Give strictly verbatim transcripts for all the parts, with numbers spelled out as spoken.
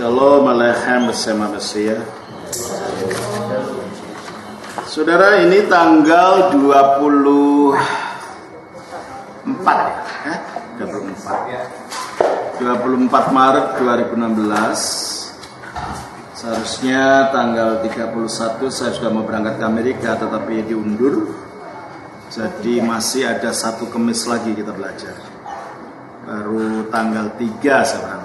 Shalom Aleichem bersama Mesia. Saudara, ini tanggal dua puluh empat ya, dua puluh empat dua puluh empat Maret dua ribu enam belas. Seharusnya tanggal tiga puluh satu saya sudah mau berangkat ke Amerika, tetapi diundur. Jadi masih ada satu Kamis lagi kita belajar. Baru tanggal tiga saya berangkat.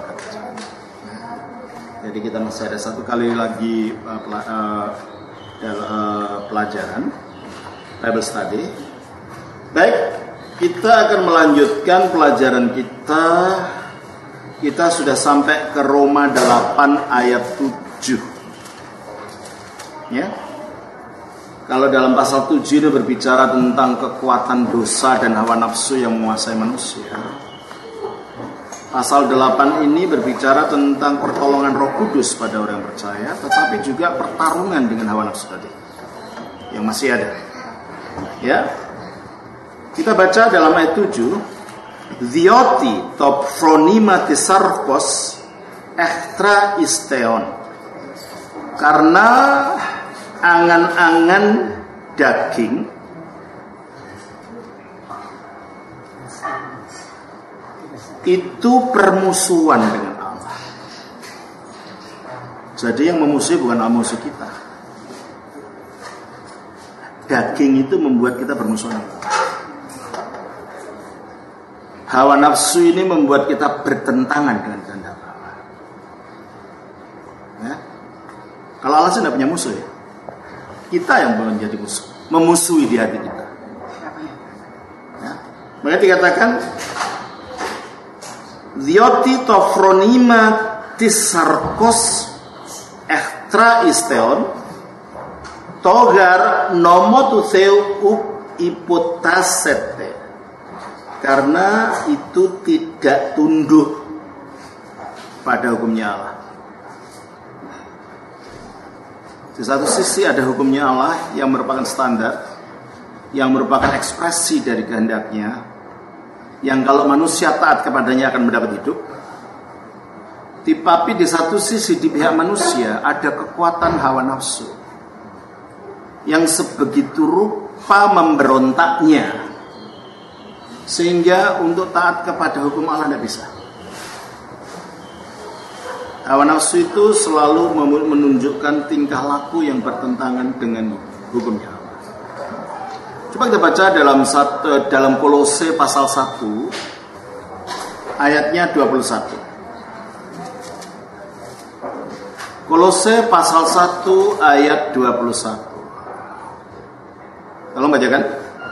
Jadi kita masih ada satu kali lagi uh, pela, uh, uh, pelajaran Bible Study. Baik, kita akan melanjutkan pelajaran kita. Kita sudah sampai ke Roma delapan ayat tujuh. Ya. Kalau dalam pasal tujuh ini berbicara tentang kekuatan dosa dan hawa nafsu yang menguasai manusia. Pasal delapan ini berbicara tentang pertolongan Roh Kudus pada orang yang percaya, tetapi juga pertarungan dengan hawa nafsu tadi yang masih ada. Ya. Kita baca dalam ayat tujuh, Dioti top phronima tisarkos extra isteon. Karena angan-angan daging itu permusuhan dengan Allah. Jadi yang memusuhi bukan musuh kita. Daging itu membuat kita bermusuhan. Hawa nafsu ini membuat kita bertentangan dengan kehendak Allah. Ya. Kalau Allah sih tidak punya musuh ya. Kita yang menjadi musuh, memusuhi di hati kita. Ya. Makanya dikatakan Dioti tofronima tisarkos extra isteon togar nomotutheu up ipotasete. Karena itu tidak tunduk pada hukumnya Allah. Di satu sisi ada hukumnya Allah yang merupakan standar, yang merupakan ekspresi dari kehendaknya, yang kalau manusia taat kepadanya akan mendapat hidup. Tapi di satu sisi di pihak manusia ada kekuatan hawa nafsu yang sebegitu rupa memberontaknya, sehingga untuk taat kepada hukum Allah tidak bisa. Hawa nafsu itu selalu menunjukkan tingkah laku yang bertentangan dengan hukumnya Allah. Coba kita baca dalam satu, dalam Kolose pasal satu ayatnya dua puluh satu. Kolose pasal satu ayat dua puluh satu. Tolong bacakan.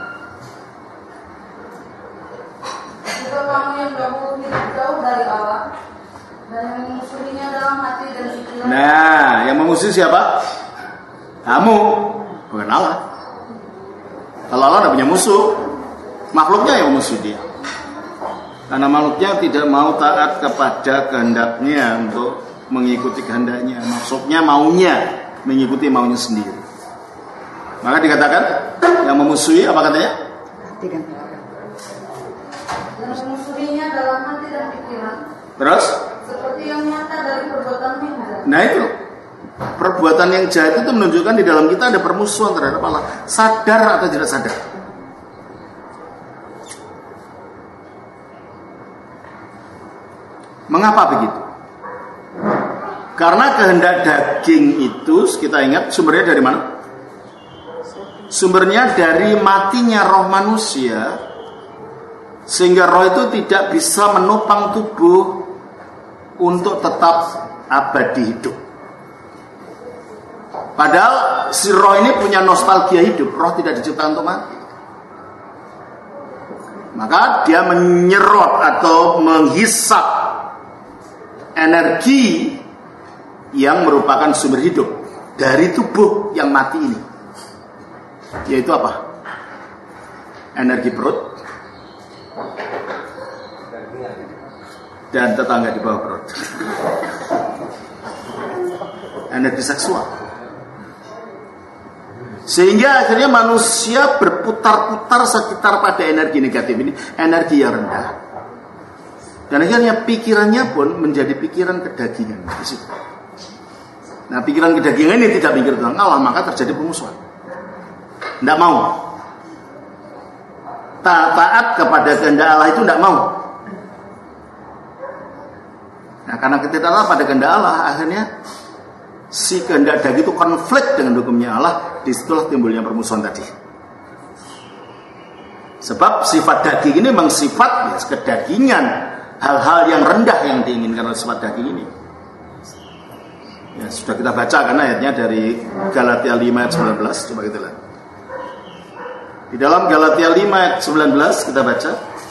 Jika kamu yang dahulu hidup jauh dari Allah dan memusuhinya dalam hati dan pikiran. Nah, yang memusuhi siapa? Kamu, bukan Allah. Kalau Allah tidak punya musuh, makhluknya yang memusuhi dia. Karena makhluknya tidak mau taat kepada kehendaknya untuk mengikuti kehendaknya. Maksudnya maunya mengikuti maunya sendiri. Maka dikatakan yang memusuhi apa katanya? Dan memusuhinya dalam hati dan pikiran. Terus? Seperti yang nyata dari perbuatan jahat. Nah itu. Perbuatan yang jahat itu menunjukkan di dalam kita ada permusuhan terhadap Allah. Sadar atau tidak sadar. Mengapa begitu? Karena kehendak daging itu, kita ingat sumbernya dari mana? Sumbernya dari matinya roh manusia, sehingga roh itu tidak bisa menopang tubuh untuk tetap abadi hidup. Padahal si roh ini punya nostalgia hidup. Roh tidak diciptakan untuk mati. Maka dia menyerot atau menghisap energi yang merupakan sumber hidup dari tubuh yang mati ini. Yaitu apa? Energi perut dan tetangga di bawah perut. Energi seksual. Sehingga akhirnya manusia berputar-putar sekitar pada energi negatif ini, energi yang rendah. Dan akhirnya pikirannya pun menjadi pikiran kedagingan. Nah, pikiran kedagingan ini tidak pikir tentang Allah, maka terjadi permusuhan. Tidak mau. Taat kepada kehendak Allah itu tidak mau. Nah, karena ketidaktaatan pada kehendak Allah, akhirnya si kehendak daging itu konflik dengan hukumnya Allah, disitulah timbulnya permusuhan tadi. Sebab sifat daging ini memang sifat ya, kedagingan, hal-hal yang rendah yang diinginkan oleh sifat daging ini. Ya, sudah kita baca kan ayatnya dari Galatia lima ayat sembilan belas, coba kita lihat. Di dalam Galatia lima ayat sembilan belas kita baca.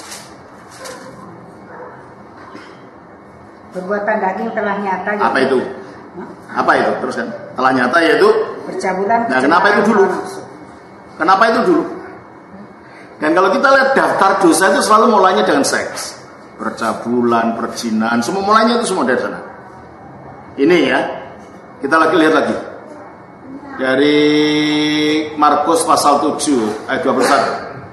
Perbuatan daging telah nyata. Apa itu? Apa itu? Teruskan. Telah nyata yaitu percabulan. Nah, kenapa itu dulu? Kenapa itu dulu? Dan kalau kita lihat daftar dosa itu selalu mulainya dengan seks, percabulan, perzinahan, semua mulainya itu semua dari sana. Ini ya, kita lagi lihat lagi dari Markus pasal tujuh ayat dua puluh satu.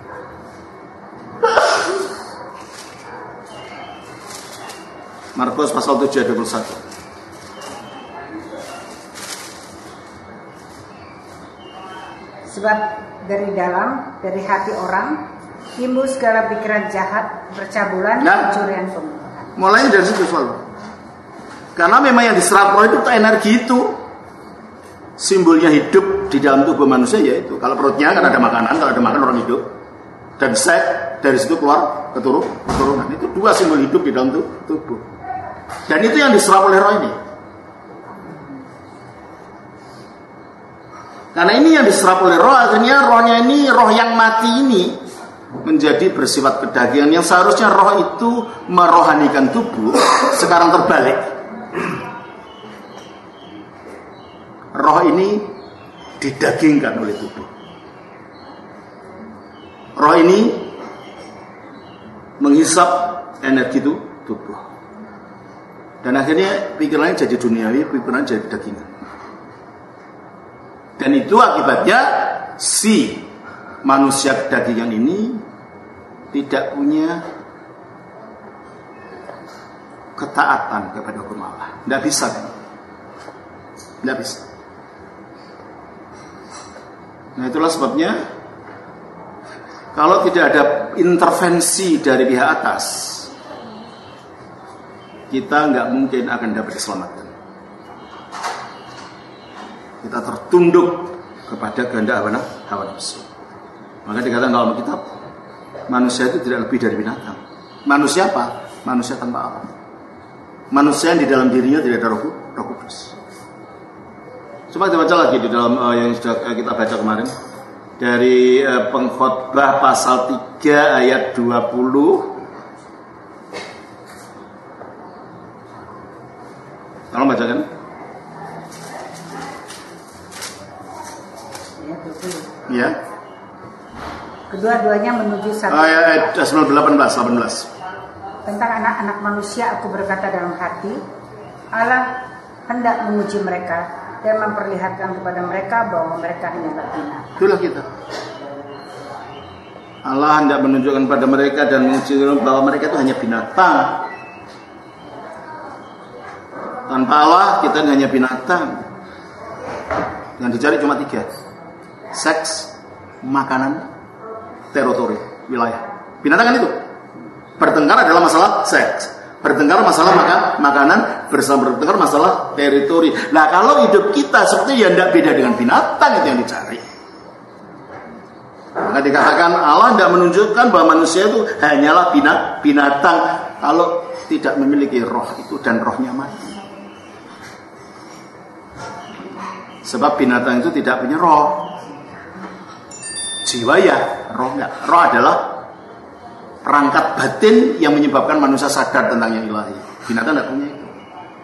Markus pasal tujuh ayat dua puluh satu. Sebab dari dalam, dari hati orang timbul segala pikiran jahat, percabulan, nah, pencurian, pembunuhan. Mulainya dari situ selalu. Karena memang yang diserap roh itu energi itu simbolnya hidup di dalam tubuh manusia, yaitu kalau perutnya kan ada makanan, kalau ada makanan orang hidup, dan seks dari situ keluar keturun, keturunan. Itu dua simbol hidup di dalam tubuh. Dan itu yang diserap oleh roh ini. Karena ini yang diserap oleh roh, akhirnya rohnya ini, roh yang mati ini menjadi bersifat kedagingan. Yang seharusnya roh itu merohanikan tubuh, sekarang terbalik. Roh ini didagingkan oleh tubuh. Roh ini menghisap energi itu tubuh. Dan akhirnya pikirannya jadi duniawi, pikirannya jadi dagingan. Dan itu akibatnya si manusia kedagingan ini tidak punya ketaatan kepada hukum Allah. Tidak bisa. Tidak bisa. Nah, itulah sebabnya kalau tidak ada intervensi dari pihak atas, kita nggak mungkin akan dapat diselamatkan. Kita tertunduk kepada kehendak hawa nafsu. Maka dikatakan dalam kitab, manusia itu tidak lebih dari binatang. Manusia apa? Manusia tanpa Allah. Manusia yang di dalam dirinya tidak ada roh, roh kudus. Coba kita baca lagi di dalam uh, yang sudah kita baca kemarin dari uh, Pengkhotbah pasal tiga ayat dua puluh. Tolong bacakan. Ya. Kedua-duanya menuju satu. Ayat delapan belas. Tentang anak-anak manusia aku berkata dalam hati, Allah hendak menguji mereka dan memperlihatkan kepada mereka bahwa mereka hanyalah binatang. Itulah kita. Allah hendak menunjukkan pada mereka dan menguji bahwa mereka itu hanya binatang. Tanpa Allah kita hanya binatang. Yang dicari cuma tiga: seks, makanan, teritori, wilayah. Binatang kan itu. Bertengkar adalah masalah seks. Bertengkar masalah makan, makanan, bersama bertengkar masalah teritori. Nah, kalau hidup kita seperti yang tidak beda dengan binatang, itu yang dicari. Maka dikatakan Allah tidak menunjukkan bahwa manusia itu hanyalah binatang kalau tidak memiliki roh itu dan rohnya mati. Sebab binatang itu tidak punya roh. Jiwa ya, roh enggak. Roh adalah perangkat batin yang menyebabkan manusia sadar tentang yang ilahi. Binatang tidak punya itu.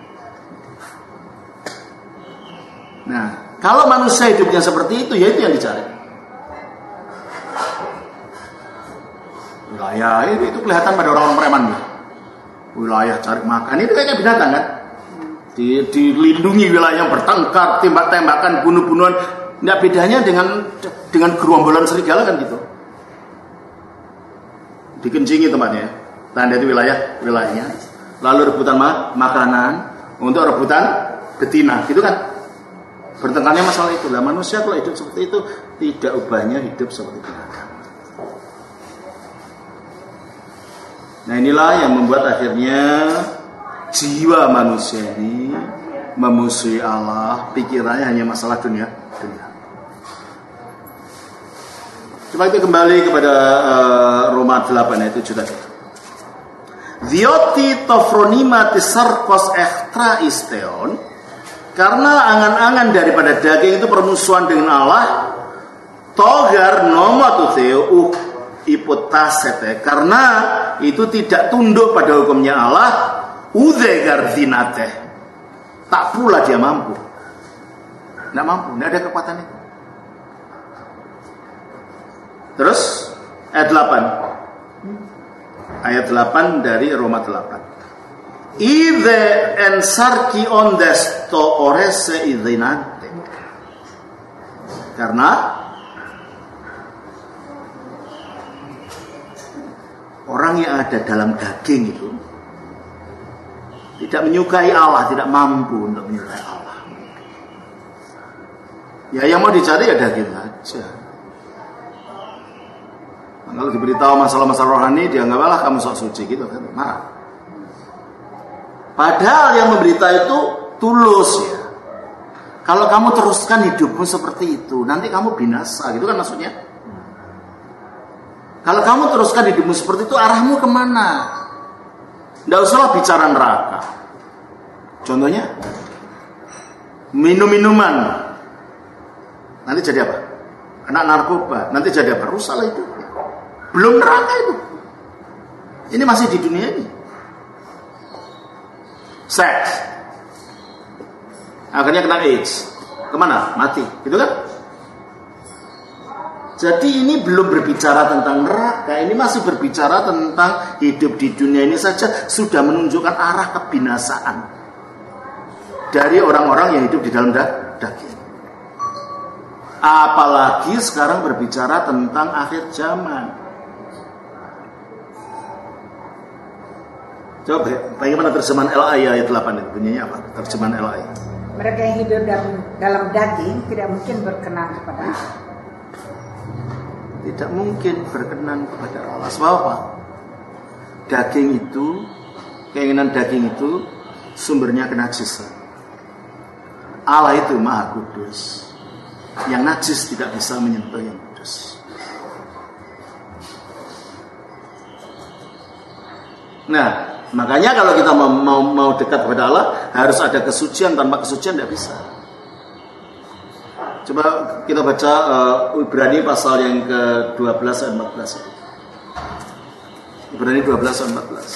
Nah, kalau manusia hidupnya seperti itu, ya itu yang dicari. Wilayah itu, itu kelihatan pada orang-orang preman. Wilayah cari makan itu kayaknya binatang kan? Di, dilindungi wilayah, bertengkar, tembak-tembakan, bunuh-bunuhan. Tidak bedanya dengan dengan gerombolan serigala kan gitu. Dikencingi tempatnya. Tanda itu wilayah wilayahnya. Lalu rebutan ma- makanan untuk rebutan betina, gitu kan? Bertengkarnya masalah itu. Lah manusia kalau hidup seperti itu tidak ubahnya hidup seperti binatang. Nah inilah yang membuat akhirnya jiwa manusia ini memusuhi Allah, pikirannya hanya masalah dunia, dunia. Coba kita kembali kepada uh, Roma delapan ayat tujuh tadi. Dioti tofronima tisarkos ektra isteon, karena angan-angan daripada daging itu permusuhan dengan Allah. Togar nomotuteo uh ipotasete, karena itu tidak tunduk pada hukumnya Allah. Udegar dinate, tak pula dia mampu, tidak mampu, tidak ada kekuatan itu. Terus ayat delapan, ayat delapan dari Roma delapan. Ide ensarki ondes to orese idinante, karena orang yang ada dalam daging itu tidak menyukai Allah, tidak mampu untuk menyukai Allah. Ya yang mau dicari ya daging saja. Nah, kalau diberitahu masalah-masalah rohani, dianggaplah kamu sok suci gitu kan, marah. Padahal yang memberitahu itu tulus ya. Kalau kamu teruskan hidupmu seperti itu, nanti kamu binasa, gitu kan maksudnya. Kalau kamu teruskan hidupmu seperti itu, arahmu kemana? Tidak usahlah bicara neraka. Contohnya, minum-minuman, nanti jadi apa? Kena narkoba, nanti jadi apa? Rusaklah itu. Belum neraka itu. Ini masih di dunia ini. Seks, akhirnya kena AIDS, kemana? Mati, gitu kan? Jadi ini belum berbicara tentang neraka, ini masih berbicara tentang hidup di dunia ini saja sudah menunjukkan arah kebinasaan dari orang-orang yang hidup di dalam daging. Apalagi sekarang berbicara tentang akhir zaman. Coba bagaimana terjemahan L A I ayat delapan itu bunyinya apa? Terjemahan L A I. Mereka yang hidup dalam, dalam daging tidak mungkin berkenan kepada Allah. Tidak mungkin berkenan kepada Allah. Sebab apa? Daging itu, keinginan daging itu sumbernya kenajisan. Allah itu maha kudus. Yang najis tidak bisa menyentuh yang kudus. Nah, makanya kalau kita mau, mau, mau dekat kepada Allah, harus ada kesucian. Tanpa kesucian tidak bisa. Coba kita baca uh, Ibrani pasal yang ke dua belas dan empat belas. Ibrani dua belas dan empat belas.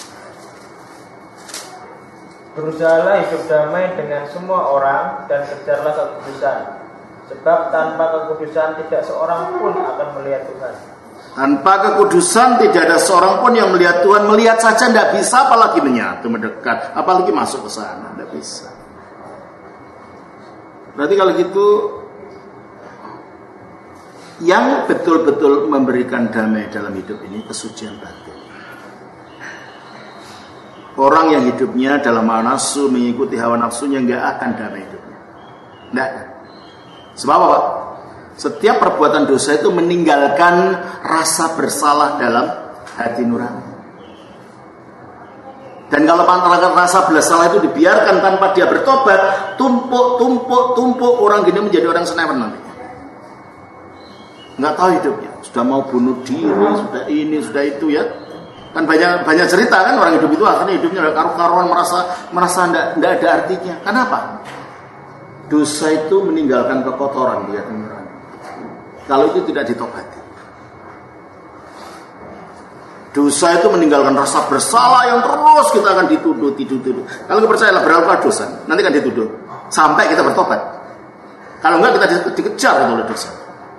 Berusahalah hidup damai dengan semua orang dan kejarlah kekudusan. Sebab tanpa kekudusan tidak seorang pun akan melihat Tuhan. Tanpa kekudusan tidak ada seorang pun yang melihat Tuhan. Melihat saja tidak bisa, apalagi menyatu, mendekat, apalagi masuk ke sana, tidak bisa. Berarti kalau gitu, yang betul-betul memberikan damai dalam hidup ini kesucian batin. Orang yang hidupnya dalam hawa nafsu, mengikuti hawa nafsunya, nggak akan damai hidupnya. Nggak ada. Sebab apa? Setiap perbuatan dosa itu meninggalkan rasa bersalah dalam hati nurani. Dan kalau rasa bersalah itu dibiarkan tanpa dia bertobat, tumpuk, tumpuk, tumpuk, orang gini menjadi orang senewan nanti. Nggak tahu hidupnya, sudah mau bunuh diri, sudah ini, sudah itu ya. Kan banyak banyak cerita kan orang hidup itu akhirnya hidupnya karu-karuan, merasa merasa nggak nggak ada artinya. Kenapa? Dosa itu meninggalkan kekotoran di hati nurani. Kalau itu tidak ditobati. Dosa itu meninggalkan rasa bersalah yang terus kita akan dituduh, dituduh. Kalau kita percayalah berapa dosa, nanti akan dituduh sampai kita bertobat. Kalau enggak kita dikejar oleh dosa.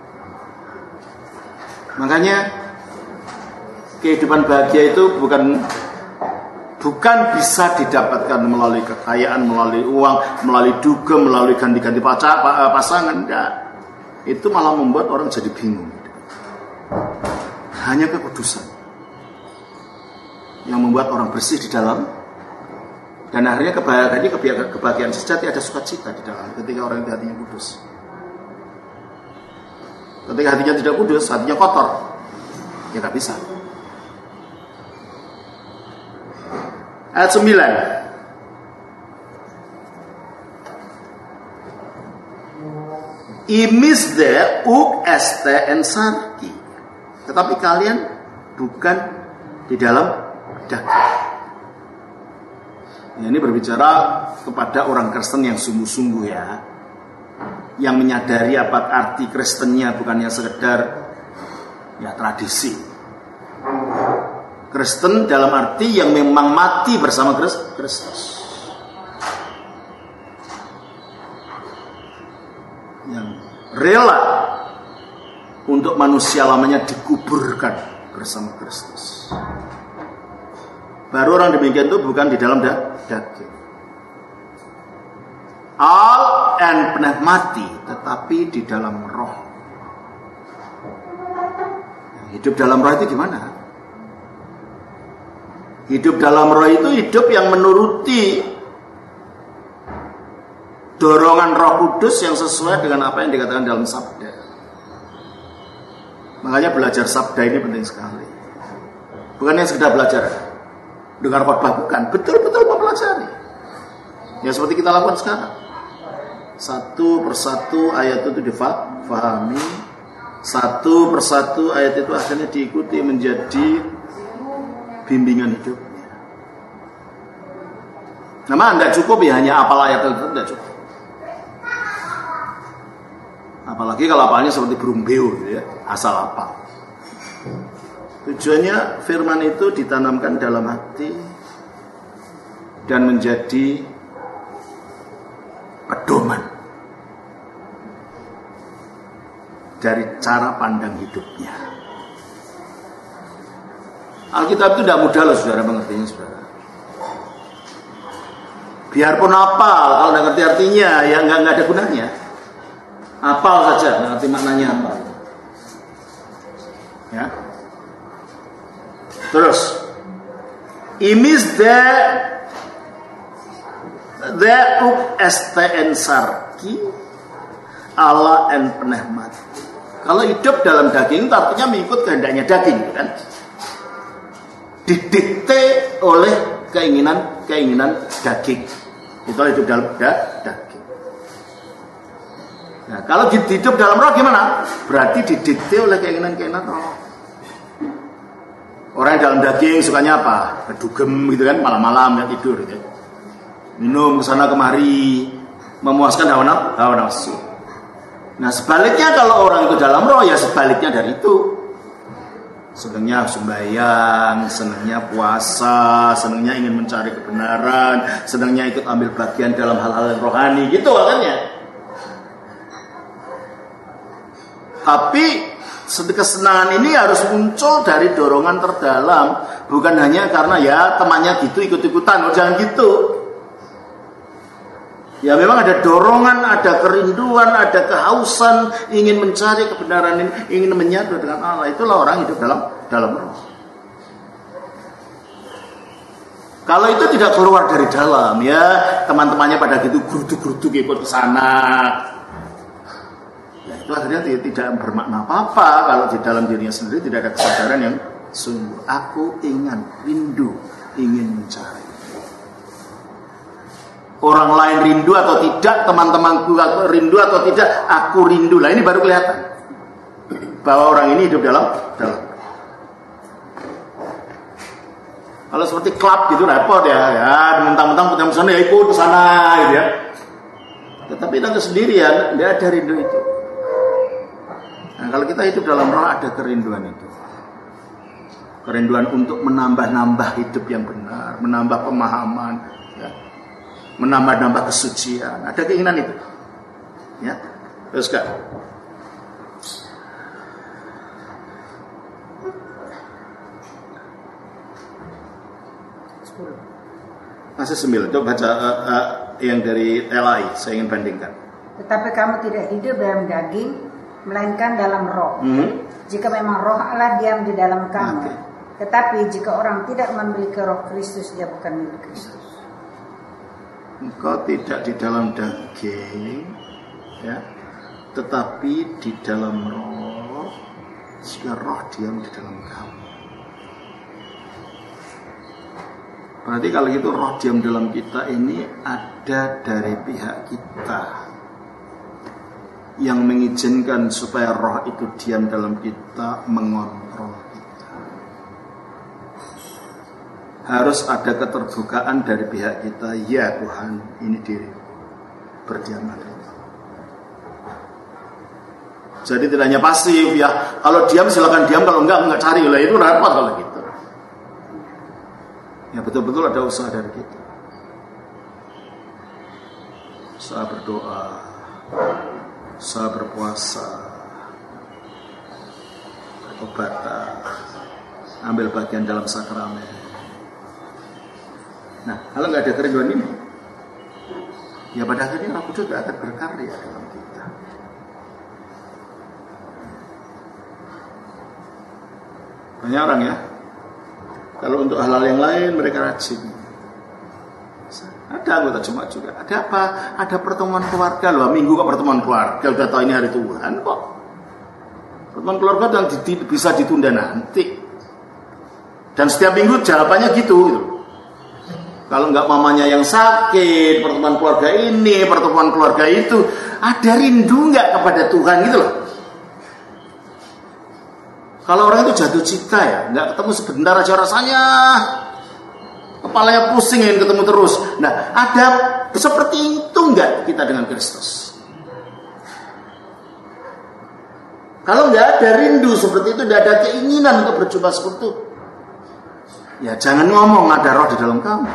Makanya kehidupan bahagia itu bukan bukan bisa didapatkan melalui kekayaan, melalui uang, melalui dugem, melalui ganti-ganti pasangan. Enggak. Itu malah membuat orang jadi bingung. Hanya kekudusan. yang membuat orang bersih di dalam, dan akhirnya kebahagiaan, kebahagiaan sejati ada sukacita di dalam ketika orang itu hatinya kudus. Ketika hatinya tidak kudus, hatinya kotor, ya nggak bisa. Ayat sembilan. Imisde uk este ensarki. Tetapi kalian bukan di dalam daging. Ini berbicara kepada orang Kristen yang sungguh-sungguh ya, yang menyadari apa arti Kristennya, bukannya sekedar ya tradisi. Kristen dalam arti yang memang mati bersama Kristus, yang rela untuk manusia lamanya dikuburkan bersama Kristus. Baru orang demikian itu bukan di dalam daging. Al and pernah mati, tetapi di dalam roh. Hidup dalam roh itu gimana? Hidup dalam roh itu hidup yang menuruti dorongan Roh Kudus yang sesuai dengan apa yang dikatakan dalam sabda. Makanya belajar sabda ini penting sekali. Bukan yang sekedar belajar, dengar khotbah, bukan, betul-betul mempelajari. Ya seperti kita lakukan sekarang. Satu persatu ayat itu difahami, satu persatu ayat itu akhirnya diikuti menjadi bimbingan hidupnya. Nama tidak cukup ya hanya apal ayat itu, tidak cukup. Apalagi kalau apalnya seperti burung beo gitu ya, asal apal. Tujuannya firman itu ditanamkan dalam hati dan menjadi pedoman dari cara pandang hidupnya. Alkitab itu tidak mudah loh saudara mengertinya saudara. Biarpun hafal, kalau tidak ngerti artinya ya nggak nggak ada gunanya. Hafal saja, nggak ngerti maknanya apa. Ya. Terus, imis de de up sten sarki ala en penehmat. Kalau hidup dalam daging, artinya mengikut kehendaknya daging, kan? Didikte oleh keinginan-keinginan daging. Itu hidup dalam da, daging. Nah, kalau hidup dalam roh gimana? Berarti didikte oleh keinginan-keinginan roh. Orang yang dalam daging sukanya apa? Kedugem gitu kan, malam-malam ya tidur gitu. Minum kesana kemari, memuaskan hawa, hawa nafsu. Nah sebaliknya kalau orang itu dalam roh ya sebaliknya dari itu. Senangnya sembahyang, senangnya puasa, senangnya ingin mencari kebenaran, senangnya ikut ambil bagian dalam hal-hal yang rohani gitu makanya. Tapi kesenangan ini harus muncul dari dorongan terdalam, bukan hanya karena ya temannya gitu ikut-ikutan, oh, jangan gitu. Ya memang ada dorongan, ada kerinduan, ada kehausan ingin mencari kebenaran ini, ingin menyatu dengan Allah. Itulah orang hidup dalam dalam roh. Kalau itu tidak keluar dari dalam, ya teman-temannya pada gitu gerutu-gerutu ikut ke sana. Ya itu akhirnya tidak bermakna apa-apa kalau di dalam dirinya sendiri tidak ada kesadaran yang sungguh. Aku ingin rindu, ingin mencari. Orang lain rindu atau tidak, teman-temanku rindu atau tidak, aku rindu. Lah ini baru kelihatan bahwa orang ini hidup dalam dalam. Kalau seperti klub gitu repot ya, ya mentang-mentang punya sana ya ikut ke sana gitu ya. Tetapi nanti sendirian, dia ada rindu itu. Nah, kalau kita hidup dalam roh ada kerinduan itu. Kerinduan untuk menambah-nambah hidup yang benar, menambah pemahaman, ya. Menambah-nambah kesucian, ada keinginan itu, ya. Terus kak, masih sembilan. Coba baca uh, uh, yang dari L A I, saya ingin bandingkan. Tetapi kamu tidak hidup dalam daging, melainkan dalam roh. Mm-hmm. Jika memang roh Allah diam di dalam kamu, okay. Tetapi jika orang tidak memiliki roh Kristus, dia bukan milik Kristus. Engkau tidak di dalam daging, ya, tetapi di dalam roh, jika roh diam di dalam kamu. Berarti kalau gitu roh diam dalam kita ini ada dari pihak kita yang mengizinkan supaya roh itu diam dalam kita, mengontrol kita. Harus ada keterbukaan dari pihak kita. Ya Tuhan, ini diri berdiamlah. Jadi tidak hanya pasif ya. Kalau diam silakan diam, kalau enggak enggak cari lah, itu repot kalau gitu. Ya betul-betul ada usaha dari kita. Usaha berdoa, usaha berpuasa, bertobatan, ambil bagian dalam sakramen. Nah, kalau nggak ada kerinduan ini, ya pada akhirnya Roh Kudus tidak akan berkarya dalam kita. Banyak orang ya, kalau untuk hal-hal yang lain mereka rajin. Ada anggota jemaat juga. Ada apa? Ada pertemuan keluarga loh. Minggu kok pertemuan keluarga? Udah tahu ini hari Tuhan kok. Pertemuan keluarga yang di, bisa ditunda nanti. Dan setiap minggu jawabannya gitu. gitu. Kalau nggak mamanya yang sakit, pertemuan keluarga ini, pertemuan keluarga itu, ada rindu nggak kepada Tuhan gitu loh. Kalau orang itu jatuh cinta ya, nggak ketemu sebentar aja rasanya kepalanya pusing, ingin ketemu terus. Nah, ada seperti itu nggak kita dengan Kristus? Kalau nggak ada rindu seperti itu, nggak ada keinginan untuk berjumpa seperti itu, ya jangan ngomong ada roh di dalam kamu.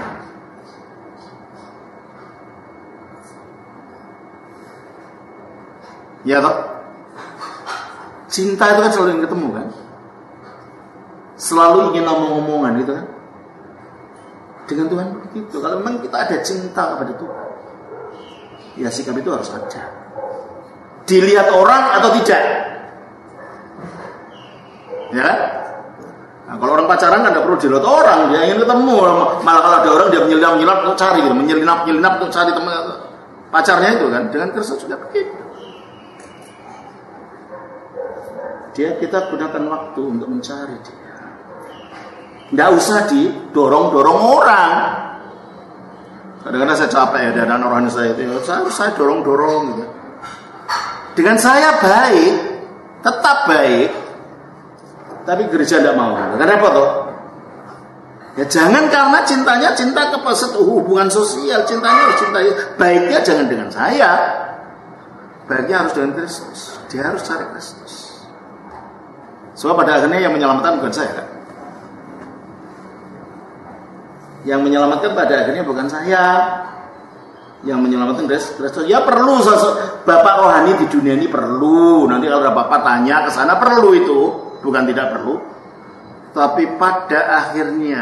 Ya toh, cinta itu kan selalu ingin ketemu kan, selalu ingin ngomong-ngomongan gitu kan. Dengan Tuhan begitu. Kalau memang kita ada cinta kepada Tuhan, ya sikap itu harus ada. Dilihat orang atau tidak, ya. Nah, kalau orang pacaran kan tidak perlu dilihat orang, dia ingin ketemu. Malah kalau ada orang dia menyelinap-nyelinap untuk cari, gitu. menyelinap-nyelinap untuk cari teman pacarnya itu kan. Dengan Kristus juga begitu. Dia kita gunakan waktu untuk mencari dia. Tidak usah didorong-dorong orang. Kadang-kadang saya capek ya dan orang saya itu, saya harus saya dorong-dorong gitu. Dengan saya baik, tetap baik, tapi gereja tidak mau. Kenapa toh? Ya jangan karena cintanya cinta ke hubungan sosial, cintanya harus cinta. Baiknya jangan dengan saya, baiknya harus dengan Kristus. Dia harus cari Kristus. Sebab pada akhirnya yang menyelamatkan bukan saya kan? Yang menyelamatkan pada akhirnya bukan saya. Yang menyelamatkan Kristus. Ya perlu Bapak rohani di dunia ini perlu. Nanti kalau Bapak tanya ke sana perlu itu, bukan tidak perlu. Tapi pada akhirnya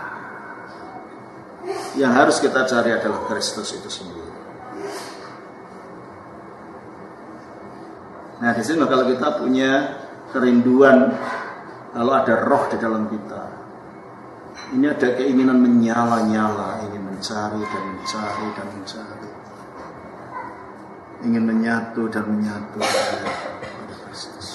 yang harus kita cari adalah Kristus itu sendiri. Nah, di sini kalau kita punya kerinduan, kalau ada roh di dalam kita, ini ada keinginan menyala-nyala, ingin mencari dan mencari dan mencari, ingin menyatu dan menyatu pada Kristus.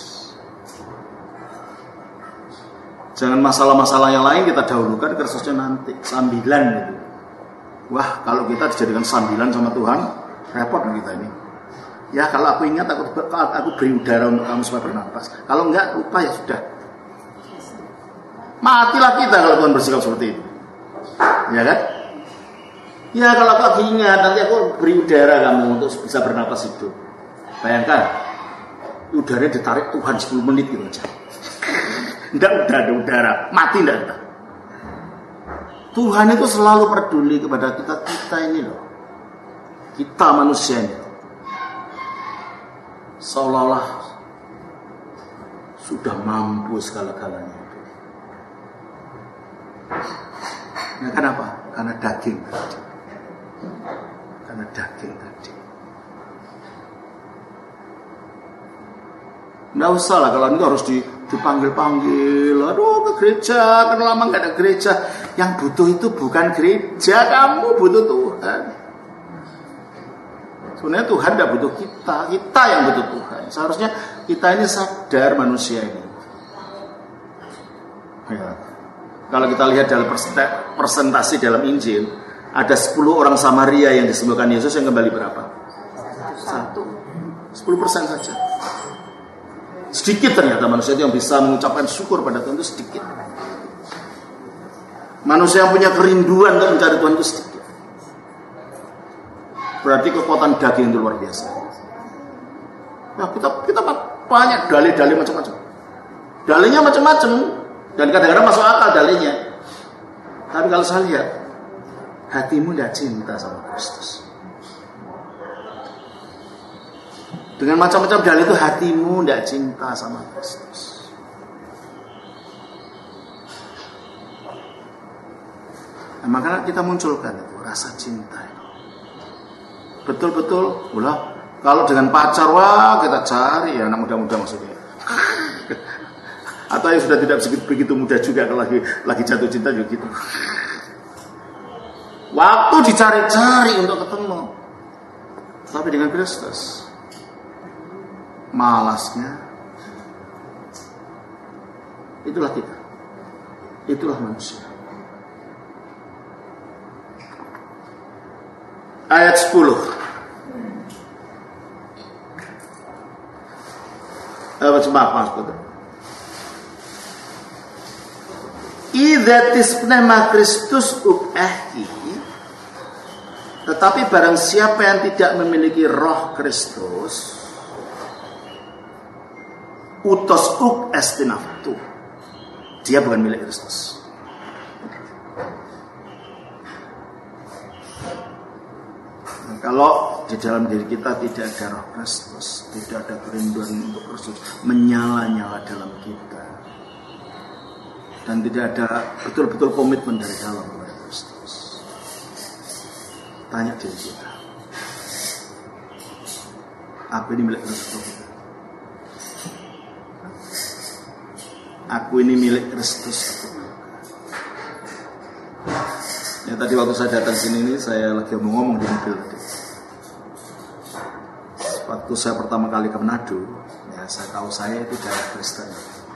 Jangan masalah-masalah yang lain kita dahulukan, Kristusnya nanti sambilan gitu. Wah, kalau kita dijadikan sambilan sama Tuhan, repot kita ini. Ya kalau aku ingat aku aku beri udara untuk kamu supaya bernapas. Kalau enggak lupa ya sudah. Matilah kita kalau Tuhan bersikap seperti itu. Ya kan? Ya kalau aku ingat nanti aku beri udara kamu untuk bisa bernapas hidup. Bayangkan udaranya ditarik Tuhan sepuluh menit gitu aja. Enggak udah ada udara, mati enggak kita. Tuhan itu selalu peduli kepada kita kita ini loh. Kita manusia ini. Seolah-olah sudah mampu segala-galanya. Nah kenapa? Karena daging tadi. Karena daging tadi. Nggak usah lah kalau itu harus di dipanggil-panggil, aduh ke gereja, kan lama nggak ada gereja. Yang butuh itu bukan gereja, kamu butuh Tuhan. Sebenarnya Tuhan tidak butuh kita, kita yang butuh Tuhan. Seharusnya kita ini sadar manusia ini. Ya. Kalau kita lihat dalam persentase dalam Injil, ada sepuluh orang Samaria yang disembuhkan Yesus, yang kembali berapa? Satu. sepuluh persen saja. Sedikit ternyata manusia itu yang bisa mengucapkan syukur pada Tuhan, itu sedikit. Manusia yang punya kerinduan untuk mencari Tuhan itu sedikit. Berarti kekuatan daging itu luar biasa. Nah, kita kita banyak dalih-dalih macam-macam. Dalihnya macam-macam dan kadang-kadang masuk akal dalihnya. Tapi kalau saya lihat, hatimu tidak cinta sama Kristus. Dengan macam-macam dalih itu hatimu tidak cinta sama Kristus. Nah, makanya kita munculkan itu rasa cinta itu. Betul-betul, ulah kalau dengan pacar, wah kita cari ya anak muda-muda maksudnya. Atau yang sudah tidak begitu muda juga kalau lagi lagi jatuh cinta juga gitu. Waktu dicari-cari untuk ketemu. Tapi dengan Kristus, malasnya, itulah kita, itulah manusia. Ayat sepuluh. Apa maaf mas betul. Idza tisnema Kristus ubahi. Tetapi barang siapa yang tidak memiliki roh Kristus, utos uk estinaftu, dia bukan milik Kristus. Nah, kalau di dalam diri kita tidak ada roh Kristus, tidak ada kerinduan untuk Kristus menyala-nyala dalam kita, dan tidak ada betul-betul komitmen dari dalam kepada Kristus, tanya diri kita, apa ini milik Kristus kita? Aku ini milik Kristus. Ya tadi waktu saya datang sini ini, saya lagi mau ngomong di mobil tadi. Waktu saya pertama kali ke Manado, ya saya tahu saya itu daerah Kristen.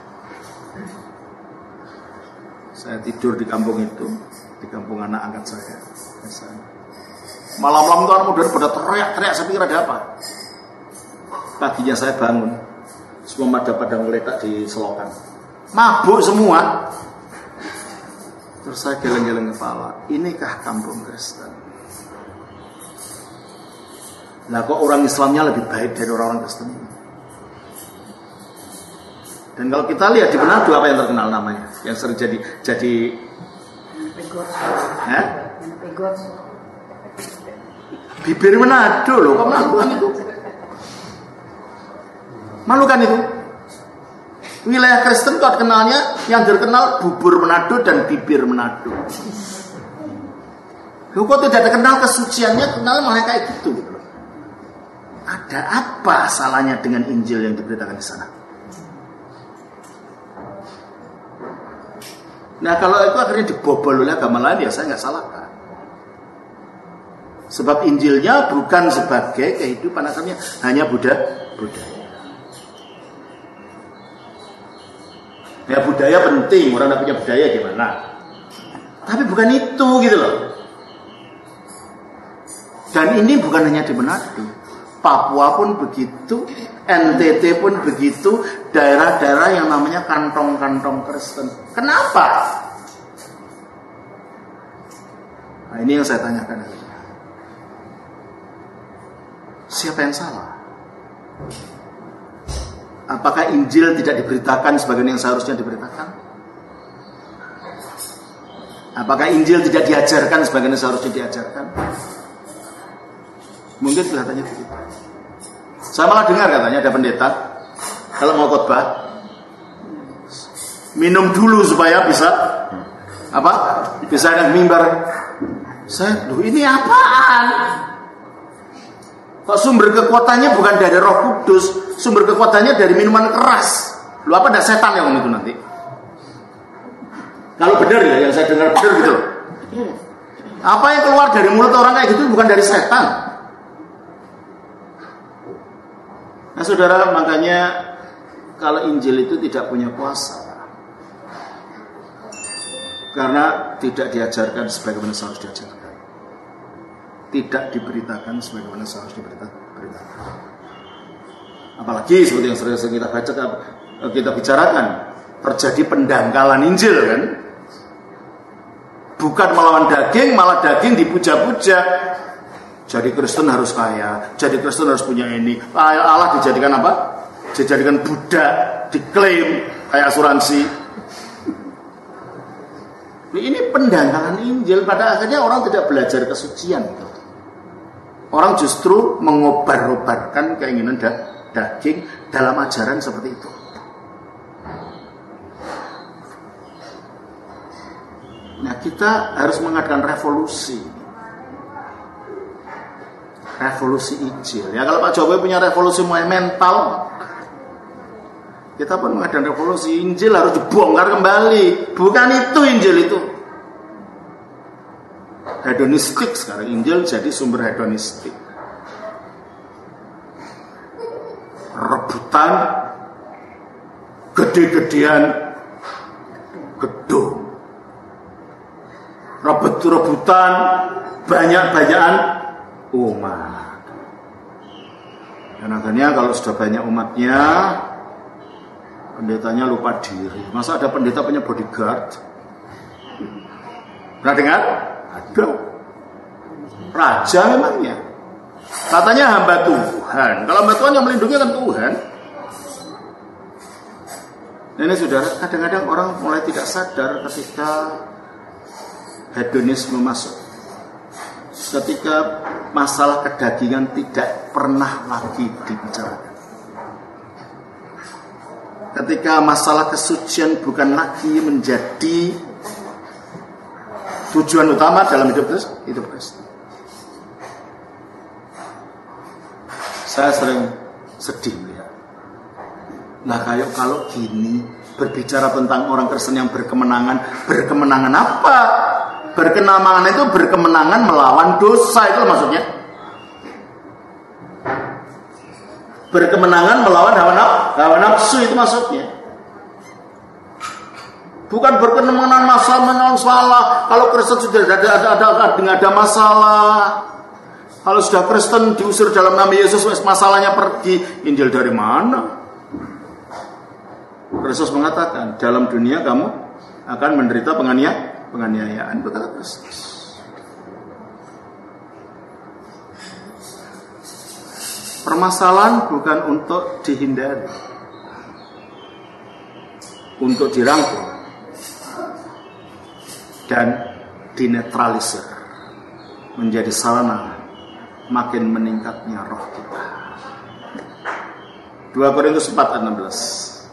Saya tidur di kampung itu, di kampung anak angkat saya. Malam-malam tuh anak muda pada teriak-teriak, saya pikir ada apa. Paginya saya bangun, semua pada pada ngeletak di selokan. Mabuk semua. Terus saya geleng-geleng kepala, inikah kampung Kristen? Lah kok orang Islamnya lebih baik dari orang-orang Kristen ini? Dan kalau kita lihat di Manado apa yang terkenal namanya, yang sering jadi jadi eh? Bibir Manado loh, kok malu kan itu? Malu kan itu? Wilayah Kristen kok kenalnya yang terkenal bubur Manado dan bibir Manado. Loh, kok tidak terkenal kesuciannya, kenal malah kayak gitu. Ada apa salahnya dengan Injil yang diberitakan di sana? Nah kalau itu akhirnya dibobol oleh agama lain, ya saya nggak salahkan. Sebab Injilnya bukan sebagai kehidupan asalnya, hanya budaya. budaya. Ya budaya penting, orang tidak punya budaya gimana? Tapi bukan itu gitu loh. Dan ini bukan hanya di Manado, Papua pun begitu, N T T pun begitu, daerah-daerah yang namanya kantong-kantong Kristen. Kenapa? Nah ini yang saya tanyakan. Siapa yang salah? Apakah Injil tidak diberitakan sebagaimana yang seharusnya diberitakan? Apakah Injil tidak diajarkan sebagaimana seharusnya diajarkan? Mungkin kelihatannya begitu. Saya malah dengar katanya ada pendeta kalau mau khotbah minum dulu supaya bisa apa? Bisa naik mimbar. Saya, duh ini apaan? Kok sumber kekuatannya bukan dari Roh Kudus, sumber kekuatannya dari minuman keras. Lu apa ada setan yang ngomong itu nanti? Kalau benar ya, yang saya dengar benar gitu. Apa yang keluar dari mulut orang kayak gitu bukan dari setan. Nah saudara, makanya kalau Injil itu tidak punya kuasa. Karena tidak diajarkan sebagaimana seharusnya diajarkan. Tidak diberitakan sebagaimana seharusnya diberitakan. Apalagi seperti yang sering kita baca, kita bicarakan, terjadi pendangkalan Injil kan. Bukan melawan daging, malah daging dipuja-puja. Jadi Kristen harus kaya, jadi Kristen harus punya ini. Allah dijadikan apa? Dijadikan budak, diklaim kayak asuransi. Ini pendangkalan Injil. Pada akhirnya orang tidak belajar kesucian. Orang justru mengobar-obarkan keinginan daging dalam ajaran seperti itu. Nah, kita harus mengadakan revolusi. Revolusi Injil. Ya kalau Pak Jokowi punya revolusi mental, kita pun mengadakan revolusi. Injil harus dibongkar kembali. Bukan itu Injil itu. Hedonistik sekarang. Injil jadi sumber hedonistik. Rebutan, gede-gedean, gedung. Rebut-rebutan, banyak-banyakan umat. Dan akhirnya kalau sudah banyak umatnya, pendetanya lupa diri. Masa ada pendeta punya bodyguard? Pernah dengar? Ada. Raja memangnya. Katanya hamba Tuhan. Kalau hamba Tuhan yang melindungi kan Tuhan. Nah, ini saudara, kadang-kadang orang mulai tidak sadar ketika hedonisme masuk. Ketika masalah kedagingan tidak pernah lagi dibicarakan. Ketika masalah kesucian bukan lagi menjadi tujuan utama dalam hidup hidup Kristen. Saya sering sedih ya. Nah kayak kalau gini berbicara tentang orang Kristen yang berkemenangan, berkemenangan apa? Berkemenangan itu berkemenangan melawan dosa, itu maksudnya. Berkemenangan melawan hawa nafsu, hawa nafsu itu maksudnya. Bukan berkemenangan masalah masalah. Kalau Kristen sudah ada ada ada ada, ada masalah. Kalau sudah Kristen diusir dalam nama Yesus, masalahnya pergi. Injil dari mana? Kristus mengatakan, dalam dunia kamu akan menderita penganiayaan, penganiayaan berkata Kristus. Permasalahan bukan untuk dihindari, untuk dirangkul dan dinetralisir, menjadi sarana makin meningkatnya roh kita. dua Korintus empat ayat enam belas.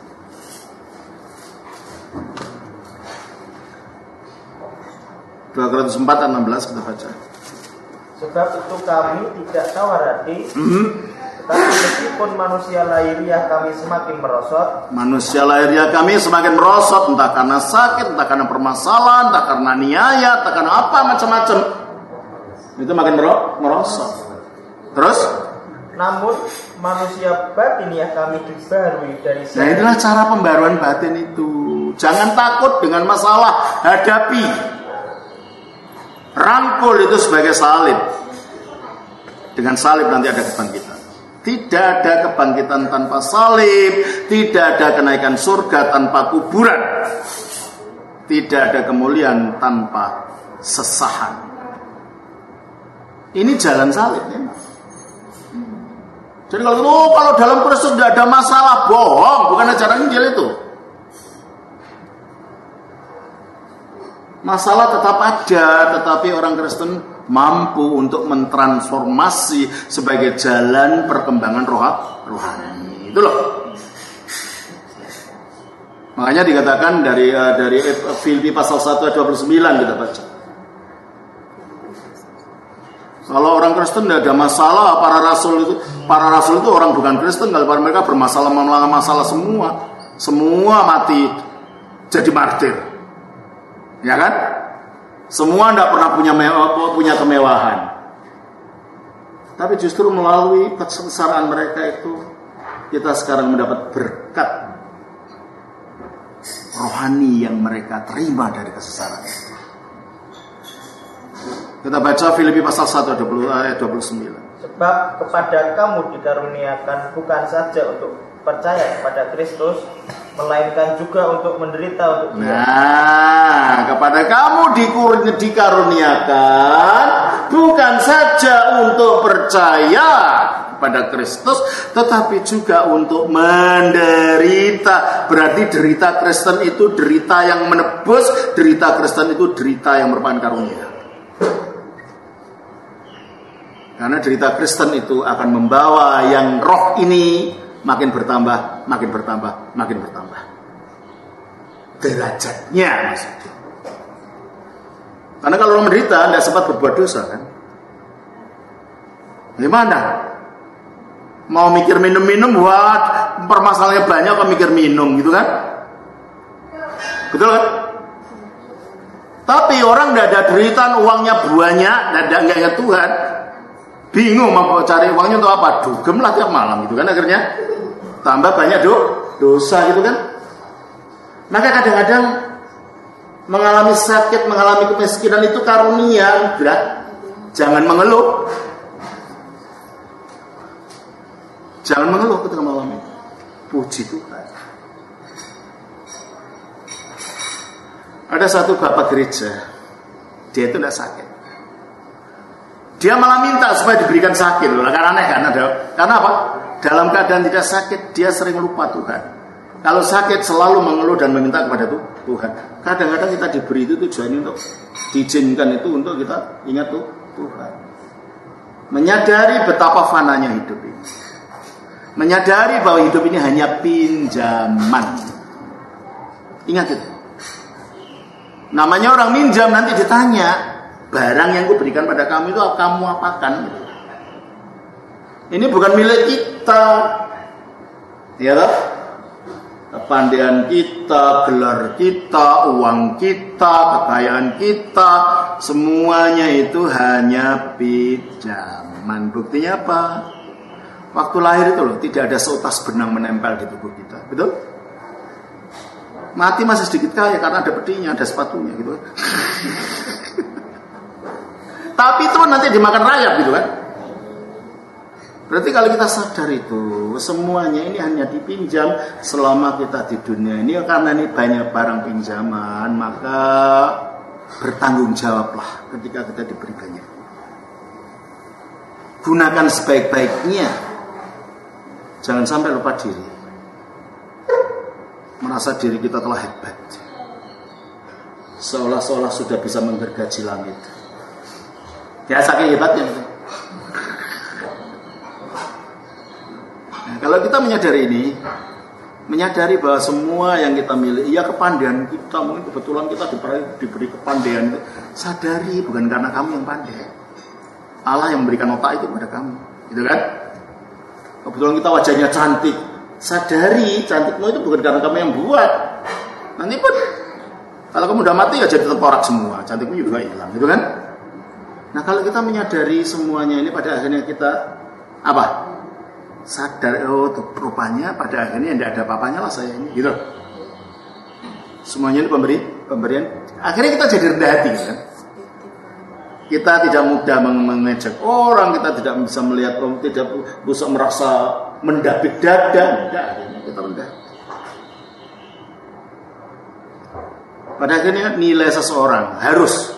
dua Korintus empat ayat enam belas kita baca. Sebab itu kami tidak tawar hati, Mm-hmm. tetapi meskipun manusia lahiriah kami semakin merosot, Manusia lahiriah kami semakin merosot, entah karena sakit, entah karena permasalahan, entah karena niaya, entah karena apa macam-macam. Itu makin merosot. Terus? namun manusia batiniah kami dibarui dari Nah itulah cara pembaruan batin itu. Jangan takut dengan masalah, hadapi. Rangkul itu sebagai salib. Dengan salib nanti ada kebangkitan. Tidak ada kebangkitan tanpa salib. Tidak ada kenaikan surga tanpa kuburan. Tidak ada kemuliaan tanpa sesahan. Ini jalan salib memang. Jadi kalau oh, kalau dalam Kristus tidak ada masalah, bohong, bukan ajaran Injil itu. Masalah tetap ada, tetapi orang Kristen mampu untuk mentransformasi sebagai jalan perkembangan roh rohani. Itu loh. Makanya dikatakan dari uh, dari Filipi pasal satu ayat dua puluh sembilan kita baca. Kalau orang Kristen tidak ada masalah, para rasul itu para rasul itu orang bukan Kristen, kalau mereka bermasalah masalah masalah semua. semua mati jadi martir, ya kan? Semua tidak pernah punya punya kemewahan, tapi justru melalui kesengsaraan mereka itu kita sekarang mendapat berkat rohani yang mereka terima dari kesengsaraan. Kita baca Filipi pasal satu ayat dua puluh sembilan. Sebab kepada kamu dikaruniakan bukan saja untuk percaya kepada Kristus, melainkan juga untuk menderita untuk Dia. Nah, kepada kamu dikaruniakan bukan saja untuk percaya pada Kristus, tetapi juga untuk menderita. Berarti derita Kristen itu derita yang menebus, derita Kristen itu derita yang merupakan karunia. Karena derita Kristen itu akan membawa yang roh ini makin bertambah, makin bertambah, makin bertambah derajatnya maksudnya. Karena kalau orang menderita tidak sempat berbuat dosa kan? Gimana? Mau mikir minum-minum, wah permasalahannya banyak kok mikir minum gitu kan? Betul kan? Tapi orang tidak ada deritaan, uangnya banyak, tidak ada ingat Tuhan, bingung mau cari uangnya untuk apa? Dugem lah tiap malam gitu kan, akhirnya tambah banyak do, dosa gitu kan. Maka kadang-kadang mengalami sakit, mengalami kemiskinan itu karunia, berat. Jangan mengeluh. Jangan mengeluh ketika mengalami. Puji Tuhan. Ada satu bapak gereja, dia itu tidak sakit. Dia malah minta supaya diberikan sakit. Karena aneh kan? Karena apa? Dalam keadaan tidak sakit, dia sering lupa Tuhan. Kalau sakit selalu mengeluh dan meminta kepada Tuhan. Kadang-kadang kita diberi itu tujuannya untuk diizinkan itu untuk kita ingat tuh Tuhan. Menyadari betapa fananya hidup ini. Menyadari bahwa hidup ini hanya pinjaman. Ingat itu. Namanya orang minjam, nanti ditanya, barang yang kuberikan pada kamu itu kamu apakan? Ini bukan milik kita. Ya toh? Kepandaian kita, gelar kita, uang kita, kekayaan kita, semuanya itu hanya pinjaman. Buktinya apa? Waktu lahir itu loh, tidak ada seutas benang menempel di tubuh kita. Betul? Mati masih sedikit kaya karena ada pedinya, ada sepatunya gitu. Tapi itu nanti dimakan rayap gitu kan. Berarti kalau kita sadar itu, semuanya ini hanya dipinjam selama kita di dunia ini. Karena ini banyak barang pinjaman, maka bertanggung jawablah ketika kita diberi banyak. Gunakan sebaik-baiknya. Jangan sampai lupa diri. Merasa diri kita telah hebat. Seolah-olah sudah bisa menggergaji langit. Ya saking hebatnya. Nah, kalau kita menyadari ini, menyadari bahwa semua yang kita miliki, ya kepandaian kita, mungkin kebetulan kita diberi, diberi kepandaian, sadari bukan karena kamu yang pandai. Allah yang memberikan otak itu kepada kamu, gitu kan? Kebetulan kita wajahnya cantik, sadari cantikmu itu bukan karena kamu yang buat. Nanti pun kalau kamu udah mati ya jadi tengkorak semua, cantikmu juga hilang, gitu kan? Nah kalau kita menyadari semuanya ini, pada akhirnya kita apa? Sadar, oh rupanya pada akhirnya tidak ada apa-apanya lah saya ini, gitu. Semuanya ini pemberi, pemberian. Akhirnya kita jadi rendah hati, kan? Kita tidak mudah mengejek orang, kita tidak bisa melihat orang, tidak bisa merasa mendapik dada, tidak. Akhirnya kita rendah. Pada akhirnya nilai seseorang harus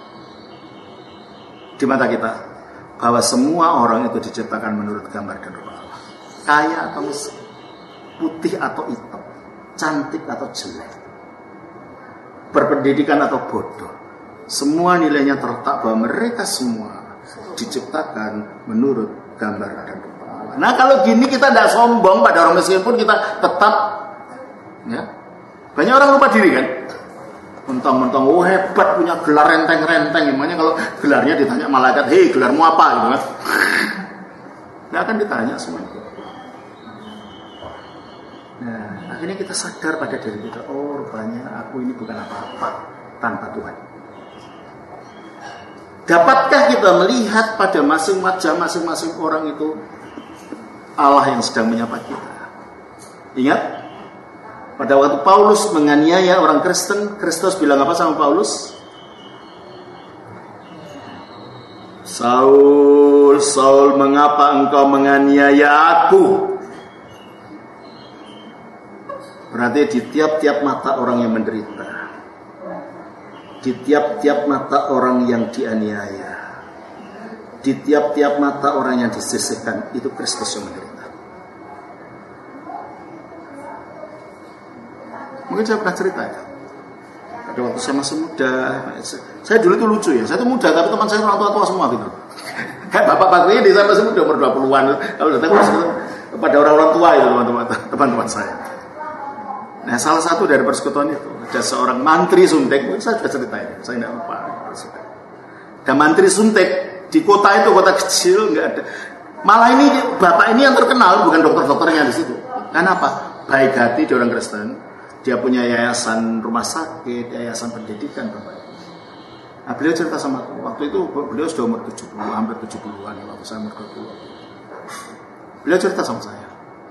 di mata kita bahwa semua orang itu diciptakan menurut gambar dan rupa Allah. Kaya atau miskin, putih atau hitam, cantik atau jelek, berpendidikan atau bodoh, semua nilainya terletak bahwa mereka semua diciptakan menurut gambar dan rupa Allah. Nah kalau gini kita tidak sombong pada orang miskin pun kita tetap, ya. Banyak orang lupa diri kan. Mentang-mentang oh hebat punya gelar renteng-renteng, emangnya kalau gelarnya ditanya malaikat, hei gelarmu apa gitu kan? Nggak akan ditanya semuanya. Nah, akhirnya kita sadar pada diri kita, oh rupanya aku ini bukan apa-apa tanpa Tuhan. Dapatkah kita melihat pada masing wajah masing-masing orang itu Allah yang sedang menyapa kita? Ingat, pada waktu Paulus menganiaya orang Kristen, Kristus bilang apa sama Paulus? Saul, Saul, mengapa engkau menganiaya aku? Berarti di tiap-tiap mata orang yang menderita, di tiap-tiap mata orang yang dianiaya, di tiap-tiap mata orang yang disisihkan, itu Kristus yang menderita. Mungkin saya pernah cerita ya, pada waktu saya masih muda, saya dulu itu lucu ya, saya itu muda tapi teman saya orang tua-tua semua gitu. Kayak bapak-bapak ini saya masih muda umur dua puluhan, kalau datang pada orang-orang tua itu teman-teman teman-teman saya. Nah, salah satu dari persekutuan itu ada seorang mantri suntek, saya sudah cerita ini, saya tidak lupa. Ada mantri suntek di kota itu, kota kecil, nggak ada. Malah ini bapak ini yang terkenal, bukan dokter-dokternya di situ. Kenapa? Baik hati dia orang Kristen, dia punya yayasan rumah sakit, yayasan pendidikan bapak. Nah, beliau cerita sama aku, waktu itu beliau sudah umur tujuh puluh, hampir tujuh puluhan, waktu saya umur dua puluh. Beliau cerita sama saya.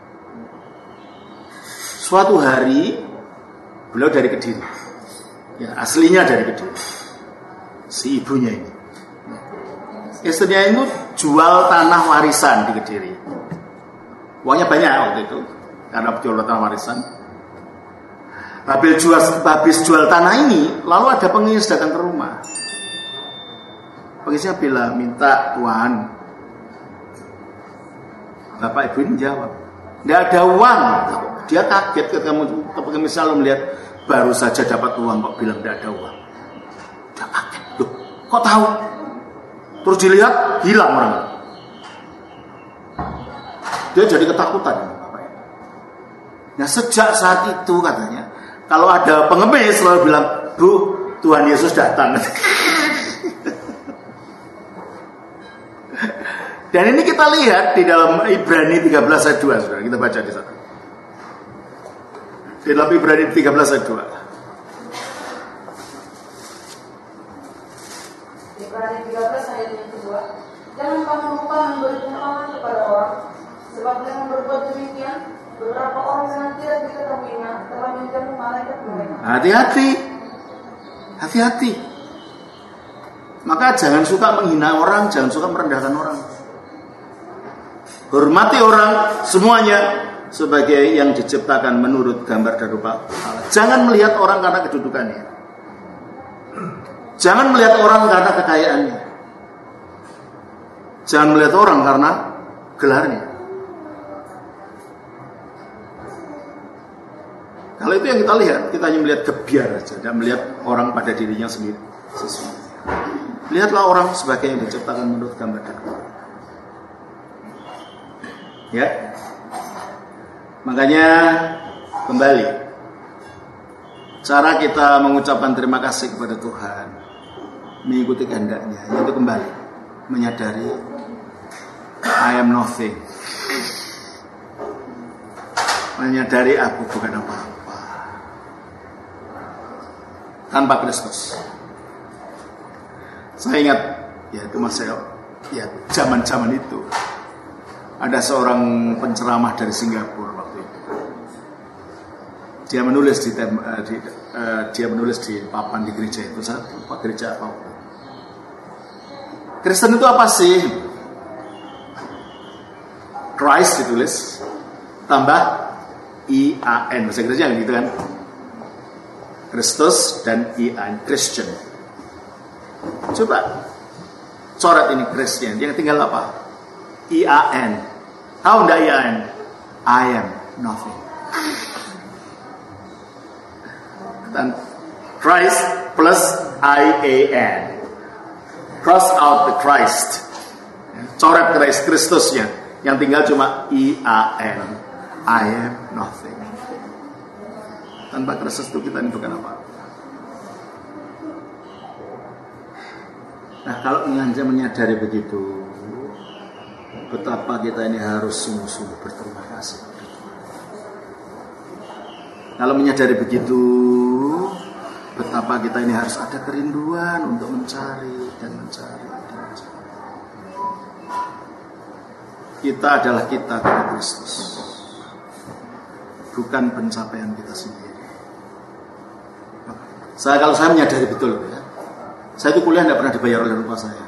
Suatu hari beliau dari Kediri, ya, aslinya dari Kediri, si ibunya ini, istrinya itu jual tanah warisan di Kediri, uangnya banyak waktu itu karena jual tanah warisan. Habis jual, habis jual tanah ini, lalu ada pengemis datang ke rumah. Pengemisnya bilang, minta tuan. Bapak ibu ini jawab, tidak ada uang. Dia kaget ketika pengemis lalu melihat baru saja dapat uang kok bilang tidak ada uang. Dia kaget, loh, kok tahu? Terus dilihat hilang orang. Dia jadi ketakutan. Nah sejak saat itu katanya, kalau ada pengemis selalu bilang, Bu, Tuhan Yesus datang. Dan ini kita lihat di dalam Ibrani tiga belas ayat dua, saudara. Kita baca di sana. Di dalam Ibrani tiga belas ayat dua. Ibrani tiga belas ayat yang kedua. Jangan kamu lupa memberi pengalaman kepada orang, sebab dengan berbuat demikian, beberapa orang yang tidak diketahuinya telah menjamu malaikat mereka. Hati-hati, hati-hati. Maka jangan suka menghina orang, jangan suka merendahkan orang. Hormati orang semuanya sebagai yang diciptakan menurut gambar dan rupa Allah. Jangan melihat orang karena kedudukannya. Jangan melihat orang karena kekayaannya. Jangan melihat orang karena gelarnya. Kalau itu yang kita lihat, kita hanya melihat gebiar saja, tidak melihat orang pada dirinya sendiri. Lihatlah orang sebagai yang diciptakan menurut gambar dan rupa. Ya, makanya kembali cara kita mengucapkan terima kasih kepada Tuhan mengikuti kehendaknya, yaitu kembali menyadari I am nothing, menyadari aku bukan apa-apa tanpa Kristus. Saya ingat, ya itu masih ya zaman-zaman itu. Ada seorang penceramah dari Singapura waktu itu. Dia menulis di, uh, di uh, dia menulis di papan di gereja itu, saya lupa gereja apa. Kristen itu apa sih? Christ ditulis tambah I A N, bahasa Inggrisnya gitu kan. Kristus dan I A N, Christian. Coba coret ini Christian, yang tinggal apa? I A N. Tahu enggak I A N? I am nothing. Dan Christ plus I A N. Cross out the Christ. Coret Christ, Kristusnya. Yang tinggal cuma I A N. I am nothing. Tanpa Kristus itu kita ini bukan apa-apa. Nah, kalau Anda menyadari begitu, betapa kita ini harus sungguh-sungguh berterima kasih. Kalau menyadari begitu, betapa kita ini harus ada kerinduan untuk mencari dan mencari dan mencari. Kita adalah kita dari Kristus, bukan pencapaian kita sendiri. Saya kalau saya menyadari betul, ya, saya itu kuliah tidak pernah dibayar oleh orang tua saya.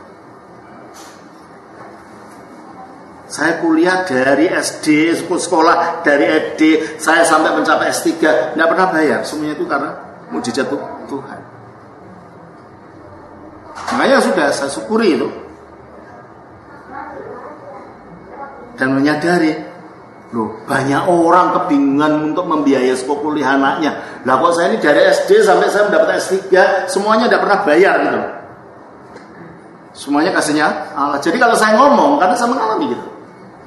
Saya kuliah dari S D, sekolah dari S D, saya sampai mencapai S tiga, tidak pernah bayar. Semuanya itu karena mujizat Tuhan. Makanya sudah saya syukuri itu. Dan menyadari, loh banyak orang kebingungan untuk membiayai sekolah kuliah anaknya. Lah kok saya ini dari S D sampai saya mendapat S tiga, semuanya tidak pernah bayar gitu. Semuanya kasihnya Allah. Jadi kalau saya ngomong, karena saya mengalami gitu.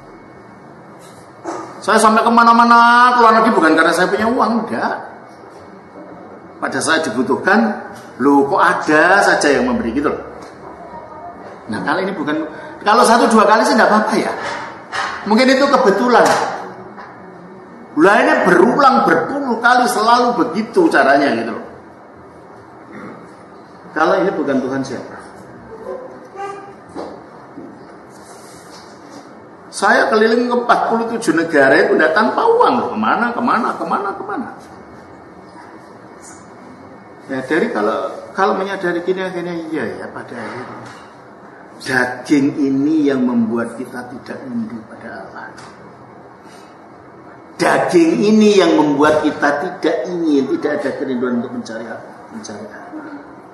Saya sampai kemana-mana ke luar negeri bukan karena saya punya uang, enggak. Pada saat dibutuhkan, loh kok ada saja yang memberi gitu loh. Nah kali ini bukan, kalau satu dua kali sih enggak apa-apa ya. Mungkin itu kebetulan. Lah ini berulang berpuluh kali selalu begitu caranya gitu loh. Kalau ini bukan Tuhan siapa? Saya keliling ke empat puluh tujuh negara itu tidak tanpa uang. Kemana, kemana, kemana, kemana. Ya dari kalau kalau menyadari gini-gini, iya ya pada akhirnya. Daging ini yang membuat kita tidak rindu pada Allah. Daging ini yang membuat kita tidak ingin, tidak ada kerinduan untuk mencari mencari Allah.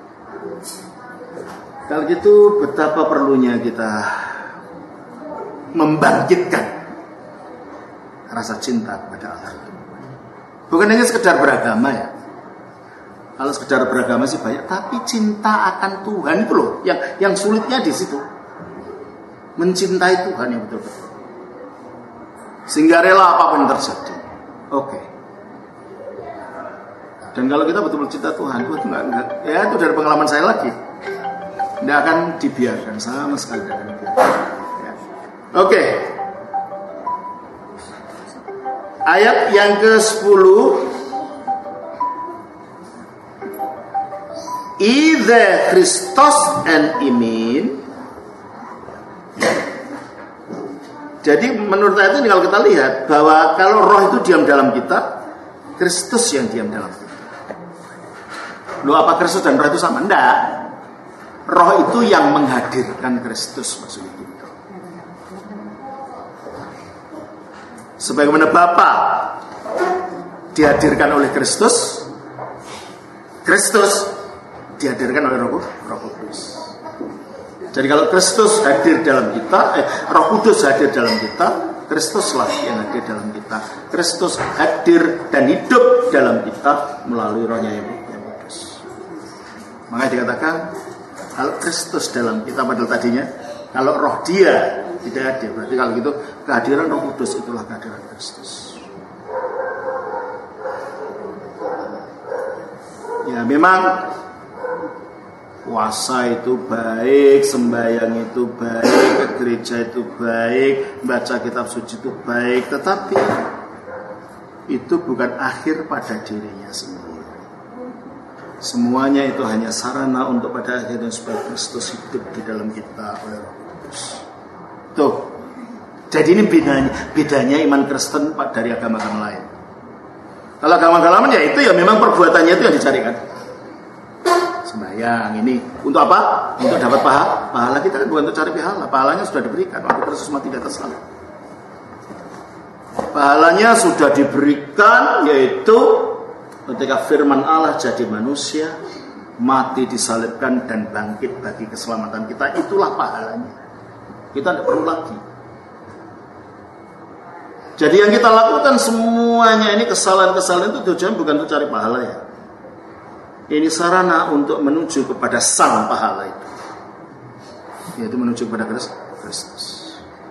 Kalau gitu betapa perlunya kita membangkitkan rasa cinta kepada Allah. Bukan hanya sekedar beragama ya. Kalau sekedar beragama sih banyak, tapi cinta akan Tuhan itu loh yang yang sulitnya di situ. Mencintai Tuhan yang betul-betul. Sehingga rela apapun yang terjadi. Oke. Dan kalau kita betul-betul cinta Tuhan, Tuhan itu enggak, enggak ya itu dari pengalaman saya lagi. Tidak akan dibiarkan sama sekali tidak akan dibiarkan. Oke, okay. Ayat yang ke sepuluh. Idza Christos and imin. Jadi menurut ayat ini kalau kita lihat bahwa kalau roh itu diam dalam kita, Kristus yang diam dalam kita. Loh apa Kristus dan roh itu sama? Enggak. Roh itu yang menghadirkan Kristus maksudnya. Sebagaimana Bapa dihadirkan oleh Kristus, Kristus dihadirkan oleh Roh, Roh Kudus. Jadi kalau Kristus hadir dalam kita, eh, Roh Kudus hadir dalam kita, Kristuslah yang hadir dalam kita. Kristus hadir dan hidup dalam kita melalui Rohnya yang kudus. Makanya dikatakan kalau Kristus dalam kita, padahal tadinya kalau Roh Dia tidak hadir, berarti kalau gitu kehadiran Roh Kudus itulah kehadiran Kristus. Ya memang puasa itu baik, sembahyang itu baik, ke gereja itu baik, baca kitab suci itu baik, tetapi itu bukan akhir pada dirinya sendiri. Semuanya itu hanya sarana untuk pada akhirnya supaya Kristus hidup di dalam kita oleh Roh Kudus. Tuh. Jadi ini bedanya, bedanya iman Kristen dari agama-agama lain. Kalau agama-agama lain ya itu ya memang perbuatannya itu yang dicarikan. Sembahyang ini untuk apa? Untuk dapat pahala. Pahala kita kan bukan untuk cari pahala. Pahalanya sudah diberikan waktu Kristus mati di atas salib. Pahalanya sudah diberikan yaitu ketika firman Allah jadi manusia, mati disalibkan dan bangkit bagi keselamatan kita. Itulah pahalanya. Kita tidak perlu lagi. Jadi yang kita lakukan semuanya ini kesalahan-kesalahan itu tujuan bukan untuk cari pahala ya. Ini sarana untuk menuju kepada sang pahala itu, yaitu menuju kepada Kristus.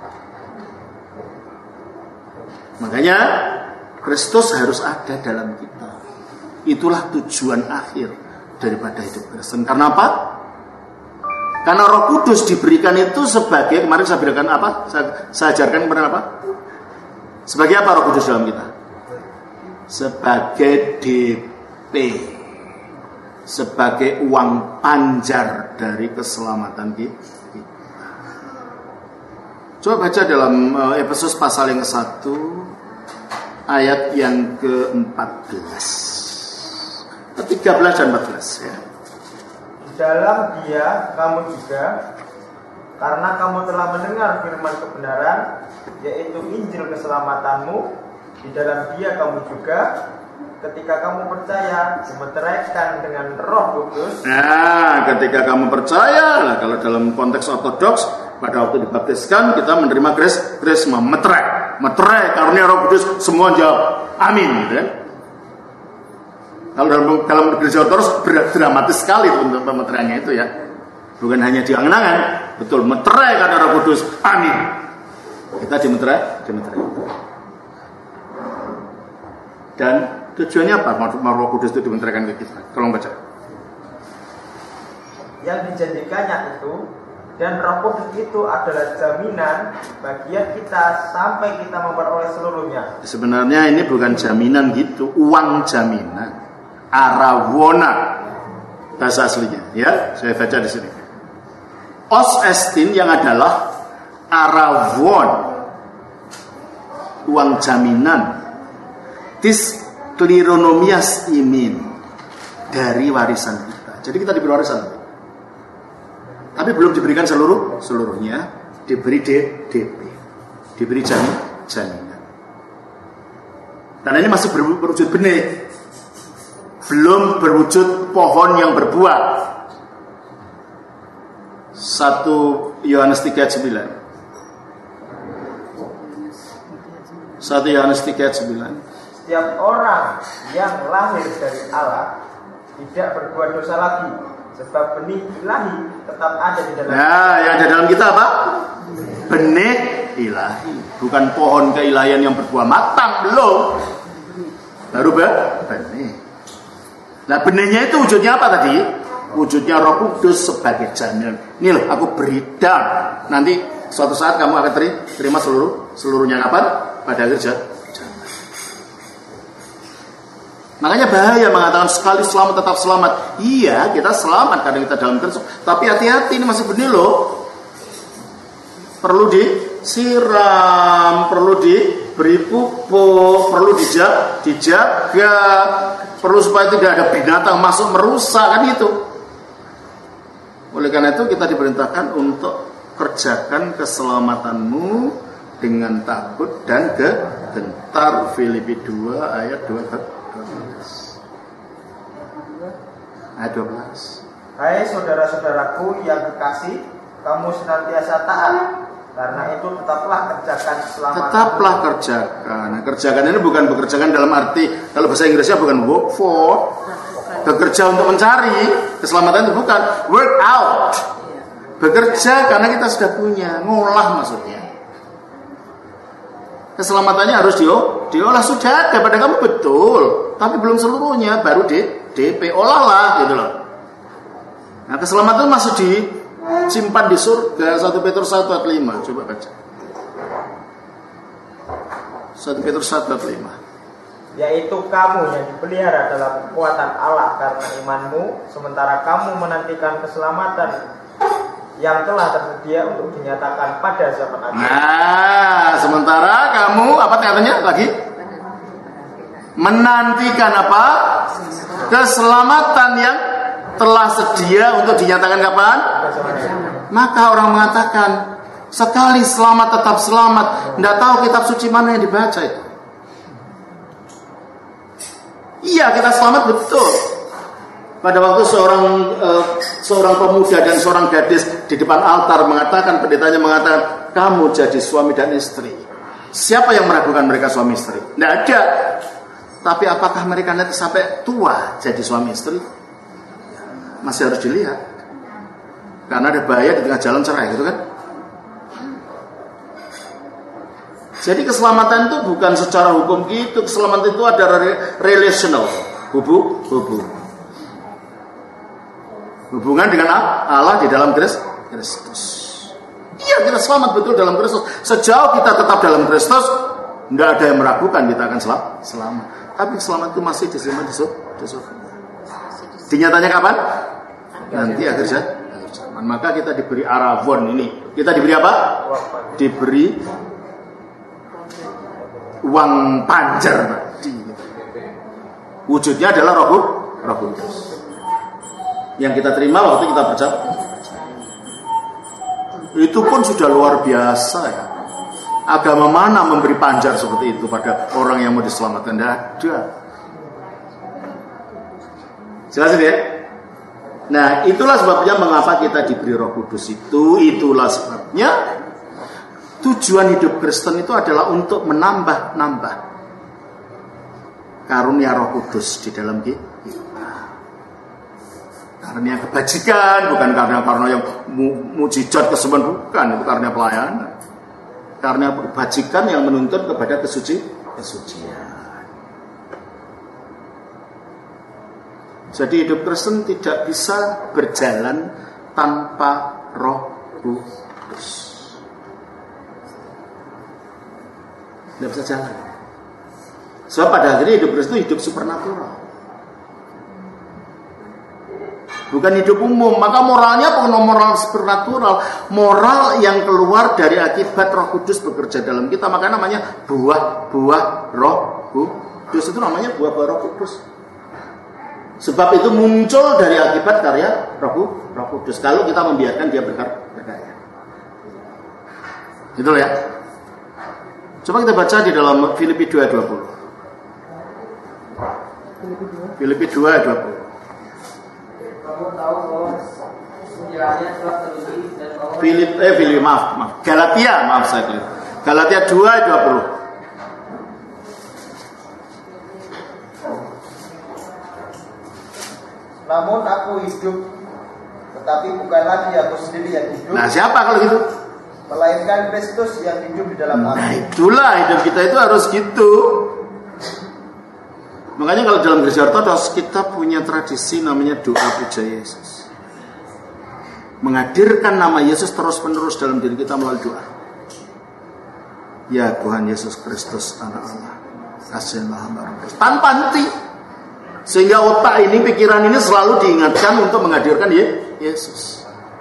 Makanya Kristus harus ada dalam kita. Itulah tujuan akhir daripada hidup Kristen. Karena apa? Karena Roh Kudus diberikan itu sebagai, kemarin saya berikan apa? Saya, saya ajarkan kepada apa? Sebagai apa Roh Kudus dalam kita? sebagai D P, sebagai uang panjar dari keselamatan kita. Coba baca dalam Efesus pasal yang ke satu ayat yang ke empat belas, ke tiga belas dan empat belas ya. Di dalam Dia kamu juga, karena kamu telah mendengar firman kebenaran, yaitu Injil keselamatanmu, di dalam Dia kamu juga, ketika kamu percaya, dimeteraikan dengan Roh Kudus. Nah, ketika kamu percaya, nah, kalau dalam konteks ortodoks, pada waktu dibaptiskan kita menerima grace, grace memeterai, meterai karunia Roh Kudus, semua jawab amin, gitu kan? Kalau dalam dalam gereja ortodoks dramatis sekali untuk pemeteraiannya itu ya, bukan hanya diangan-angan, betul meterai karunia Roh Kudus, amin. Kita dimeterai, dimeterai. Dan tujuannya apa? Roh Kudus itu dimenteraikan ke kita. Tolong baca. Yang dijanjikannya itu, dan Roh Kudus itu adalah jaminan bagian kita sampai kita memperoleh seluruhnya. Sebenarnya ini bukan jaminan gitu, uang jaminan, arawona bahasa aslinya. Ya, saya baca di sini. Os estin yang adalah arawon, uang jaminan. Tis klironomias imin, dari warisan kita. Jadi kita diberi warisan, tapi belum diberikan seluruh seluruhnya, diberi D P, diberi jamin, jaminan. Karena ini masih ber, berwujud benih, belum berwujud pohon yang berbuah. satu Yohanes tiga ayat sembilan. satu Yohanes tiga ayat sembilan. Setiap orang yang lahir dari Allah tidak berbuat dosa lagi, sebab benih ilahi tetap ada di dalam. Nah, yang ada dalam kita apa? Benih ilahi, bukan pohon keilahian yang berbuah matang, belum. Baru benih. Nah, benihnya itu wujudnya apa tadi? Wujudnya Roh Kudus sebagai jaminan. Ini loh, aku beri dan nanti suatu saat kamu akan terima seluruh seluruhnya kapan? Pada akhir zaman. Makanya bahaya mengatakan sekali selamat tetap selamat. Iya, kita selamat karena kita dalam Kristus. Tapi hati-hati, ini masih benih loh. Perlu disiram, perlu diberi pupuk, perlu dijaga, dijaga, perlu supaya tidak ada binatang masuk merusak, kan itu. Oleh karena itu kita diperintahkan untuk kerjakan keselamatanmu dengan takut dan gentar. Filipi dua ayat dua belas. Ayat dua belas. Hai saudara-saudaraku yang kekasih, kamu senantiasa taat, karena itu tetaplah kerjakan keselamatan. Tetaplah kerjakan. Nah, kerjakan ini bukan bekerjakan dalam arti, kalau bahasa Inggrisnya bukan work for, bekerja untuk mencari keselamatan, itu bukan work out. Bekerja karena kita sudah punya, ngolah maksudnya. Keselamatannya harus dio, diolah, sudah ada pada kamu betul, tapi belum seluruhnya, baru di D P, olahlah gitu loh. Nah, keselamatan masih disimpan di surga. Satu Petrus satu ayat lima, coba baca. Satu Petrus satu ayat lima. Yaitu kamu yang dipelihara dalam kekuatan Allah karena imanmu, sementara kamu menantikan keselamatan yang telah tersedia untuk dinyatakan pada zaman akhir. Nah, sementara kamu apa katanya lagi? Menantikan apa? Keselamatan yang telah sedia untuk dinyatakan kapan? Maka orang mengatakan sekali selamat tetap selamat. Tidak tahu kitab suci mana yang dibaca itu. Iya, kita selamat betul. Pada waktu seorang uh, seorang pemuda dan seorang gadis di depan altar mengatakan, pendetanya mengatakan, kamu jadi suami dan istri. Siapa yang meragukan mereka suami istri? Tidak ada. Tapi apakah mereka nanti sampai tua jadi suami istri? Masih harus dilihat. Karena ada bahaya di tengah jalan cerai, gitu kan? Jadi keselamatan itu bukan secara hukum gitu. Keselamatan itu ada relational, hubung, hubung. Hubungan dengan Allah di dalam Kristus. Iya, kita selamat betul dalam Kristus. Sejauh kita tetap dalam Kristus, tidak ada yang meragukan kita akan selamat. Tapi selamat itu masih disimpan di surga. Dinyatanya kapan? Nanti akhir zaman. Maka kita diberi aravon ini. Kita diberi apa? Diberi uang panjar tadi. Wujudnya adalah Roh Roh Kudus. Yang kita terima waktu kita percaya. Itu pun sudah luar biasa ya. Agama mana memberi panjar seperti itu pada orang yang mau diselamatkan? Tidak ada. Jelas ya? Nah, itulah sebabnya mengapa kita diberi Roh Kudus itu. Itulah sebabnya tujuan hidup Kristen itu adalah untuk menambah-nambah karunia Roh Kudus di dalam kita. Karunia kebajikan, bukan karena karena yang mujizat kesembuhan, bukan, itu karena pelayanan. Karena kebajikan yang menuntut kepada kesuci, kesucian. Jadi hidup Kristen tidak bisa berjalan tanpa Roh Kudus. Tidak bisa jalan. Sebab pada akhirnya hidup Kristen itu hidup supernatural. Bukan hidup umum. Maka moralnya bukan moral supernatural. Moral yang keluar dari akibat Roh Kudus bekerja dalam kita. Maka namanya buah-buah Roh Kudus. Itu namanya buah-buah Roh Kudus. Sebab itu muncul dari akibat karya Roh, Roh Kudus. Kalau kita membiarkan dia berkarya. Gitu ya. Coba kita baca di dalam Filipi dua dua puluh. Filipi dua dua puluh. Kamu tahu bahwa sekiranya telah teruji dan kamu Filip eh Filip maaf maaf Galatia maaf saya keliru. Galatia dua dua puluh. Namun aku hidup, tetapi bukan lagi aku sendiri yang hidup. Nah, siapa kalau gitu? Melainkan Kristus yang hidup di dalam aku. Nah, itulah hidup kita itu harus gitu. Makanya kalau dalam gereja ortodoks kita punya tradisi namanya doa puja Yesus. Menghadirkan nama Yesus terus-menerus dalam diri kita melalui doa. Ya Tuhan Yesus Kristus anak Allah, kasihlah hamba Kristus. Tanpa henti. Sehingga otak ini, pikiran ini selalu diingatkan untuk menghadirkan Yesus.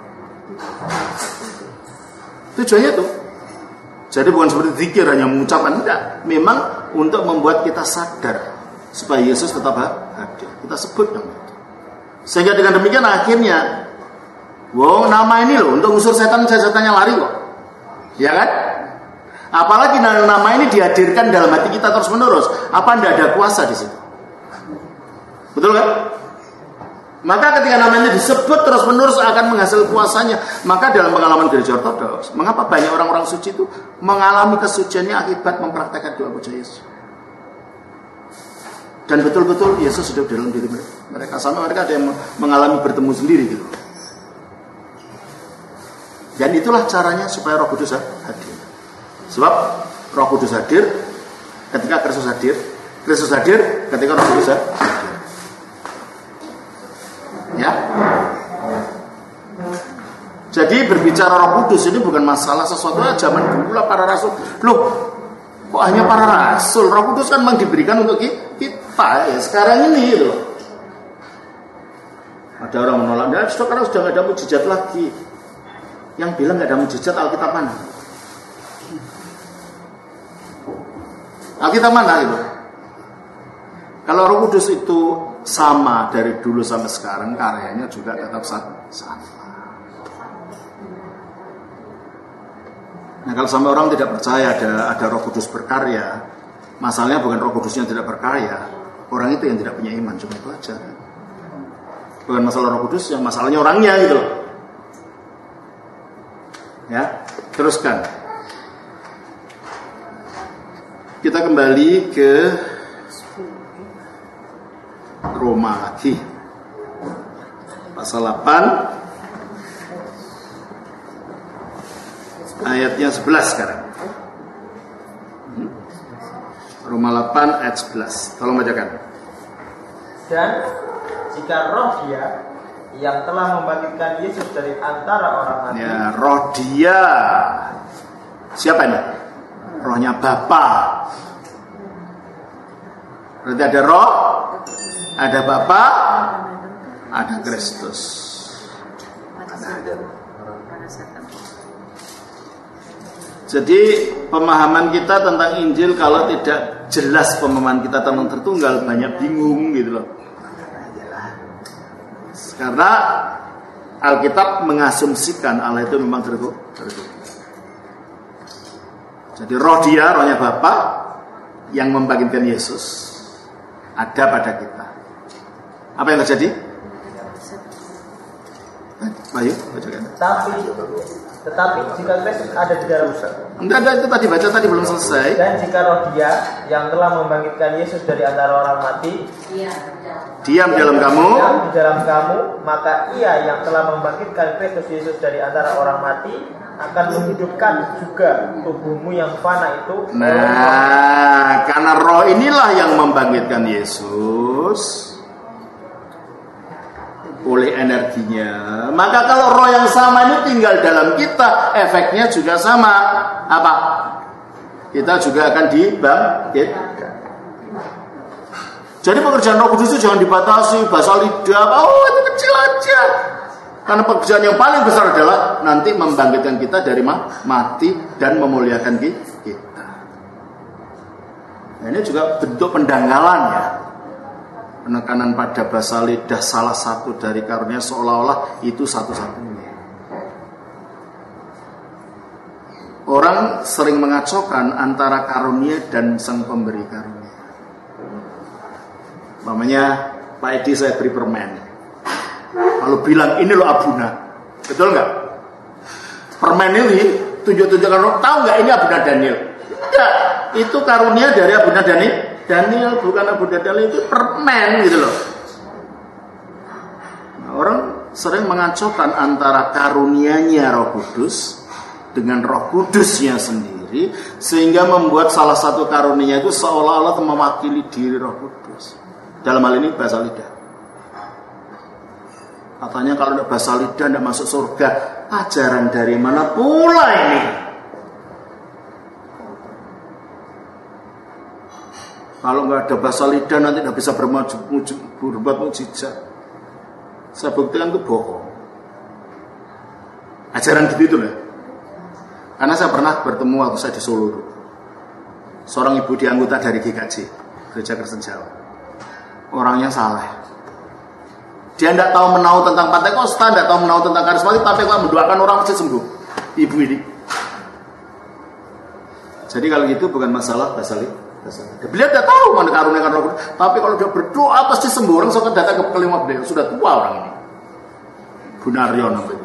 Tujuannya tuh. Jadi bukan seperti zikir hanya mengucapkan, tidak. Memang untuk membuat kita sadar supaya Yesus tetap hadir. Kita sebut nama itu. Sehingga dengan demikian akhirnya, wow, nama ini loh untuk ngusir setan, setannya lari kok. Ya kan? Apalagi nama ini dihadirkan dalam hati kita terus menerus. Apa tidak ada kuasa di situ? Betul kan? Maka ketika namanya disebut terus menerus akan menghasil kuasanya. Maka dalam pengalaman gereja ortodoks, mengapa banyak orang-orang suci itu mengalami kesuciannya akibat mempraktekkan doa puja Yesus? Dan betul-betul Yesus hidup dalam diri mereka. Sama mereka ada yang mengalami bertemu sendiri gitu. Dan itulah caranya supaya Roh Kudus hadir. Sebab Roh Kudus hadir ketika Kristus hadir. Kristus hadir ketika Roh Kudus hadir. Ya. Jadi berbicara Roh Kudus ini bukan masalah sesuatu yang zaman dulu lah para rasul. Loh, kok hanya para rasul? Roh Kudus kan memang diberikan untuk kita ya sekarang ini gitu. Ada orang menolak, nah, sekarang sudah nggak ada mujizat lagi. Yang bilang nggak ada mujizat Alkitab mana? Alkitab mana itu? Kalau Roh Kudus itu sama dari dulu sampai sekarang, karyanya juga tetap sama. Nah, kalau sampai orang tidak percaya ada ada Roh Kudus berkarya, masalahnya bukan Roh Kudusnya tidak berkarya, orang itu yang tidak punya iman, cuma itu aja. Bukan masalah Roh Kudus, yang masalahnya orangnya gitu loh. Ya, teruskan. Kita kembali ke Roma lagi. Pasal delapan ayatnya sebelas sekarang. Roma delapan ayat sebelas. Tolong bacakan. Dan jika roh dia yang telah membangkitkan Yesus dari antara orang mati. Ya, roh dia. Siapa ini? Rohnya Bapa. Berarti ada Roh, ada Bapa, ada Kristus. Jadi pemahaman kita tentang Injil kalau tidak jelas pemahaman kita tentang Tritunggal, banyak bingung gitu loh. Karena Alkitab mengasumsikan Allah itu memang Tritunggal. Jadi roh Dia, rohnya Bapa yang membangkitkan Yesus ada pada kita. Apa yang terjadi? Ayo, bacakan. Tapi, tetapi jika Kristus ada di dalam kita, enggak ada, itu tadi baca tadi belum selesai. dan jika roh Dia yang telah membangkitkan Yesus dari antara orang mati Diam di dalam kamu, diam di dalam kamu, maka Ia yang telah membangkitkan Kristus Yesus dari antara orang mati akan menghidupkan juga tubuhmu yang fana itu. nah, karena roh inilah yang membangkitkan Yesus oleh energinya. Maka kalau roh yang sama ini tinggal dalam kita, efeknya juga sama. Apa? Kita juga akan dibangkitkan. Jadi pekerjaan Roh Kudus itu jangan dibatasi, bahasa lidah, oh itu kecil aja. Karena pekerjaan yang paling besar adalah nanti membangkitkan kita dari mati dan memuliakan kita. Nah, ini juga bentuk pendanggalan ya. Penekanan pada bahasa lidah salah satu dari karunia, seolah-olah itu satu-satunya. Orang sering mengacaukan antara karunia dan sang pemberi karunia. Namanya Pak Edi saya beri permen. Kalau bilang ini lo Abuna, betul nggak? Permen ini tunjuk-tunjukkan lo, tahu nggak ini Abuna Daniel? Enggak, itu karunia dari Abuna Daniel. Daniel bukan Abuna Daniel, itu permen gitu loh. Nah, orang sering mengacaukan antara karunianya Roh Kudus dengan Roh Kudusnya sendiri, sehingga membuat salah satu karunia itu seolah-olah mewakili diri Roh Kudus. Dalam hal ini bahasa lidah. Katanya kalau tidak bahasa lidah tidak masuk surga. Ajaran dari mana pula ini? Kalau nggak ada bahasa lidah nanti tidak bisa berbuat mukjizat. Saya buktikan itu bohong. Ajaran gitu itu lah. Karena saya pernah bertemu waktu saya di Solo. Seorang ibu di anggota dari G K J, Gereja Kristen Jawa. Orangnya salah. Dia tidak tahu menahu tentang Pentakosta, tidak tahu menahu tentang karismatik, tapi kalau mendoakan orang mesti sembuh. Ibu ini. Jadi kalau gitu bukan masalah bahasa lidah. Beliau tidak tahu mana karunia Roh Kudus, tapi kalau dia berdoa pasti sembuh. Orang suka datang ke kelima beliau, sudah tua orang ini. Gunaryo namanya.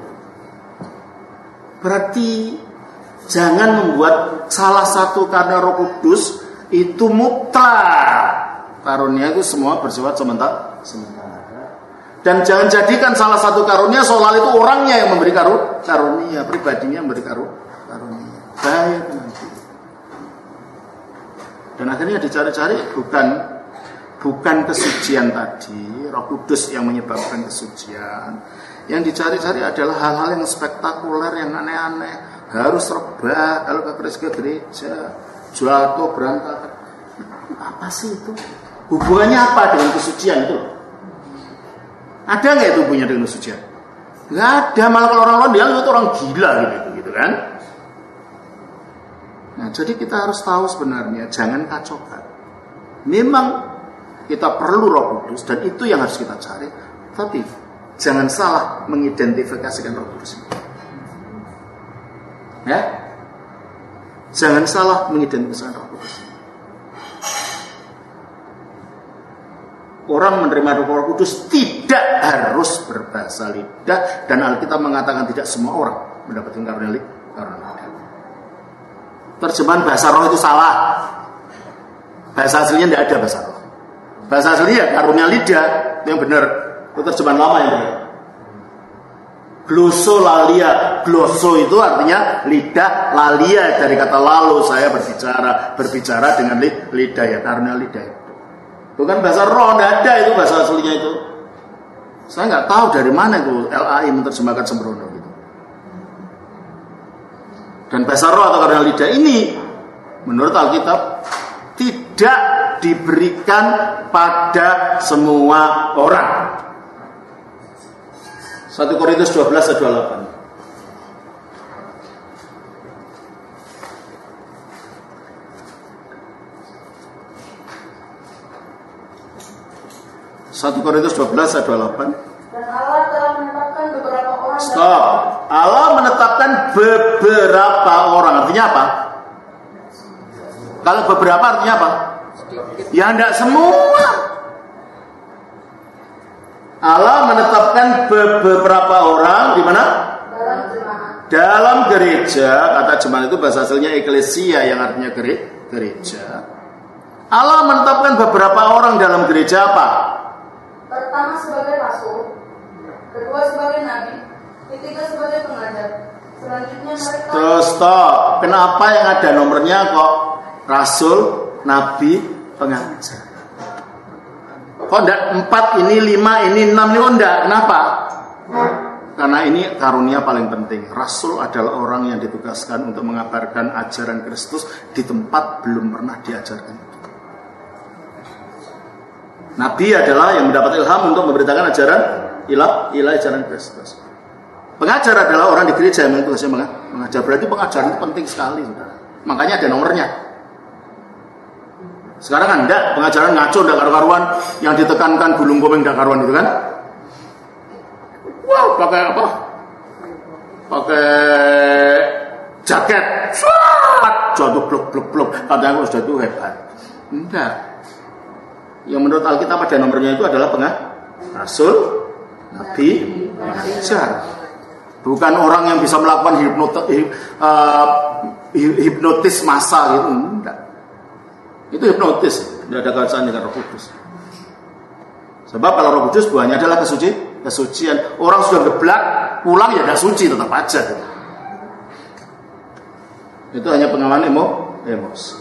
Berarti jangan membuat salah satu karena Roh Kudus itu mutlak. Karunia itu semua bersifat sementara. Dan jangan jadikan salah satu karunia seolah itu orangnya yang memberi karunia, pribadinya yang memberi karunia. Bahaya nanti. Dan akhirnya dicari-cari bukan bukan kesucian tadi, Roh Kudus yang menyebabkan kesucian. Yang dicari-cari adalah hal-hal yang spektakuler, yang aneh-aneh. Harus rebah kalau ke gereja, jatuh berantakan. Apa sih itu? Hubungannya apa dengan kesucian itu? Ada nggak itu hubungannya dengan kesucian? Nggak ada. Malah kalau orang-orang bilang itu orang gila gitu, gitu kan? Nah, jadi kita harus tahu sebenarnya, jangan kacaukan. Memang kita perlu Roh Kudus dan itu yang harus kita cari. Tapi jangan salah mengidentifikasikan Roh Kudus. Ya? Jangan salah mengidentifikasikan Roh Kudus. Orang menerima Roh Kudus tidak harus berbahasa lidah, dan Alkitab mengatakan tidak semua orang mendapatkan karunia lidah. Terjemahan bahasa roh itu salah. Bahasa aslinya tidak ada bahasa roh. Bahasa aslinya karunia lidah itu yang benar. Itu terjemahan lama yang benar. Glossolalia, glosso itu artinya lidah, lalia dari kata lalu saya berbicara, berbicara dengan lidah ya, karunia lidah itu. Bukan bahasa roh, tidak ada itu bahasa aslinya itu. Saya nggak tahu dari mana itu L A I menerjemahkan sembrono gitu. Dan bahasa roh atau karunia lidah ini menurut Alkitab tidak diberikan pada semua orang. satu Korintus dua belas ayat dua puluh delapan. satu Korintus dua belas ayat dua puluh delapan. Dan Allah telah menetapkan beberapa orang. Stop. Allah menetapkan beberapa orang. Artinya apa? Kalau beberapa artinya apa? Ya tidak semua. Allah menetapkan beberapa orang di mana? Dalam jemaat. Dalam gereja. Kata jemaat itu bahasa aslinya eklesia yang artinya gereja. Allah menetapkan beberapa orang dalam gereja apa? Pertama sebagai rasul, kedua sebagai nabi, ketiga sebagai pengajar. Selanjutnya mereka. Terus stop. Kenapa yang ada nomornya kok rasul, nabi, pengajar? Kok enggak empat ini, lima ini, enam ini? Oh enggak. Kenapa? Karena ini karunia paling penting. Rasul adalah orang yang ditugaskan untuk mengabarkan ajaran Kristus di tempat belum pernah diajarkan. Nabi adalah yang mendapat ilham untuk memberitakan ajaran ilah, ilah ajaran Kristus. Pengajar adalah orang di gereja yang tugasnya mengajar. Berarti pengajaran itu penting sekali, saudara. Makanya ada nomornya. Sekarang kan enggak, pengajaran ngaco, enggak karu-karuan, yang ditekankan gulung gomeng enggak karuan itu kan? Wow, pakai apa? Pakai jaket, jatuh blok blok blok. Katanya sudah itu hebat. Enggak. Yang menurut Alkitab pada nomornya itu adalah pengajar, rasul, nabi, pengajar. Bukan orang yang bisa melakukan hipnotis, uh, hipnotis massa gitu. Enggak. Itu hipnotis, tidak ada kaitannya dengan Roh Kudus. Sebab kalau Roh Kudus buahnya adalah kesuci, kesucian. Orang sudah geblak, pulang ya tidak suci, tetap aja. Gitu. Itu hanya pengalaman emo, emosi.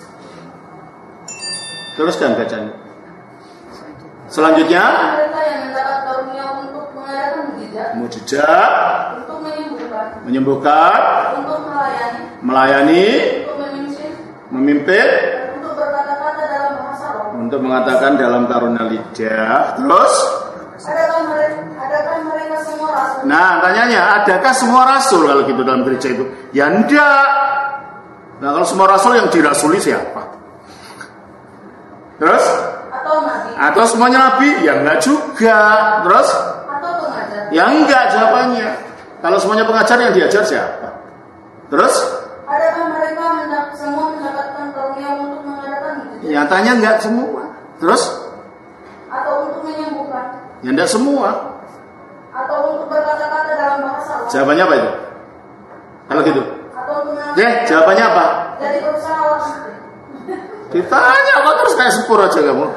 Teruskan bacanya. Selanjutnya, mereka yang mendapat karunia untuk mengadakan mukjizat, mukjizat, untuk menyembuhkan, menyembuhkan, untuk melayani, melayani, untuk memimpin, memimpin, untuk berkata-kata dalam bahasa roh, untuk mengatakan dalam karunia lidah. Terus, adakah mereka, adakah mereka semua rasul? nah tanyanya, adakah semua rasul kalau gitu dalam gereja itu? Ya enggak. Nah kalau semua rasul yang dirasuli siapa? Terus? Atau nabi? Atau semuanya nabi? Ya enggak juga. Terus? Atau pengajar? Ya enggak jawabannya. Kalau semuanya pengajar yang diajar siapa? Terus? Adakah mereka mendapat, semua mendapatkan karunia untuk mengadakan mukjizat? Nyatanya enggak semua. Terus? Atau untuk menyembuhkan? Ya enggak semua. Atau untuk berkata-kata dalam bahasa roh? Jawabannya apa itu? Kalau gitu. Atau untuk mengajar? Deh, jawabannya apa? Jadi berusaha Allah. Ditanya apa terus kayak sepur aja kamu?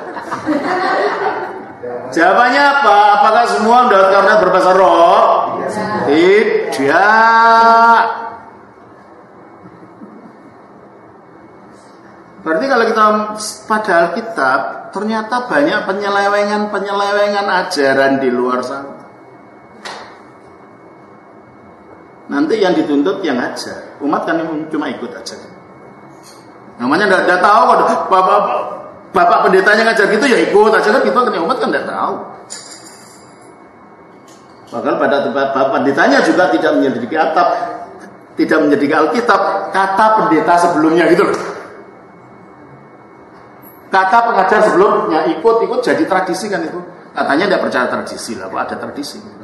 Jawabannya apa? Apakah semua mendapat karunia berbahasa roh? Tidak. Berarti kalau kita pada Alkitab, ternyata banyak penyelewengan-penyelewengan ajaran di luar sana. Nanti yang dituntut yang ajar. Umat kan cuma ikut aja. Namanya enggak, enggak tahu, bapak, bapak pendetanya ngajar gitu ya ikut aja kan gitu kan, umat kan enggak tahu. Bahkan pada tempat bapak pendetanya juga tidak menyelidiki Alkitab, tidak menyelidiki Alkitab, kata pendeta sebelumnya gitu loh. Kata pengajar sebelumnya ikut-ikut jadi tradisi kan itu. Katanya enggak percaya tradisi lah, kok ada tradisi gitu.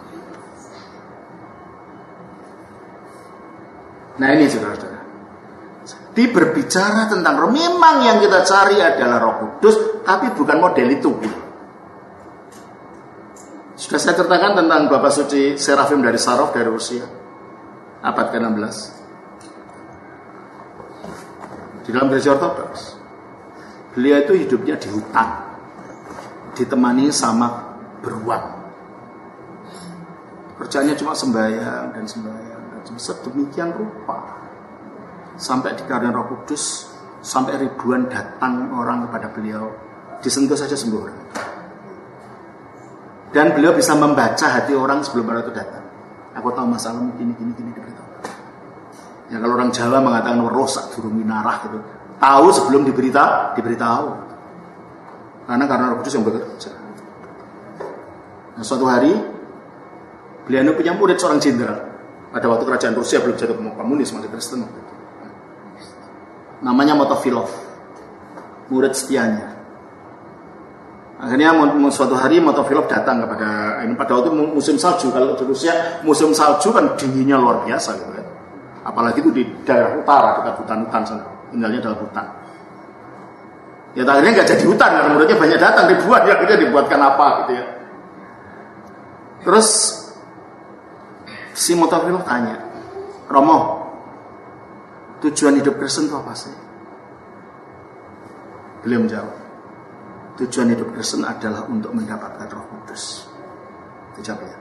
Nah ini saudara-saudara. Di berbicara tentang roh, memang yang kita cari adalah Roh Kudus, tapi bukan model itu. Sudah saya ceritakan tentang Bapak Suci Serafim dari Sarov dari Rusia, abad ke enam belas. Di dalam gereja Ortodoks, beliau itu hidupnya di hutan, ditemani sama beruang. Kerjanya cuma sembahyang dan sembahyang dan sedemikian rupa. Sampai dikarenakan Roh Kudus, sampai ribuan datang orang kepada beliau, disentuh saja sembuh. Dan beliau bisa membaca hati orang sebelum orang itu datang. Aku tahu masalahmu gini gini gini diberitahu. Ya kalau orang Jawa mengatakan rosak durung minarah gitu, tahu sebelum diberita diberitahu. Karena karena Roh Kudus yang bekerja. Nah, suatu hari beliau punya murid seorang jenderal. Pada waktu kerajaan Rusia belum jatuh komunis, masih Kristen. Namanya Motovilov, murid setianya. Akhirnya suatu hari Motovilov datang kepada ini pada waktu musim salju. Kalau di Rusia musim salju kan dinginnya luar biasa gitu kan. Apalagi itu di daerah utara dekat hutan-hutan sana, tinggalnya dalam hutan. Ya akhirnya nggak jadi hutan karena muridnya banyak datang ribuan, ya akhirnya dibuatkan apa gitu ya. Terus si Motovilov tanya, Romo, tujuan hidup Kristen itu apa sih? Beliau menjawab, tujuan hidup Kristen adalah untuk mendapatkan Roh Kudus. Dijawab ya.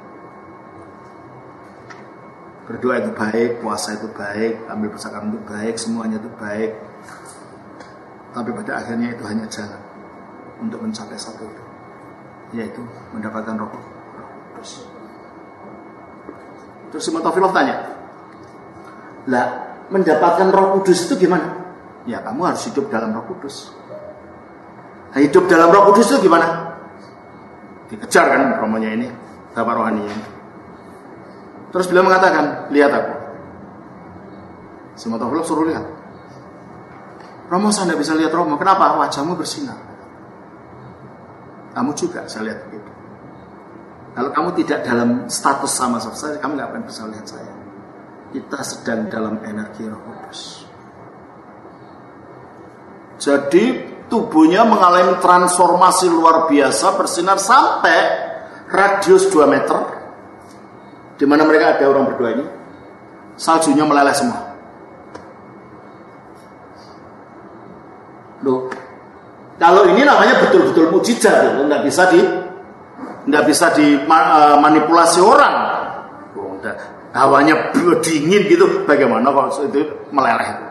Berdoa itu baik, puasa itu baik, ambil persaksian itu baik, semuanya itu baik. Tapi pada akhirnya itu hanya jalan untuk mencapai satu itu, yaitu mendapatkan Roh Kudus. Terus si Motovilov tanya, lah mendapatkan Roh Kudus itu gimana? Ya kamu harus hidup dalam Roh Kudus. Nah, hidup dalam Roh Kudus itu gimana? Dikejar kan romonya ini, Bapak rohani ini. Terus beliau mengatakan, lihat aku. Si Motovilov suruh lihat. Romo, saya tidak bisa lihat Romo. Kenapa? Wajahmu bersinar. Kamu juga saya lihat begitu. Kalau kamu tidak dalam status sama saya, kamu nggak akan bisa lihat saya. Kita sedang dalam energi Roh Kudus. Jadi tubuhnya mengalami transformasi luar biasa, bersinar sampai radius dua meter, di mana mereka ada orang berdua ini, saljunya meleleh semua. Loh, kalau ini namanya betul-betul mujizat, nggak bisa di, nggak bisa dimanipulasi orang. Oh, hawanya dingin gitu, bagaimana kalau itu meleleh?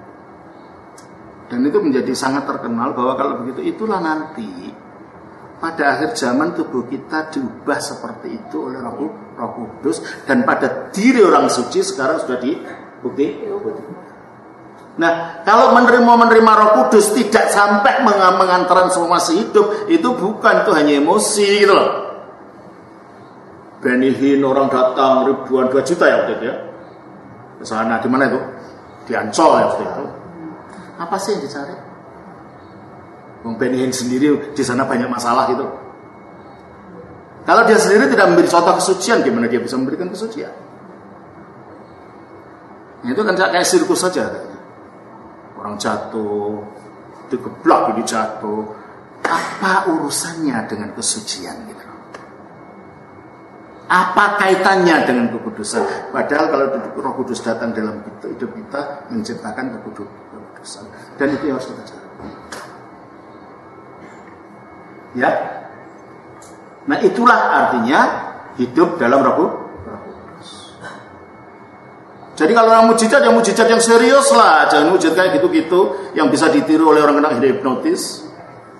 Dan itu menjadi sangat terkenal bahwa kalau begitu itulah nanti pada akhir zaman tubuh kita diubah seperti itu oleh Roh, Roh Kudus, dan pada diri orang suci sekarang sudah dibukti. Nah, kalau menerima-menerima Roh Kudus tidak sampai mengantar transformasi hidup, itu bukan, itu hanya emosi gitu loh. Benihin orang datang ribuan, dua juta ya waktu itu ya. Ke sana, di mana itu? Di Ancol ya waktu itu. Apa sih yang dicari? Bang Benihin sendiri di sana banyak masalah gitu. Kalau dia sendiri tidak memberi contoh kesucian, gimana dia bisa memberikan kesucian? Nah, itu kan kayak sirkus saja. Orang jatuh, digeblak, ini jatuh. Apa urusannya dengan kesucian gitu? Apa kaitannya dengan kekudusan? Padahal kalau Roh Kudus datang dalam hidup kita, menciptakan kekudusan. Dan itu yang harus kita cari. Ya. Nah, itulah artinya hidup dalam Roh Kudus. Jadi kalau yang mujizat, yang mujizat yang serius lah, jangan mujizat kayak gitu-gitu yang bisa ditiru oleh orang kena hipnotis.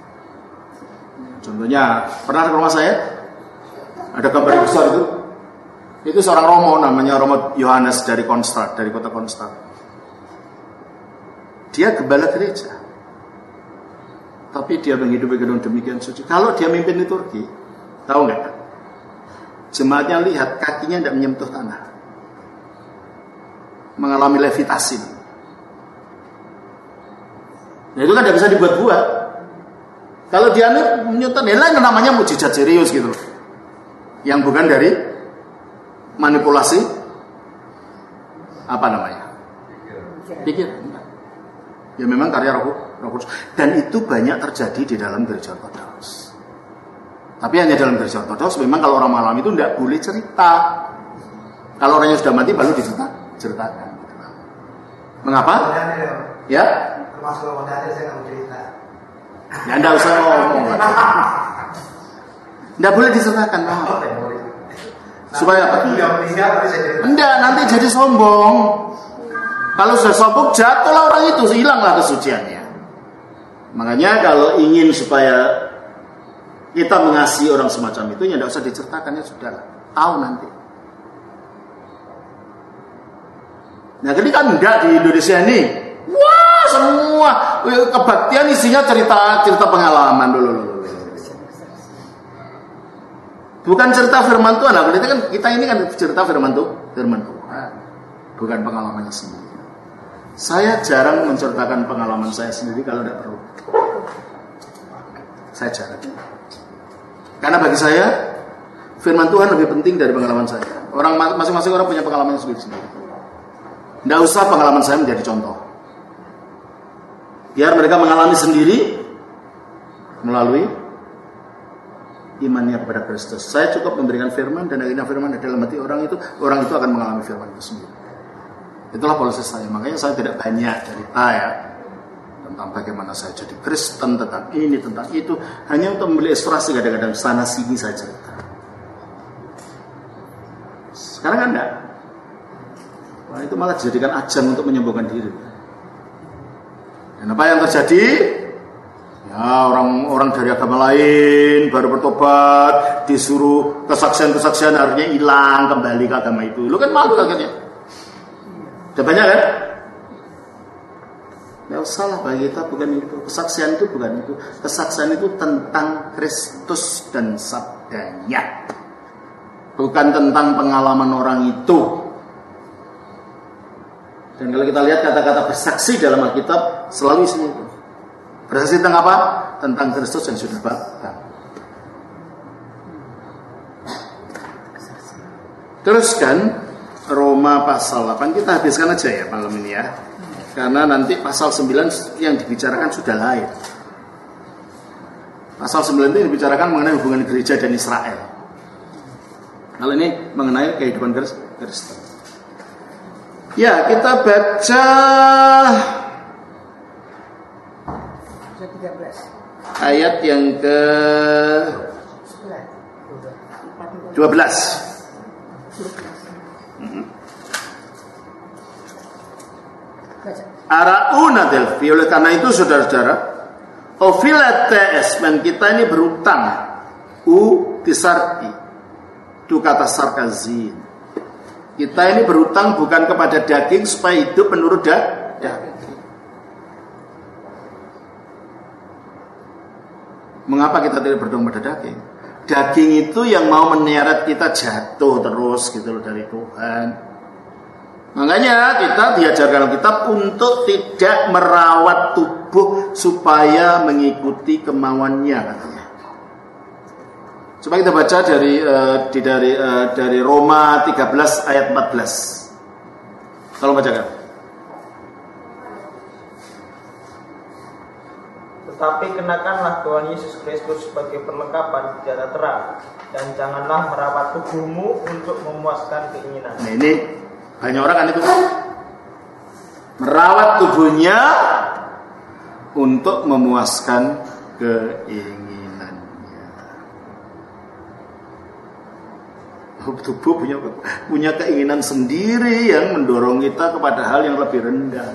Contohnya, pernah ke rumah saya? Ada gambar besar itu. Itu seorang Romo, namanya Romo Yohanes dari Kronstadt, dari kota Kronstadt. Dia gembala gereja. Tapi dia menghidupi gedung demikian suci. Kalau dia mimpin liturgi, tahu nggak? Jemaatnya lihat kakinya tidak menyentuh tanah, mengalami levitasi. Nah itu kan tidak bisa dibuat-buat. Kalau dia menyentuh, nilai namanya mujizat serius gitu loh. Yang bukan dari manipulasi apa namanya? Pikir. Ya memang karya Roh Kudus. Dan itu banyak terjadi di dalam gereja Ortodoks. Tapi hanya dalam gereja Ortodoks. Memang kalau orang malam itu tidak boleh cerita. Kalau orangnya sudah mati baru diceritakan. Mengapa? Ya? Termasuk modalnya saya nggak mau cerita. Ya tidak usah ngomong. Tidak boleh disertakan. Oh. Supaya apa? Enggak, nanti jadi sombong. Kalau sudah sombong, jatuhlah orang itu, hilanglah kesuciannya. Makanya kalau ingin supaya kita mengasihi orang semacam itu, ya tidak usah diceritakan, ya sudah tahu nanti. Nah, jadi kan enggak di Indonesia ini Wah, semua kebaktian isinya cerita cerita pengalaman dulu. Bukan cerita firman Tuhan. Nah, kita kan kita ini kan cerita firman Tuhan, firman Tuhan. Bukan pengalamannya sendiri. Saya jarang menceritakan pengalaman saya sendiri kalau tidak perlu. Saya jarang. Karena bagi saya firman Tuhan lebih penting dari pengalaman saya. Orang masing-masing orang punya pengalaman sendiri-sendiri. Tidak usah pengalaman saya menjadi contoh. Biar mereka mengalami sendiri melalui imannya kepada Kristus. Saya cukup memberikan firman dan akhirnya firman ada dalam hati orang itu, orang itu akan mengalami firman itu sendiri. Itulah proses saya. Makanya saya tidak banyak cerita ya tentang bagaimana saya jadi Kristen, tentang ini, tentang itu. Hanya untuk membeli ilustrasi kadang-kadang sana sini saya cerita. Sekarang kan enggak. Wah, itu malah dijadikan ajang untuk menyembuhkan diri. Dan apa yang terjadi? Ya, orang-orang dari agama lain baru bertobat, disuruh kesaksian-kesaksian akhirnya hilang kembali ke agama itu. Lu kan malu akhirnya. Udah banyak kan? Nggak usah lah, bagi kita bukan itu. Kesaksian itu bukan itu. Kesaksian itu tentang Kristus dan sabdanya. Bukan tentang pengalaman orang itu. Dan kalau kita lihat kata-kata bersaksi dalam Alkitab selalu isinya itu. Bersaksi tentang apa? Tentang Kristus yang sudah bangkit. Teruskan Roma pasal delapan, kita habiskan aja ya malam ini ya. Karena nanti pasal sembilan yang dibicarakan sudah lain. Pasal sembilan itu dibicarakan mengenai hubungan gereja dan Israel. Kalau ini mengenai kehidupan Kristen. Ya, kita baca ayat yang ke dua belas. Arauna delfi. Oleh karena itu saudara-saudara, ofilates, men kita ini berutang. U tisarki. Itu kata sarkazin. Kita ini berutang bukan kepada daging supaya hidup menurut da- daging. Mengapa kita tidak berutang pada daging? Daging itu yang mau menyeret kita jatuh terus gitu loh dari Tuhan. Makanya kita diajarkan kitab untuk tidak merawat tubuh supaya mengikuti kemauannya katanya. Coba kita baca dari uh, di dari uh, dari Roma tiga belas ayat empat belas. Tolong bacakan. Tetapi kenakanlah Tuhan Yesus Kristus sebagai perlengkapan senjata terang, dan janganlah merawat tubuhmu untuk memuaskan keinginan. Nah, ini banyak orang kan itu merawat tubuhnya untuk memuaskan keinginannya. Tubuh punya punya keinginan sendiri yang mendorong kita kepada hal yang lebih rendah.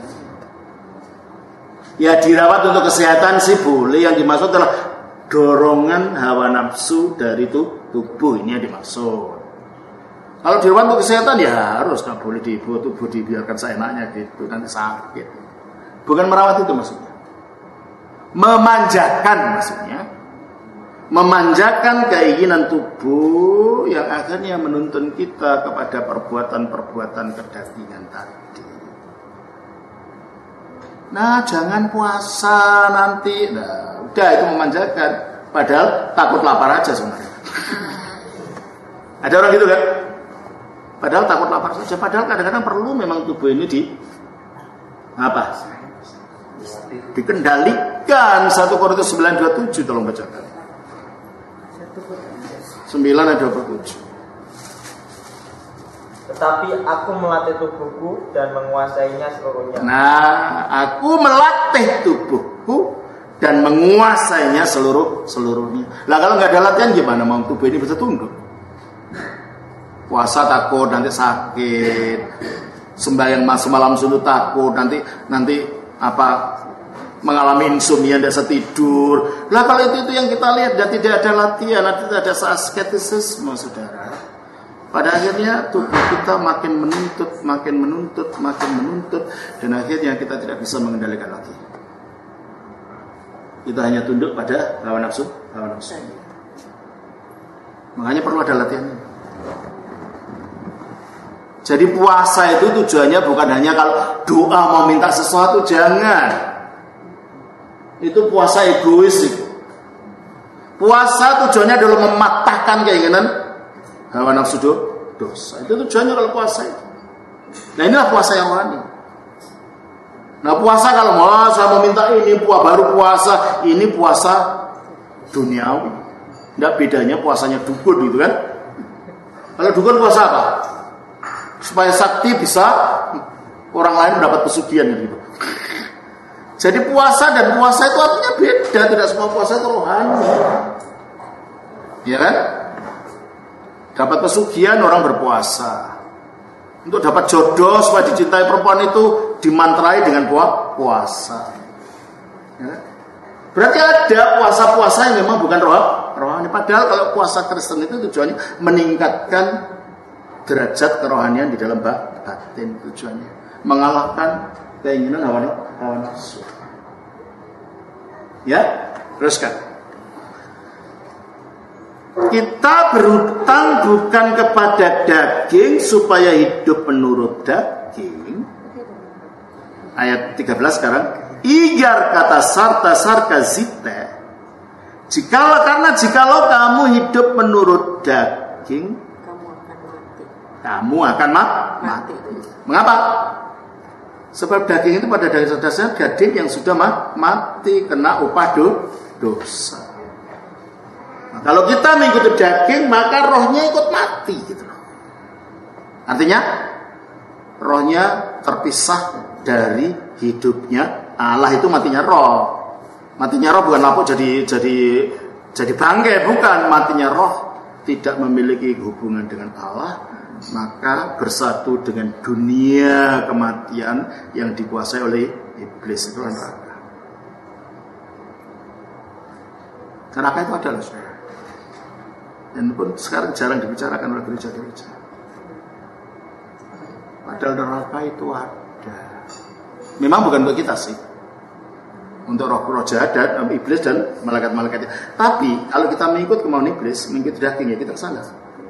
Ya dirawat untuk kesehatan sih boleh, yang dimaksud adalah dorongan hawa nafsu dari tubuh, ini yang dimaksud. Kalau dirawat untuk kesehatan ya harus, nggak boleh dibuat tubuh dibiarkan seenaknya gitu, nanti sakit. Bukan merawat itu maksudnya, memanjakan maksudnya, memanjakan keinginan tubuh yang akhirnya menuntun kita kepada perbuatan-perbuatan kedagingan tadi. Nah, jangan puasa nanti. Nah, udah itu memanjakan. Padahal takut lapar aja sebenarnya. Ada orang gitu kan? Padahal takut lapar saja. Padahal kadang-kadang perlu memang tubuh ini di apa? Dikendalikan. satu Korintus sembilan dua puluh tujuh tolong bacakan. sembilan ayat dua puluh tujuh. Tetapi aku melatih tubuhku dan menguasainya seluruhnya. Nah, aku melatih tubuhku dan menguasainya seluruh seluruhnya. Lah kalau nggak ada latihan gimana mau tubuh ini bisa tunduk? Puasa takut nanti sakit, sembahyang semalam suntuk takut nanti nanti apa mengalami insomnia, tidak bisa tidur. Lah kalau itu itu yang kita lihat dan tidak ada latihan, nanti tidak ada asketisisme, saudara. Pada akhirnya tubuh kita makin menuntut, makin menuntut, makin menuntut, dan akhirnya kita tidak bisa mengendalikan lagi. Kita hanya tunduk pada hawa nafsu, hawa nafsu. Makanya perlu ada latihan. Jadi puasa itu tujuannya bukan hanya kalau doa mau minta sesuatu, jangan. Itu puasa egois itu. Puasa tujuannya adalah mematahkan keinginan hawa nafsu dosa. Itu tujuannya kalau puasa itu. Nah inilah puasa yang rohani. Nah puasa kalau mau saya mau minta ini puasa baru puasa, ini puasa duniawi. Tidak bedanya puasanya dukun gitu kan? Kalau dukun puasa apa? Supaya sakti bisa orang lain mendapat pesugihan gitu. Jadi puasa dan puasa itu artinya beda. Tidak semua puasa itu rohani. Ya kan? Dapat pesugihan orang berpuasa. Untuk dapat jodoh supaya dicintai perempuan itu dimantrai dengan puasa. Ya. Berarti ada puasa-puasa yang memang bukan roh, rohani. Padahal kalau puasa Kristen itu tujuannya meningkatkan derajat kerohanian di dalam batin tujuannya. Mengalahkan keinginan hawa, hawa nafsu. Ya, teruskan. Kita berhutang bukan kepada daging supaya hidup menurut daging. Ayat tiga belas sekarang. Igar kata sarta sarka zite. Jikalau karena jikalau kamu hidup menurut daging, kamu akan ma- mati. Mengapa? Sebab daging itu pada dasarnya daging yang sudah ma- mati kena upah do- dosa. Nah, kalau kita mengikuti daging maka rohnya ikut mati gitu. Artinya rohnya terpisah dari hidupnya Allah. Itu matinya roh. Matinya roh bukan lapuk jadi jadi jadi bangkai, bukan. Matinya roh tidak memiliki hubungan dengan Allah, maka bersatu dengan dunia kematian yang dikuasai oleh iblis. Itu neraka. Neraka itu adalah saudara. Dan pun sekarang jarang dibicarakan oleh gereja-gereja. Padahal neraka itu ada. Memang bukan untuk kita sih, untuk roh-roh jahat dan iblis dan malaikat-malaikatnya. Tapi kalau kita mengikut kemauan iblis, mengikut daging, ya kita salah.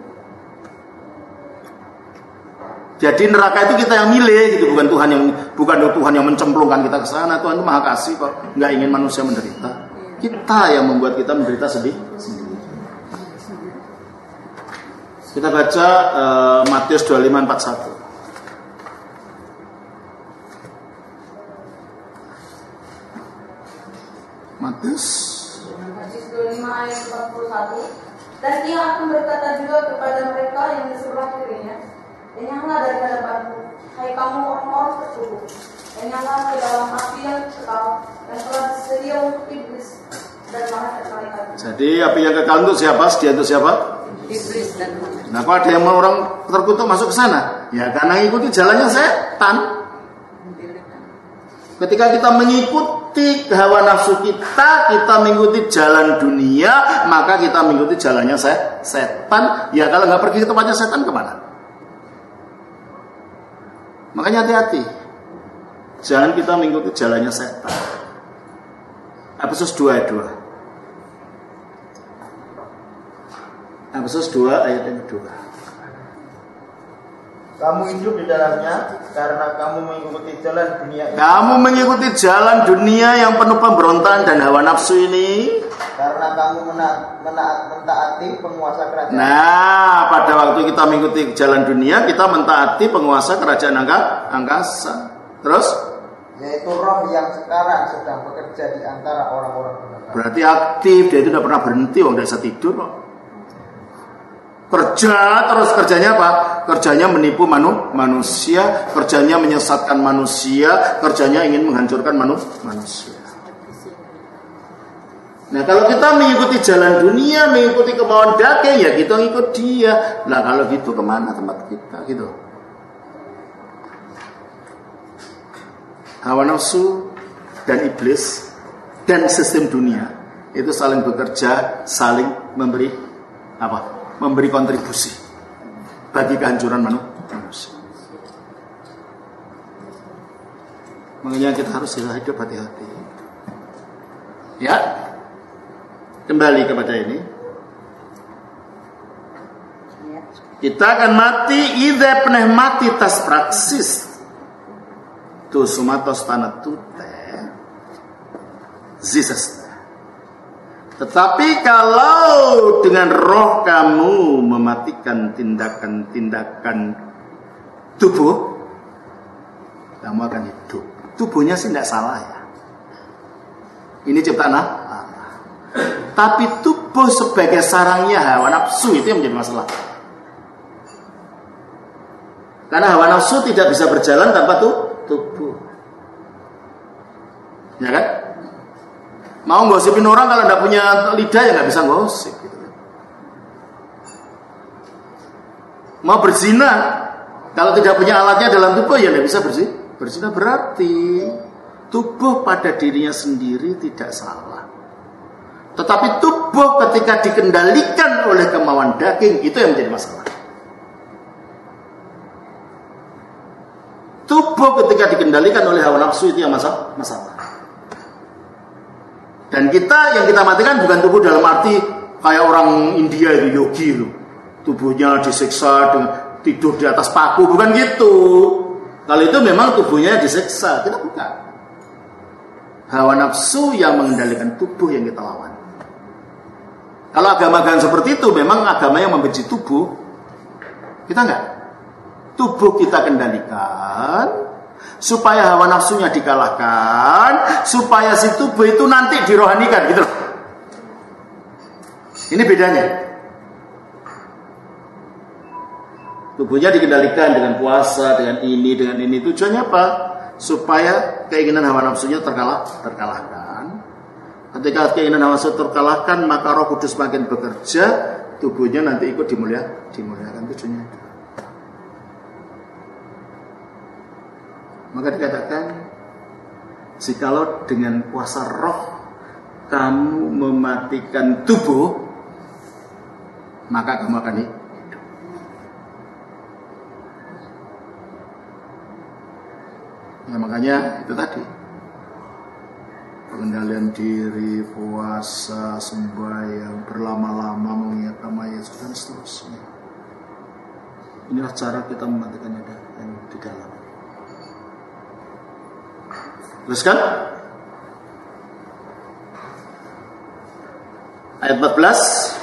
Jadi neraka itu kita yang milih, gitu, bukan Tuhan yang bukan Tuhan yang mencemplungkan kita ke sana. Tuhan itu Maha Kasih kok, nggak ingin manusia menderita. Kita yang membuat kita menderita sedih sendiri. Kita baca uh, Matius dua puluh lima empat puluh satu. Matius Matius dua puluh lima ayat empat puluh satu. Dan ia akan berkata juga kepada mereka yang di sebelah kirinya, "Enyahlah dari hadapanku, hai kamu orang-orang terkutuk. Enyahlah ke dalam api yang kekal, yang telah disediakan untuk iblis dan malaikat-malaikat." Jadi api yang kekal untuk siapa? Sedia untuk siapa? Iblis dan Nah, kok ada yang orang terkutuk masuk ke sana? Ya karena ngikuti jalannya setan. Ketika kita mengikuti hawa nafsu kita, kita mengikuti jalan dunia, maka kita mengikuti jalannya setan. Ya kalau nggak pergi ke tempatnya setan, kemana? Makanya hati-hati. Jangan kita mengikuti jalannya setan. Efesus dua ayat dua. Efesus dua ayat yang kedua. Kamu hidup di dalamnya karena kamu mengikuti jalan dunia ini. Kamu mengikuti jalan dunia yang penuh pemberontakan dan hawa nafsu ini. Karena kamu menaat, menaat, mentaati penguasa kerajaan. Nah, pada waktu kita mengikuti jalan dunia, kita mentaati penguasa kerajaan angka, angkasa. Terus? Yaitu roh yang sekarang sedang bekerja di antara orang-orang beriman. Berarti aktif, dia itu tidak pernah berhenti, orang tidak bisa tidur kok. Kerja terus, kerjanya apa? Kerjanya menipu manu, manusia, kerjanya menyesatkan manusia, kerjanya ingin menghancurkan manu, manusia. Nah kalau kita mengikuti jalan dunia, mengikuti kemauan daging, ya kita ngikut dia. Nah kalau gitu kemana tempat kita gitu? Hawa nafsu dan iblis dan sistem dunia itu saling bekerja, saling memberi apa? Memberi kontribusi. bagi kehancuran manusia. Makanya kita harus hidup hati-hati. Ya, kembali kepada ini. Kita akan mati idza pneh mati tas praksis. Tu sumatos tanah tute. Zisas. Tetapi kalau dengan roh kamu mematikan tindakan-tindakan tubuh, kamu akan hidup. Tubuhnya sih tidak salah ya. Ini ciptaan Allah. Tapi tubuh sebagai sarangnya hawa nafsu itu yang menjadi masalah. Karena hawa nafsu tidak bisa berjalan tanpa tuh, tubuh. Ya kan? Mau gosipin orang kalau tidak punya lidah ya nggak bisa gosip. Gitu. Mau berzina kalau tidak punya alatnya dalam tubuh ya nggak bisa berzina. Berzina berarti tubuh pada dirinya sendiri tidak salah. Tetapi tubuh ketika dikendalikan oleh kemauan daging itu yang menjadi masalah. Tubuh ketika dikendalikan oleh hawa nafsu itu yang masalah. masalah. Dan kita yang kita matikan bukan tubuh dalam arti kayak orang India itu yogi itu. Tubuhnya disiksa dengan tidur di atas paku, bukan gitu. Kalau itu memang tubuhnya disiksa, kita bukan. Hawa nafsu yang mengendalikan tubuh yang kita lawan. Kalau agama-agama seperti itu memang agama yang membenci tubuh. Kita enggak. Tubuh kita kendalikan supaya hawa nafsunya dikalahkan, supaya si tubuh itu nanti dirohanikan gitu. Ini bedanya. Tubuhnya dikendalikan dengan puasa, dengan ini, dengan ini. Tujuannya apa? Supaya keinginan hawa nafsunya terkalah, terkalahkan. Ketika keinginan hawa nafsu terkalahkan, maka Roh Kudus makin bekerja, tubuhnya nanti ikut dimulia, dimuliakan. Tujuannya. Maka dikatakan, jikalau dengan kuasa roh kamu mematikan tubuh, maka kamu akan hidup. Ya, makanya itu tadi pengendalian diri, puasa, sembahyang, berlama-lama mengingat nama Yesus dan seterusnya. Inilah cara kita mematikan yang di dalam. Teruskan ayat empat belas.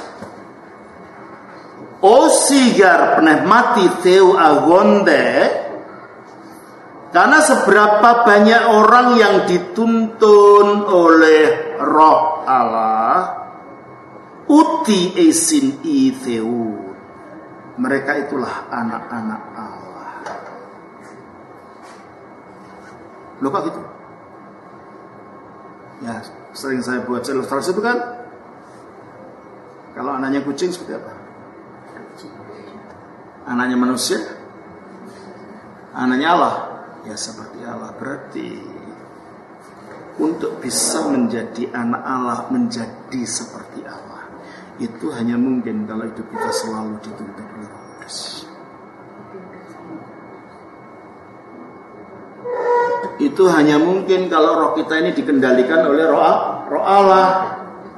O sigar pernah mati teu agonde, karena seberapa banyak orang yang dituntun oleh Roh Allah, uti esin i teu, mereka itulah anak-anak Allah. Loh kok gitu? Ya, sering saya buat ilustrasi itu kan, kalau anaknya kucing seperti apa? Anaknya manusia, anaknya Allah, ya seperti Allah. Berarti untuk bisa menjadi anak Allah, menjadi seperti Allah, itu hanya mungkin kalau hidup kita selalu dituntun oleh Roh Kudus. Itu hanya mungkin kalau roh kita ini dikendalikan oleh roh, roh Allah.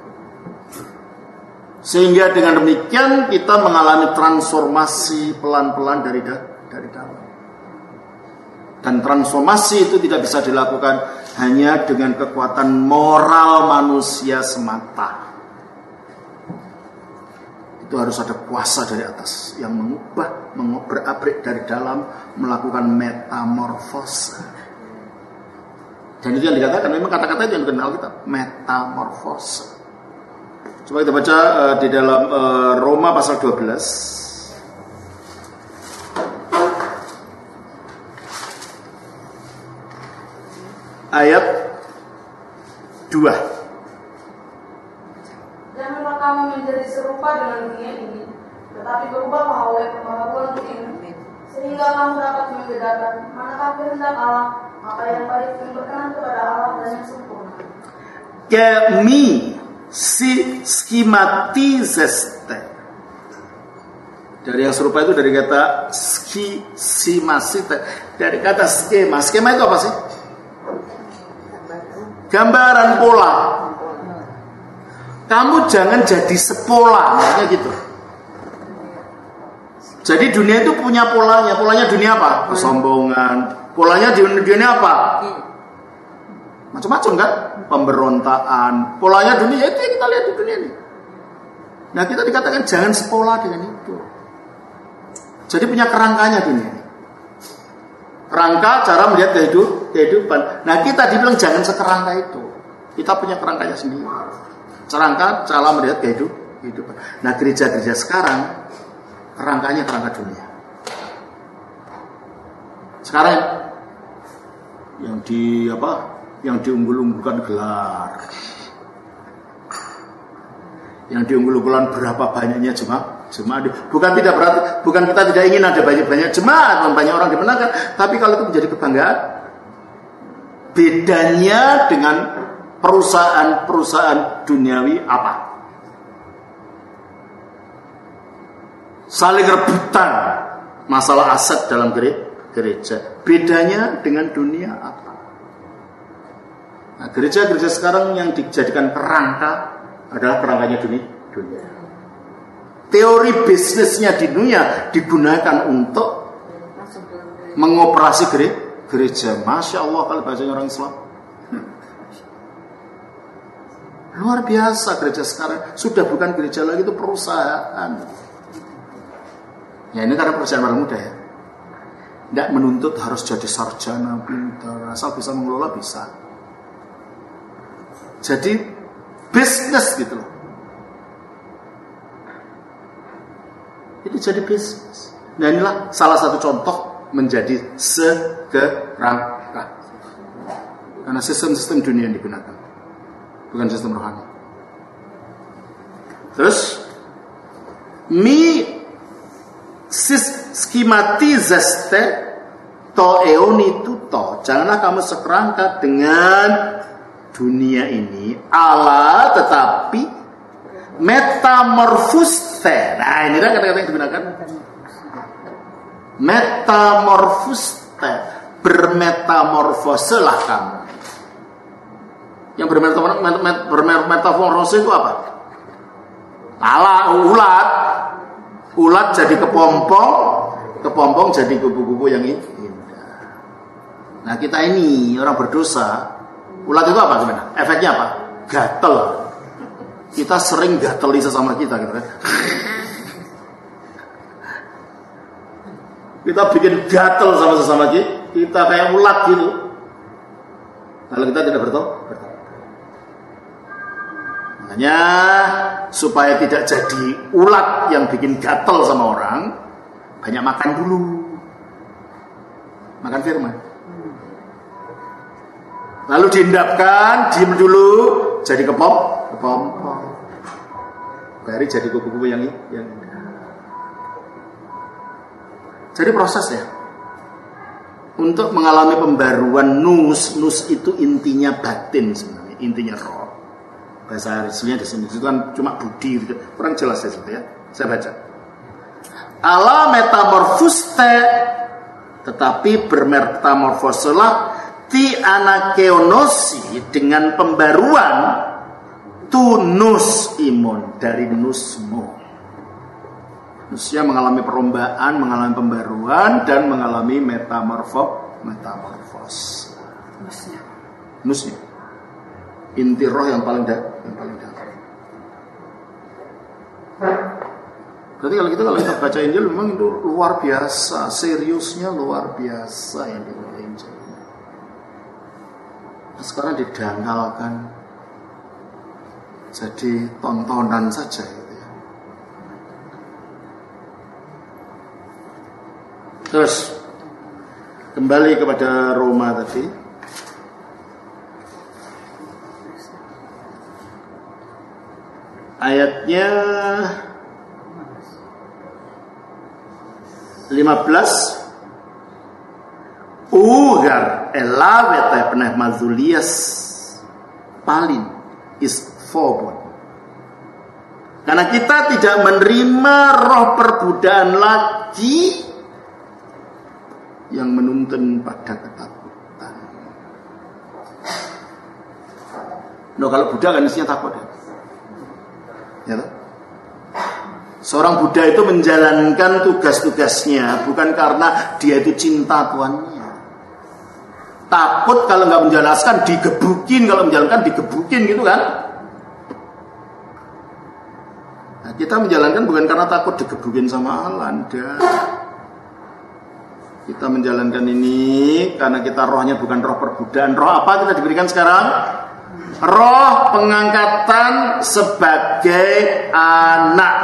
Sehingga dengan demikian kita mengalami transformasi pelan-pelan dari dari dalam. Dan transformasi itu tidak bisa dilakukan hanya dengan kekuatan moral manusia semata. Itu harus ada kuasa dari atas yang mengubah, mengobrak-abrik dari dalam, melakukan metamorfose. Dan itu yang dikatakan, memang kata-kata itu yang dikenal kita, metamorfose. Coba kita baca uh, di dalam uh, Roma pasal dua belas. Ayat dua. Janganlah kamu menjadi serupa dengan dunia ini, tetapi berubahlah oleh pengetahuan ini, sehingga kamu dapat membedakan manakah kehendak Allah, apa yang baik, yang berkenan kepada Allah dan yang sempurna. Kami si schematizeste. Dari yang serupa itu dari kata ski, simasi, dari kata skema. Skema itu apa sih? Gambaran pola. Kamu jangan jadi sepola, makanya gitu. Jadi dunia itu punya polanya. Polanya dunia apa? Kesombongan. Polanya di dunia apa? Macam-macam kan? Pemberontakan. Polanya dunia itu yang kita lihat di dunia ini. Nah, kita dikatakan jangan sepola dengan itu. Jadi punya kerangkanya dunia ini. Kerangka cara melihat kehidup, kehidupan. Nah, kita dibilang jangan sekerangka itu. Kita punya kerangkanya sendiri. Kerangka cara melihat kehidup, kehidupan. Nah, gereja-gereja sekarang kerangkanya kerangka dunia. Sekarang yang di apa? Yang diunggul-unggulkan gelar. Yang diunggul-unggulan berapa banyaknya jemaat? Jemaat, bukan tidak berarti, bukan kita tidak ingin ada banyak-banyak jemaat, banyak orang dimenangkan, tapi kalau itu menjadi kebanggaan, bedanya dengan perusahaan-perusahaan duniawi apa? Saling rebutan masalah aset dalam gereja. Bedanya dengan dunia apa? Nah, gereja-gereja sekarang yang dijadikan kerangka adalah kerangkanya dunia. dunia. Teori bisnisnya di dunia digunakan untuk mengoperasi gereja. Masya Allah kalau bahasanya orang Islam. Luar biasa gereja sekarang. Sudah bukan gereja lagi, itu perusahaan. Ya ini karena perusahaan orang muda ya. Tidak menuntut harus jadi sarjana, pintar. Asal bisa mengelola bisa. Jadi bisnis gitu loh. Itu jadi bisnis. Nah inilah salah satu contoh menjadi sekerangka. Karena sistem-sistem dunia yang digunakan, bukan sistem rohani. Terus mi sis schematizaste to eoni tuto. Janganlah kamu sekerangka dengan dunia ini. Allah tetapi metamorfus. Nah ini kan kata-kata yang digunakan. Metamorfus, bermetamorfoselah kamu. Yang bermetamorfose itu apa? Ala ulat, ulat jadi kepompong, kepompong jadi kupu-kupu yang indah. Nah kita ini orang berdosa, ulat itu apa gimana? Efeknya apa? Gatel. Kita sering gateli sesama kita gitu kan. Kita bikin gatel sama sesama kita. Kita kayak ulat gitu. Kalau kita tidak bertobat. Makanya supaya tidak jadi ulat yang bikin gatel sama orang, banyak makan dulu. Makan firman. Lalu diendapkan, diem dulu, jadi kepop, kepompong. Baru jadi kupu-kupu yang yang jadi proses ya. Untuk mengalami pembaruan nus, nus itu intinya batin sebenarnya, intinya roh. Bahasa aslinya di sini itu kan cuma budi, gitu. Kurang jelas ya sebenarnya. Saya baca. Allah metamorfuste, tetapi bermetamorfoselah ti anakeonosi dengan pembaruan tu nus imun dari nusmu. Nusnya mengalami perubahan, mengalami pembaruan dan mengalami metamorfo, metamorfos. Nusnya. Nusnya. Inti roh yang paling dalam, yang paling dalam. Berarti kalau kita kalau kita baca Injil memang itu luar biasa, seriusnya luar biasa yang dibaca Injil. Nah, sekarang didangkalkan jadi tontonan saja gitu ya. Terus kembali kepada Roma tadi. Ayatnya lima belas. Ugar elaweta pernah mazulias palin is forward. Karena kita tidak menerima roh perbudakan lagi yang menuntun pada ketakutan. Nah, kalau Buddha kan isinya takut ya. Ya toh? Seorang Buddha itu menjalankan tugas-tugasnya bukan karena dia itu cinta tuannya. Takut kalau nggak menjalankan digebukin, kalau menjalankan digebukin gitu kan. Nah, kita menjalankan bukan karena takut digebukin sama Allah, enggak. Kita menjalankan ini karena kita rohnya bukan roh perbudakan. Roh apa kita diberikan sekarang? Roh pengangkatan sebagai anak.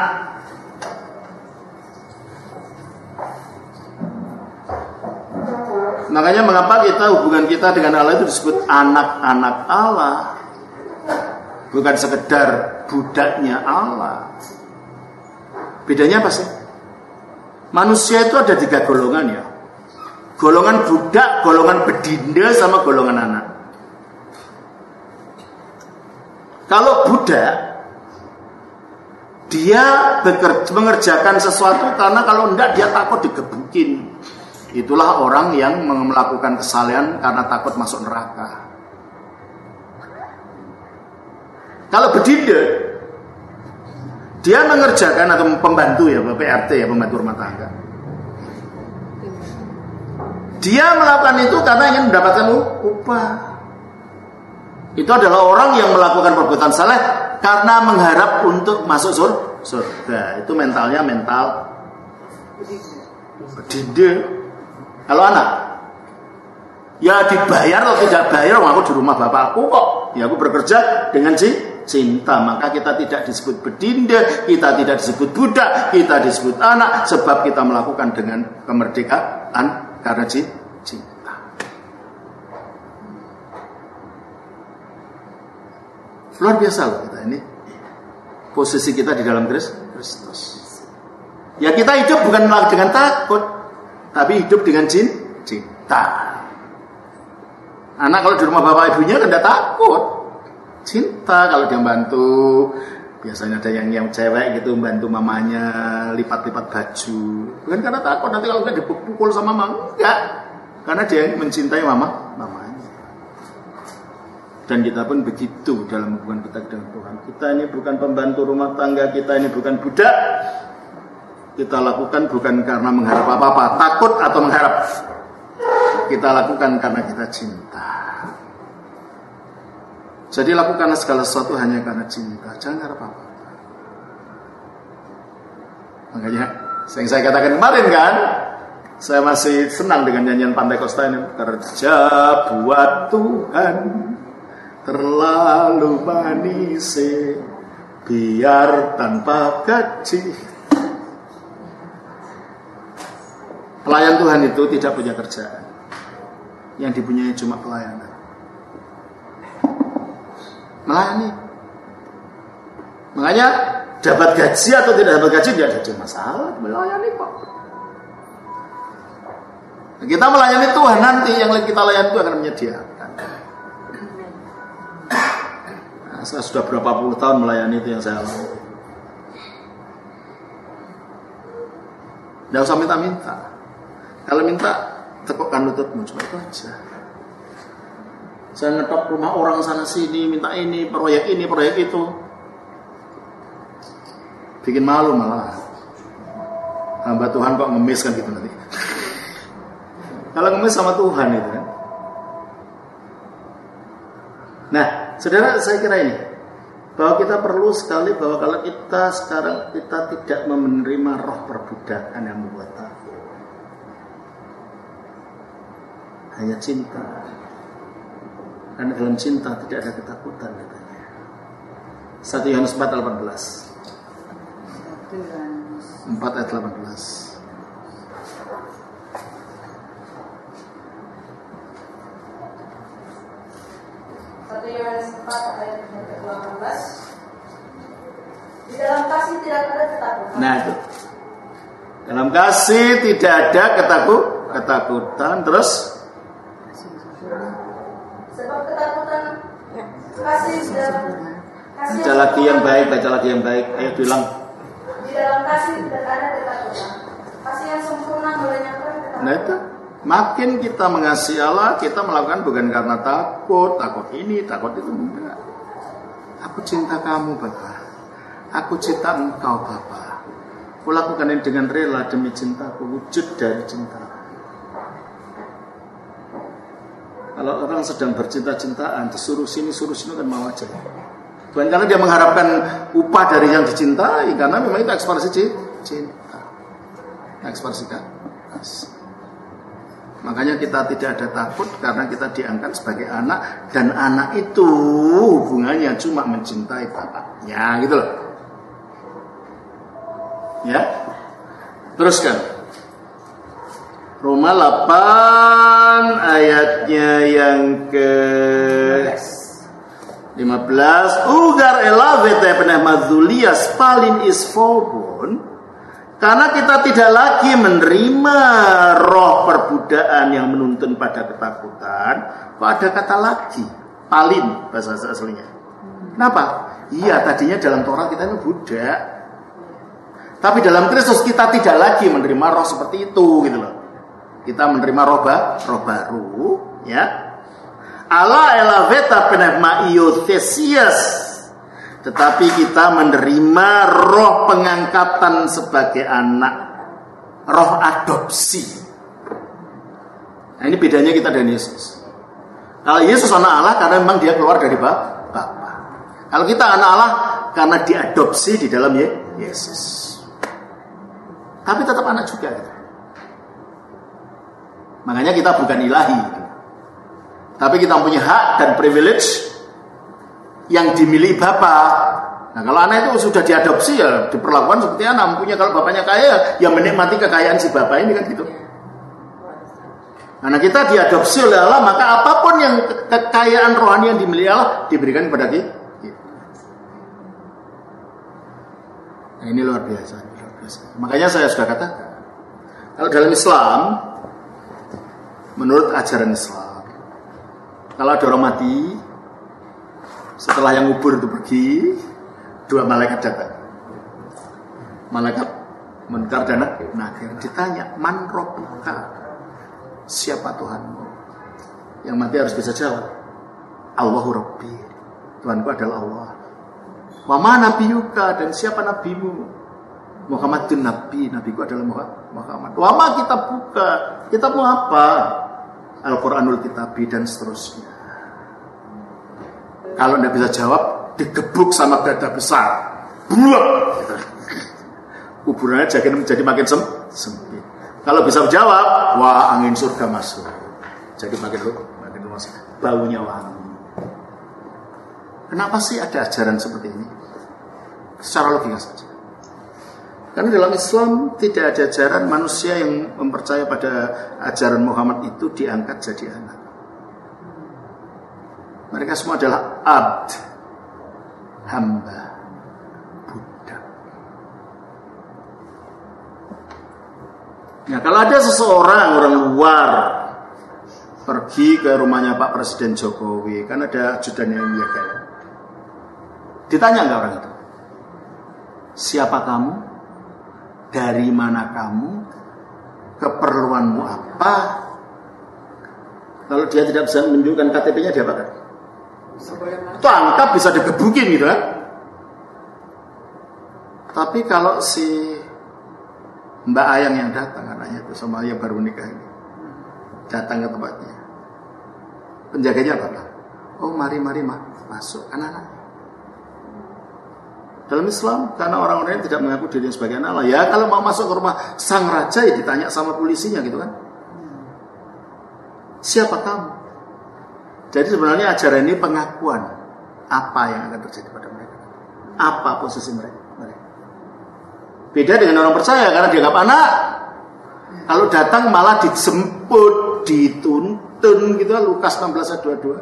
Makanya mengapa kita hubungan kita dengan Allah itu disebut anak-anak Allah, bukan sekedar budaknya Allah. Bedanya apa sih? Manusia itu ada tiga golongan ya. Golongan budak, golongan bedinda, sama golongan anak. Kalau budak, dia bekerja, mengerjakan sesuatu karena kalau enggak dia takut digebukin. Itulah orang yang melakukan kesalahan karena takut masuk neraka. Kalau bedinda, dia mengerjakan atau pembantu ya, P R T ya, pembantu rumah tangga. Dia melakukan itu karena ingin mendapatkan upah. Itu adalah orang yang melakukan perbuatan salah karena mengharap untuk masuk surga. Itu mentalnya mental bedinda. Kalau anak, ya dibayar atau tidak bayar, aku di rumah bapakku kok. Ya aku bekerja dengan cinta. Maka kita tidak disebut bedinda, kita tidak disebut budak, kita disebut anak, sebab kita melakukan dengan kemerdekaan karena cinta. Luar biasa loh kita ini. Posisi kita di dalam Kristus. Ya kita hidup bukan dengan takut, tapi hidup dengan cinta. Anak kalau di rumah bapak ibunya kan tidak takut, cinta. Kalau dia bantu, biasanya ada yang yang cewek gitu bantu mamanya lipat-lipat baju, bukan karena takut nanti kalau dia dipukul sama mama, enggak, karena dia mencintai mama mamanya. Dan kita pun begitu dalam hubungan kita dengan Tuhan. Kita ini bukan pembantu rumah tangga, kita ini bukan budak. Kita lakukan bukan karena mengharap apa-apa, takut atau mengharap. Kita lakukan karena kita cinta. Jadi lakukanlah segala sesuatu hanya karena cinta, jangan harap apa-apa. Makanya yang saya katakan kemarin kan, saya masih senang dengan nyanyian Pantai Kosta ini. Kerja buat Tuhan terlalu manis, biar tanpa gaji. Pelayan Tuhan itu tidak punya kerjaan, yang dipunyai cuma pelayanan. Melayani. Makanya dapat gaji atau tidak dapat gaji tidak ada masalah, melayani kok. Kita melayani Tuhan, nanti yang kita layani itu akan menyediakan. Nah, saya sudah berapa puluh tahun melayani itu yang saya alami. Tidak usah minta-minta. Kalau minta, tekukkan lututmu, cuma itu aja. Saya ngetok rumah orang sana sini, minta ini, proyek ini, proyek itu. Bikin malu malah. Hamba Tuhan kok ngemis kan gitu nanti. Kalau ngemis sama Tuhan itu kan. Nah, saudara, saya kira ini, bahwa kita perlu sekali bahwa kalau kita sekarang kita tidak menerima roh perbudakan yang membuat takut. Hanya cinta. Karena dalam cinta tidak ada ketakutan katanya. satu Yohanes empat ayat delapan belas. empat ayat delapan belas. satu Yohanes empat ayat delapan belas. Di dalam kasih tidak ada ketakutan. Nah itu. Dalam kasih tidak ada ketakut, ketakutan. Terus sebab ketakutan kasih sudah Baca lagi yang baik, baca lagi yang baik. Ayo bilang. Di dalam kasih tidak ada ketakutan. Kasih yang sempurna melenyapkan ketakutan. Nah itu, makin kita mengasihi Allah, kita melakukan bukan karena takut, takut ini, takut itu, enggak. Aku cinta kamu, Bapak. Aku cinta engkau, Bapak. Aku lakukan ini dengan rela demi cintaku, wujud dari cinta. Kalau orang sedang bercinta-cintaan, disuruh sini, suruh sini kan mau aja. Bukan karena dia mengharapkan upah dari yang dicintai, karena memang itu ekspresi cinta. Ekspresikan. Makanya kita tidak ada takut karena kita diangkat sebagai anak, dan anak itu hubungannya cuma mencintai bapaknya, gitu loh. Ya, teruskan. Roma delapan ayatnya yang ke lima belas. Ugar elavete penehmadzulias palin isfobon. Karena kita tidak lagi menerima roh perbudakan yang menuntun pada ketakutan. Kok ada kata lagi? Palin bahasa aslinya. Kenapa? Iya, tadinya dalam Torah kita ini budak. Tapi dalam Kristus kita tidak lagi menerima roh seperti itu, gitu loh. Kita menerima roh, roh baru, ya. Allah elaveta penema iothesias. Tetapi kita menerima roh pengangkatan sebagai anak, roh adopsi. Nah, ini bedanya kita dan Yesus. Kalau Yesus anak Allah karena memang dia keluar dari Bapa. Kalau kita anak Allah karena diadopsi di dalam Yesus. Tapi tetap anak juga, gitu. Makanya kita bukan ilahi, gitu. Tapi kita punya hak dan privilege yang dimiliki Bapa. Nah, kalau anak itu sudah diadopsi, ya diperlakukan seperti anak. Mempunyai, kalau bapaknya kaya, ya menikmati kekayaan si bapak ini, kan gitu. Karena kita diadopsi oleh Allah, maka apapun yang kekayaan rohani yang dimiliki Allah diberikan kepada kita. Nah, ini luar biasa, luar biasa. Makanya saya sudah katakan, kalau dalam Islam, menurut ajaran Islam, kalau ada orang mati, setelah yang ngubur itu pergi, dua malaikat datang. Malaikat munkar dan nakir ditanya, man rabbuka? Siapa Tuhanmu? Yang mati harus bisa jawab, Allahu Rabbi. Tuhanku adalah Allah. Wa ma nabiyuka, dan siapa nabimu? Muhammadun nabi, nabiku adalah Muhammad. Wa ma kitabuka, kitabmu apa? Al-Quranul Kitabi, dan seterusnya. Kalau tidak bisa jawab, digebuk sama gada besar. Buak! Kuburannya jadi, jadi makin sem sempit. Kalau bisa jawab, wah, angin surga masuk. Jadi makin makin luas. Baunya wangi. Kenapa sih ada ajaran seperti ini? Secara logika saja. Karena dalam Islam tidak ada ajaran manusia yang mempercaya pada ajaran Muhammad itu diangkat jadi anak. Mereka semua adalah abd, hamba, budak. Nah, kalau ada seseorang, orang luar, pergi ke rumahnya Pak Presiden Jokowi, kan ada ajudan yang menjaga. Ditanya nggak orang itu? Siapa kamu? Dari mana kamu? Keperluanmu apa? Kalau dia tidak bisa menunjukkan K T P-nya, dia apa? Tangkap, bisa digebukin gitu kan. Tapi kalau si Mbak Ayang yang datang, anaknya itu sama yang baru nikah ini, datang ke tempatnya, penjaganya apa? Oh, mari mari ma masuk anak-anak. Dalam Islam, karena orang-orang yang tidak mengaku dirinya sebagai anak Allah, ya kalau mau masuk ke rumah sang raja, ya ditanya sama polisinya gitu kan. Siapa kamu? Jadi sebenarnya ajaran ini pengakuan apa yang akan terjadi pada mereka, apa posisi mereka. Beda dengan orang percaya, karena dianggap anak. Kalau datang malah dijemput, dituntun gitu. Lukas enam belas ayat dua puluh dua.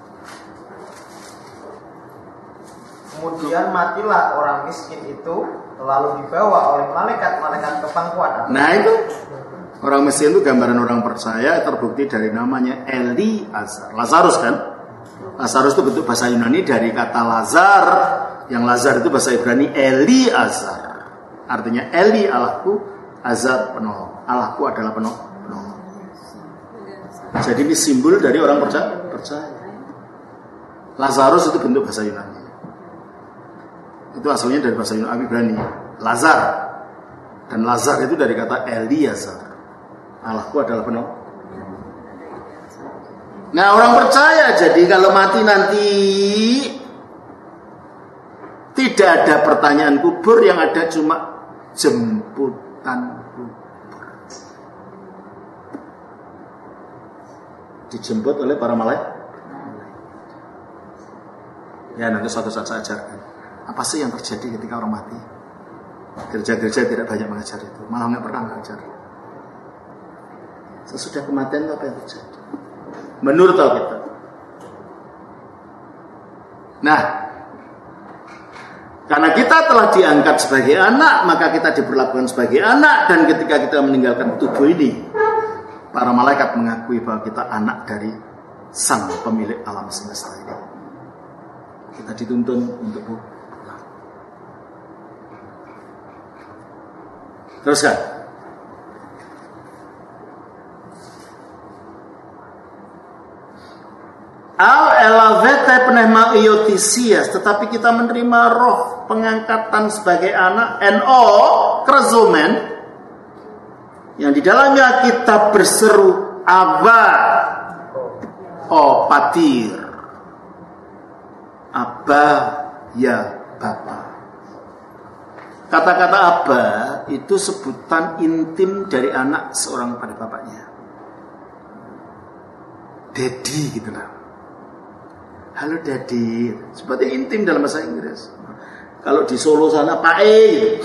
Kemudian matilah orang miskin itu lalu dibawa oleh malaikat-malaikat kepangkuan. Nah itu orang Mesir itu gambaran orang percaya terbukti dari namanya Eliazar. Lazarus kan? Lazarus itu bentuk bahasa Yunani dari kata Lazar, yang Lazar itu bahasa Ibrani Eliazar. Artinya Eli Allahku, Azar penolong. Allahku adalah penolong. Jadi ini simbol dari orang percaya. percaya. Lazarus itu bentuk bahasa Yunani. Itu asalnya dari bahasa Yunani Ibrani, Lazar. Dan Lazar itu dari kata Eliazar. Allahku adalah penolong. Nah orang percaya jadi kalau mati nanti tidak ada pertanyaan kubur, yang ada cuma jemputan kubur. Dijemput oleh para malaikat. Ya nanti suatu saat saya ajarkan apa sih yang terjadi ketika orang mati. Gereja-gereja tidak banyak mengajar itu, malah nggak pernah mengajar. Sesudah kematian apa yang terjadi menurut kita. Nah, karena kita telah diangkat sebagai anak, maka kita diperlakukan sebagai anak. Dan ketika kita meninggalkan tubuh ini, para malaikat mengakui bahwa kita anak dari Sang Pemilik alam semesta ini. Kita dituntun untuk pulang. Teruskan. Al-elavete penema iotisias, tetapi kita menerima roh pengangkatan sebagai anak, no krezomen, yang di dalamnya kita berseru Abba, oh patir, Abba ya Bapa. Kata-kata Abba itu sebutan intim dari anak seorang pada bapaknya. Daddy gitu lah. Halo Daddy, seperti intim dalam bahasa Inggris. Kalau di Solo sana Pak E gitu.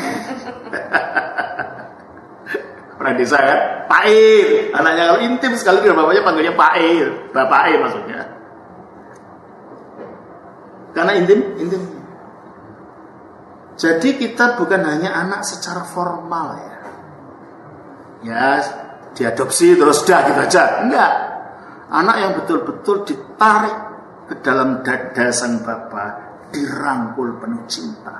Pernah desa kan? Pak E. Anaknya kalau intim sekali dengan bapaknya panggilnya Pak E. Bapak E maksudnya. Karena intim, intim. Jadi kita bukan hanya anak secara formal ya. Ya, diadopsi terus dah gitu aja. Enggak. Anak yang betul-betul ditarik ke dalam dada sang bapa, dirangkul penuh cinta.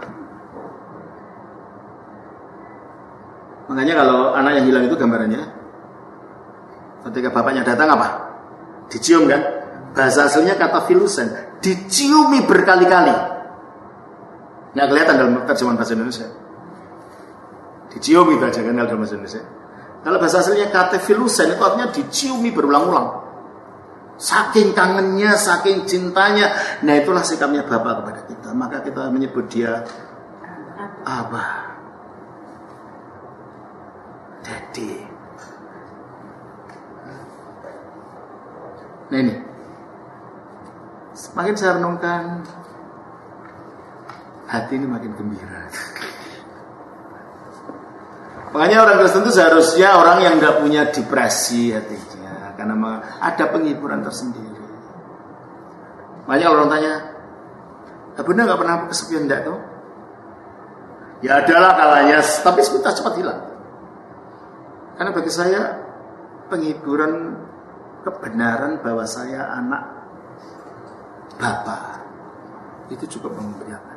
Makanya kalau anak yang hilang itu gambarannya, ketika bapaknya datang apa? Dicium kan? Bahasa aslinya kata filusen, diciumi berkali-kali. Nggak kelihatan dalam terjemahan bahasa Indonesia. Dicium itu aja kan dalam bahasa Indonesia. Kalau bahasa aslinya kata filusen itu artinya diciumi berulang-ulang. Saking kangennya, saking cintanya. Nah itulah sikapnya Bapa kepada kita. Maka kita menyebut dia Abba, Daddy. Nah ini, semakin saya renungkan, hati ini makin gembira. Makanya orang Kristen itu seharusnya orang yang tidak punya depresi hatinya. Karena ada penghiburan tersendiri. Banyak orang tanya, benar nggak pernah kesepian enggak tuh? Ya adalah kalanya, tapi sebentar cepat hilang. Karena bagi saya penghiburan kebenaran bahwa saya anak Bapa itu cukup memeriahkan,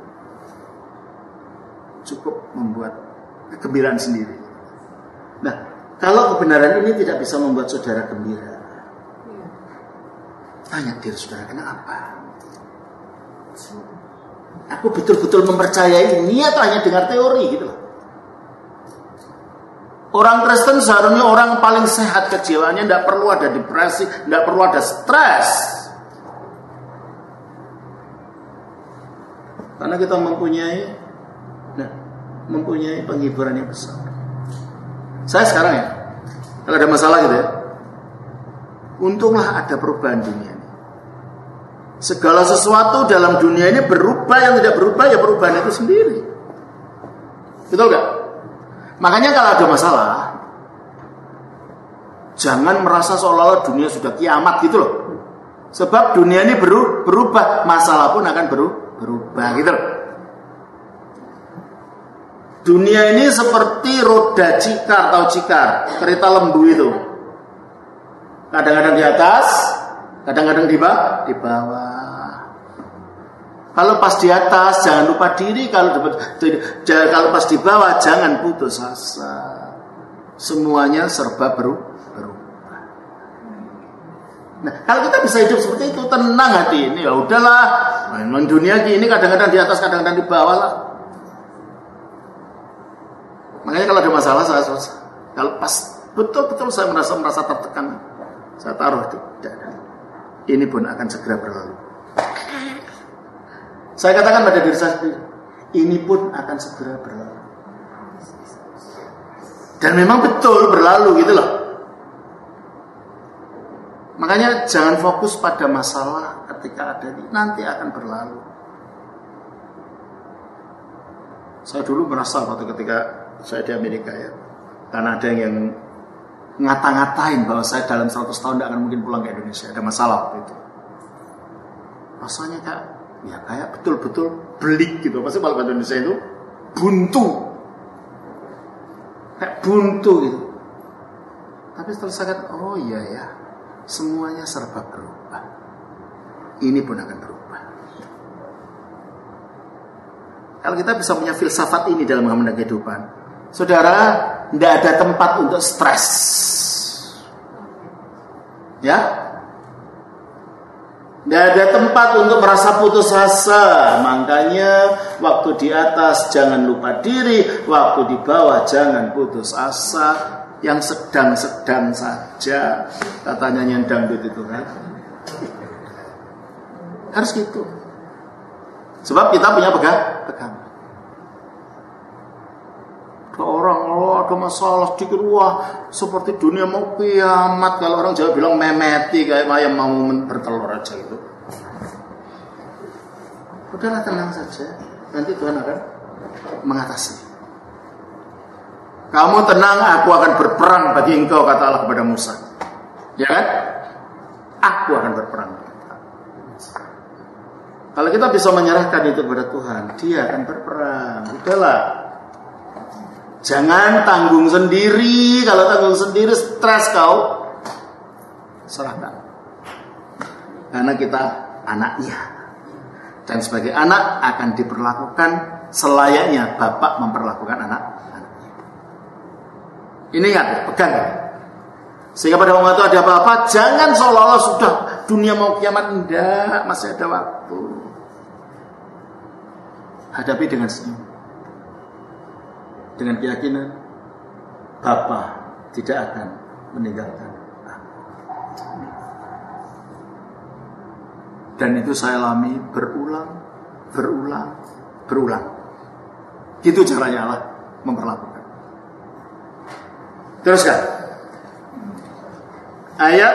cukup membuat kegembiraan sendiri. Nah, kalau kebenaran ini tidak bisa membuat saudara gembira, tanya diri saudara, kenapa? Aku betul-betul mempercayai ini atau hanya dengar teori gitu loh. Orang Kristen seharusnya orang paling sehat kejiwaannya, tidak perlu ada depresi, tidak perlu ada stres. Karena kita mempunyai nah, mempunyai penghiburan yang besar. Saya sekarang ya, kalau ada masalah gitu ya, untunglah ada perubahan dunia ini. Segala sesuatu dalam dunia ini berubah, yang tidak berubah ya perubahan itu sendiri. Betul gak? Makanya kalau ada masalah, jangan merasa seolah-olah dunia sudah kiamat gitu loh. Sebab dunia ini berubah, masalah pun akan berubah gitu loh. Dunia ini seperti roda cikar, tahu cikar, kereta lembu itu. Kadang-kadang di atas, kadang-kadang di bawah, di bawah. Kalau pas di atas jangan lupa diri, kalau kalau pas di bawah jangan putus asa. Semuanya serba berubah. Nah, kalau kita bisa hidup seperti itu, tenang hati ini, ya udahlah. Memang dunia ini kadang-kadang di atas, kadang-kadang di bawah lah. Makanya kalau ada masalah saya selesai. Kalau pas betul-betul saya merasa merasa tertekan, saya taruh di dada. Ini pun akan segera berlalu. Saya katakan pada diri saya sendiri, ini pun akan segera berlalu. Dan memang betul berlalu gitu loh. Makanya jangan fokus pada masalah ketika ada ini, nanti akan berlalu. Saya dulu merasa waktu ketika saya di Amerika ya, karena ada yang ngata-ngatain bahwa saya dalam seratus tahun tidak akan mungkin pulang ke Indonesia, ada masalah waktu itu. Rasanya kayak, ya kayak betul-betul belik gitu. Pasti kalau bahasa Indonesia itu buntu, kayak buntu gitu. Tapi setelah saya kata, oh iya ya, semuanya serba berubah. Ini pun akan berubah. Kalau kita bisa punya filsafat ini dalam menghadapi kehidupan, saudara, tidak ada tempat untuk stres. Ya, tidak ada tempat untuk merasa putus asa. Makanya waktu di atas jangan lupa diri, waktu di bawah jangan putus asa. Yang sedang-sedang saja, katanya nyanyi dangdut itu kan. Harus gitu. Sebab kita punya pegang, pegang. Ada orang, oh ada masalah sedikit, wah seperti dunia mau kiamat. Kalau orang Jawa bilang memeti, kayak ayam mau bertelur aja itu. Udahlah, tenang saja, nanti Tuhan akan mengatasi. Kamu tenang, aku akan berperang bagi engkau, kata Allah kepada Musa. Ya kan? Aku akan berperang. Kalau kita bisa menyerahkan itu kepada Tuhan, Dia akan berperang. Udahlah. Jangan tanggung sendiri. Kalau tanggung sendiri stres kau. Serahkan. Karena kita anaknya. Dan sebagai anak akan diperlakukan selayaknya bapak memperlakukan anak. Ini ingat, pegang. Sehingga pada waktu itu ada apa-apa, jangan seolah-olah sudah dunia mau kiamat. Enggak, masih ada waktu. Hadapi dengan senyum. Dengan keyakinan, Bapa tidak akan meninggalkan aku. Dan itu saya alami berulang, berulang, berulang. Gitu caranya Allah memperlakukan. Teruskan. Ayat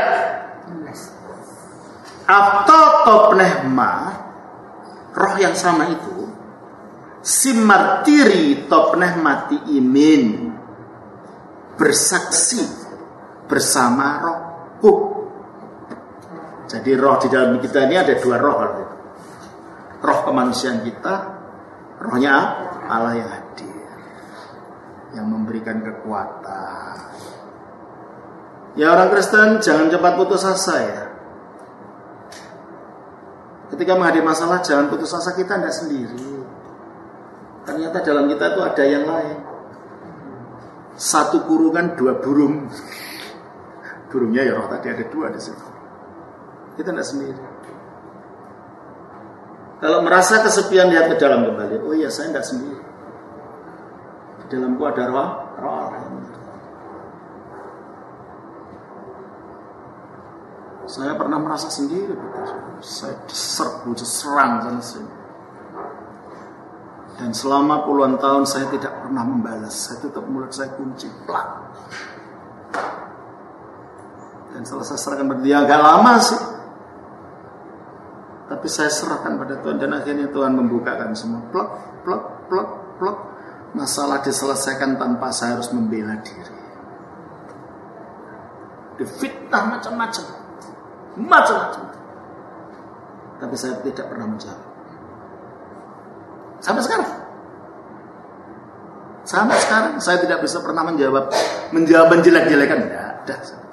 Aftotopnehma, roh yang sama itu Simartiri topnehmati imin, bersaksi bersama rohku. Jadi roh di dalam kita ini ada dua roh. Roh kemanusiaan kita, rohnya Allah yang hadir, yang memberikan kekuatan. Ya orang Kristen, jangan cepat putus asa ya. Ketika menghadapi masalah, jangan putus asa, kita tidak sendiri. Ternyata dalam kita itu ada yang lain. Satu kurungan dua burung. Burungnya ya roh tadi ada dua di situ. Kita tidak sendiri. Kalau merasa kesepian, lihat ke dalam kembali. Oh iya, saya tidak sendiri. Di dalamku ada roh, roh Allah. Saya pernah merasa sendiri, betul. Saya diserbu, diserang sana sini. Dan selama puluhan tahun saya tidak pernah membalas. Saya tutup mulut, saya kunci, plak. Dan setelah saya serahkan pada Dia, agak lama sih. Tapi saya serahkan pada Tuhan, dan akhirnya Tuhan membukakan semua. Plak, plak, plak, plak. Masalah diselesaikan tanpa saya harus membela diri. Difitnah macam-macam. Macam-macam. Tapi saya tidak pernah menjawab. Sampai sekarang. Sampai sekarang saya tidak bisa pernah menjawab menjawab menjelek-jelekan, tidak ada.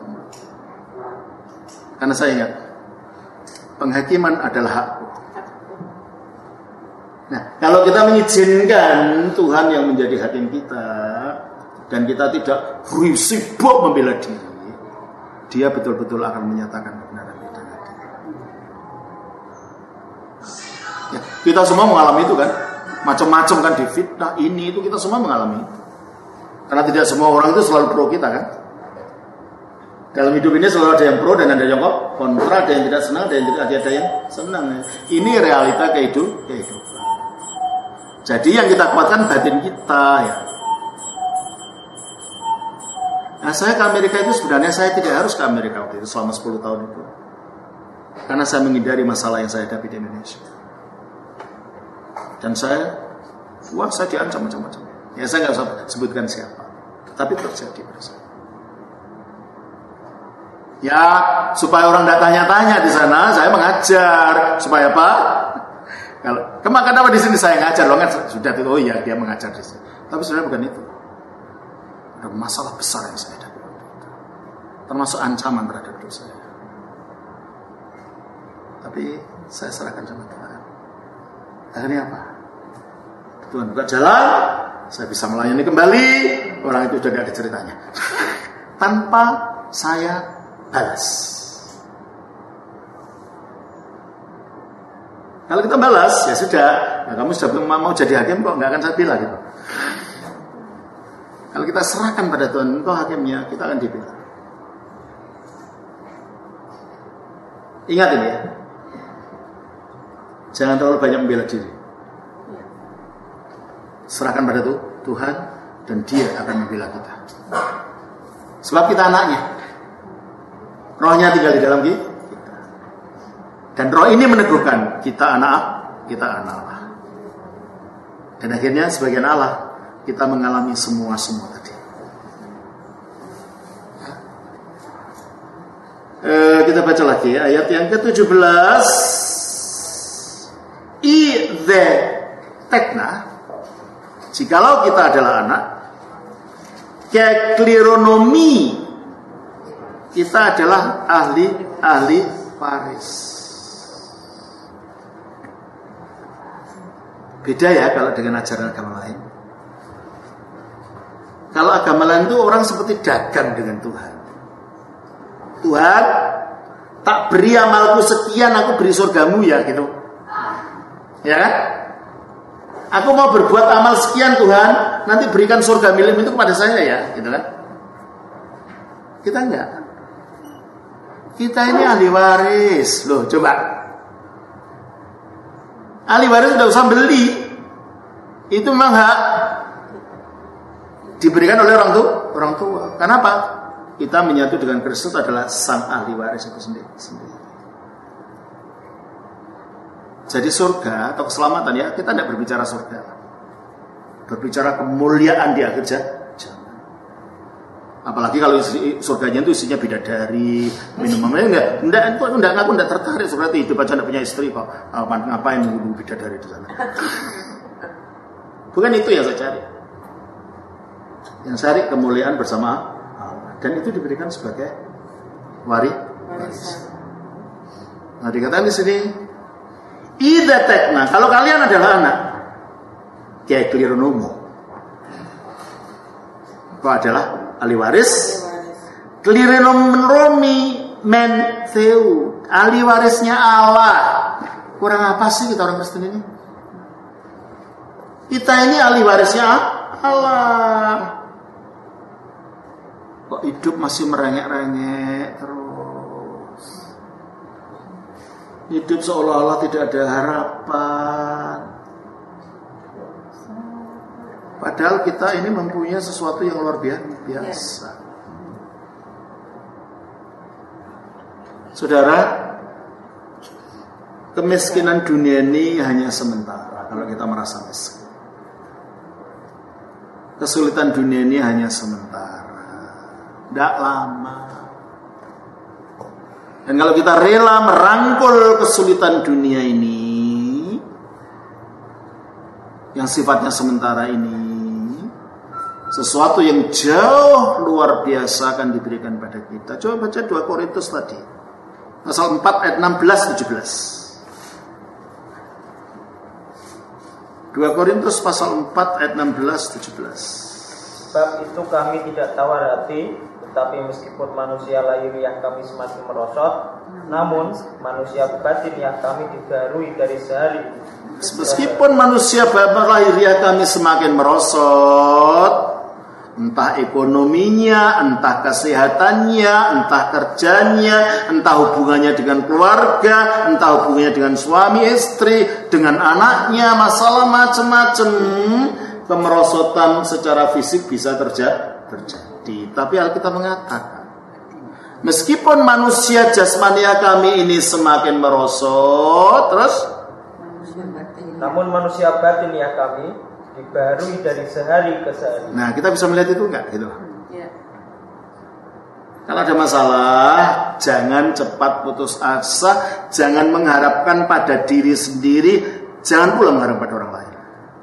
Karena saya ingat penghakiman adalah hakku. Nah, kalau kita mengizinkan Tuhan yang menjadi hakim kita dan kita tidak berisibuk membela diri, Dia betul-betul akan menyatakan kebenaran kita. Ya, kita semua mengalami itu kan, macam-macam kan, di fitnah ini itu kita semua mengalami. Karena tidak semua orang itu selalu pro kita kan. Dalam hidup ini selalu ada yang pro dan ada yang kontra, ada yang tidak senang, ada yang tidak ada yang senang. Ini realita kehidupan. Jadi yang kita kuatkan batin kita ya. Nah, saya ke Amerika itu sebenarnya saya tidak harus ke Amerika waktu itu selama sepuluh tahun itu. Karena saya menghindari masalah yang saya hadapi di Indonesia. Dan saya, wah saya diancam macam-macam. Ya saya nggak usah sebutkan siapa. Tapi terjadi pada saya. Ya, supaya orang tidak tanya-tanya di sana, saya mengajar. Supaya apa? Kalau kemakan apa di sini saya ngajar, loh kan sudah itu, oh iya dia mengajar di sini. Tapi sebenarnya bukan itu. Ada masalah besar yang saya hadapi. Termasuk ancaman terhadap hidup saya. Tapi saya serahkan sama Tuhan. Akhirnya apa? Tuhan buka jalan, saya bisa melayani kembali. Orang itu sudah tidak ada ceritanya. Tanpa saya balas. Kalau kita balas, ya sudah. Nah, kamu sudah mau jadi hakim kok, nggak akan saya pilih gitu. Kalau kita serahkan pada Tuhan, engkau hakimnya, kita akan dipilih. Ingat ini ya. Jangan terlalu banyak membela diri. Serahkan pada Tuhan dan Dia akan membela kita. Sebab kita anaknya. Rohnya tinggal di dalam kita. Dan roh ini meneguhkan kita anak kita anak Allah. Dan akhirnya sebagian Allah kita mengalami semua-semua tadi. E, kita baca lagi ayat yang ke tujuh belas. Idze tekna, jikalau kita adalah anak, keklironomi, kita adalah ahli-ahli waris. Beda ya kalau dengan ajaran agama lain. Kalau agama lain itu orang seperti dagang dengan Tuhan. Tuhan, tak beri amalku sekian, aku beri surgamu ya gitu. Ya kan? Aku mau berbuat amal sekian Tuhan, nanti berikan surga milikmu itu kepada saya ya, gitu kan? Kita enggak. Kita ini ahli waris. Loh, coba. Ahli waris tidak usah beli. Itu memang hak diberikan oleh orang tua. Orang tua. Kenapa? Kita menyatu dengan Kristus adalah sang ahli waris itu sendiri. sendiri. Jadi surga atau keselamatan ya, kita tidak berbicara surga. Berbicara kemuliaan di akhir zaman. Apalagi kalau isi, surganya itu isinya bidadari, minumannya enggak, enggak, enggak, enggak, aku enggak tertarik seperti itu. Baca enggak punya istri kok, ngapain nunggu bidadari di sana? Bukan itu yang saya cari. Yang cari kemuliaan bersama Allah, dan itu diberikan sebagai waris. Nah dikatakan di sini, idza tekna, kalau kalian adalah anak, kayak klirironomo, kau adalah ahli waris. Klirironomi men theu, ahli warisnya Allah. Kurang apa sih kita orang Kristen ini? Kita ini ahli warisnya Allah. Kok hidup masih merengek-rengek terus? Hidup seolah-olah tidak ada harapan. Padahal kita ini mempunyai sesuatu yang luar biasa. Saudara, kemiskinan dunia ini hanya sementara kalau kita merasa miskin. Kesulitan dunia ini hanya sementara. Tidak lama. Dan kalau kita rela merangkul kesulitan dunia ini yang sifatnya sementara ini, Sesuatu yang jauh luar biasa akan diberikan pada kita. Coba baca dua Korintus tadi. Pasal empat ayat enam belas tujuh belas. dua Korintus pasal empat ayat enam belas tujuh belas. Sebab itu kami tidak tawar hati, tetapi meskipun manusia lahiriah kami semakin merosot, namun manusia batiniah kami digarui dari sehari. Meskipun manusia lahiriah kami semakin merosot, entah ekonominya, entah kesehatannya, entah kerjanya, entah hubungannya dengan keluarga, entah hubungannya dengan suami istri, dengan anaknya, masalah macam-macam, kemerosotan secara fisik bisa terjadi. terjadi. Tapi Alkitab mengatakan, meskipun manusia jasmania kami ini semakin merosot, terus, namun manusia batiniah kami dibarui dari sehari ke sehari. Nah, kita bisa melihat itu enggak gitu. Ya. Kalau ada masalah, jangan cepat putus asa, jangan mengharapkan pada diri sendiri, jangan pula mengharap pada orang lain.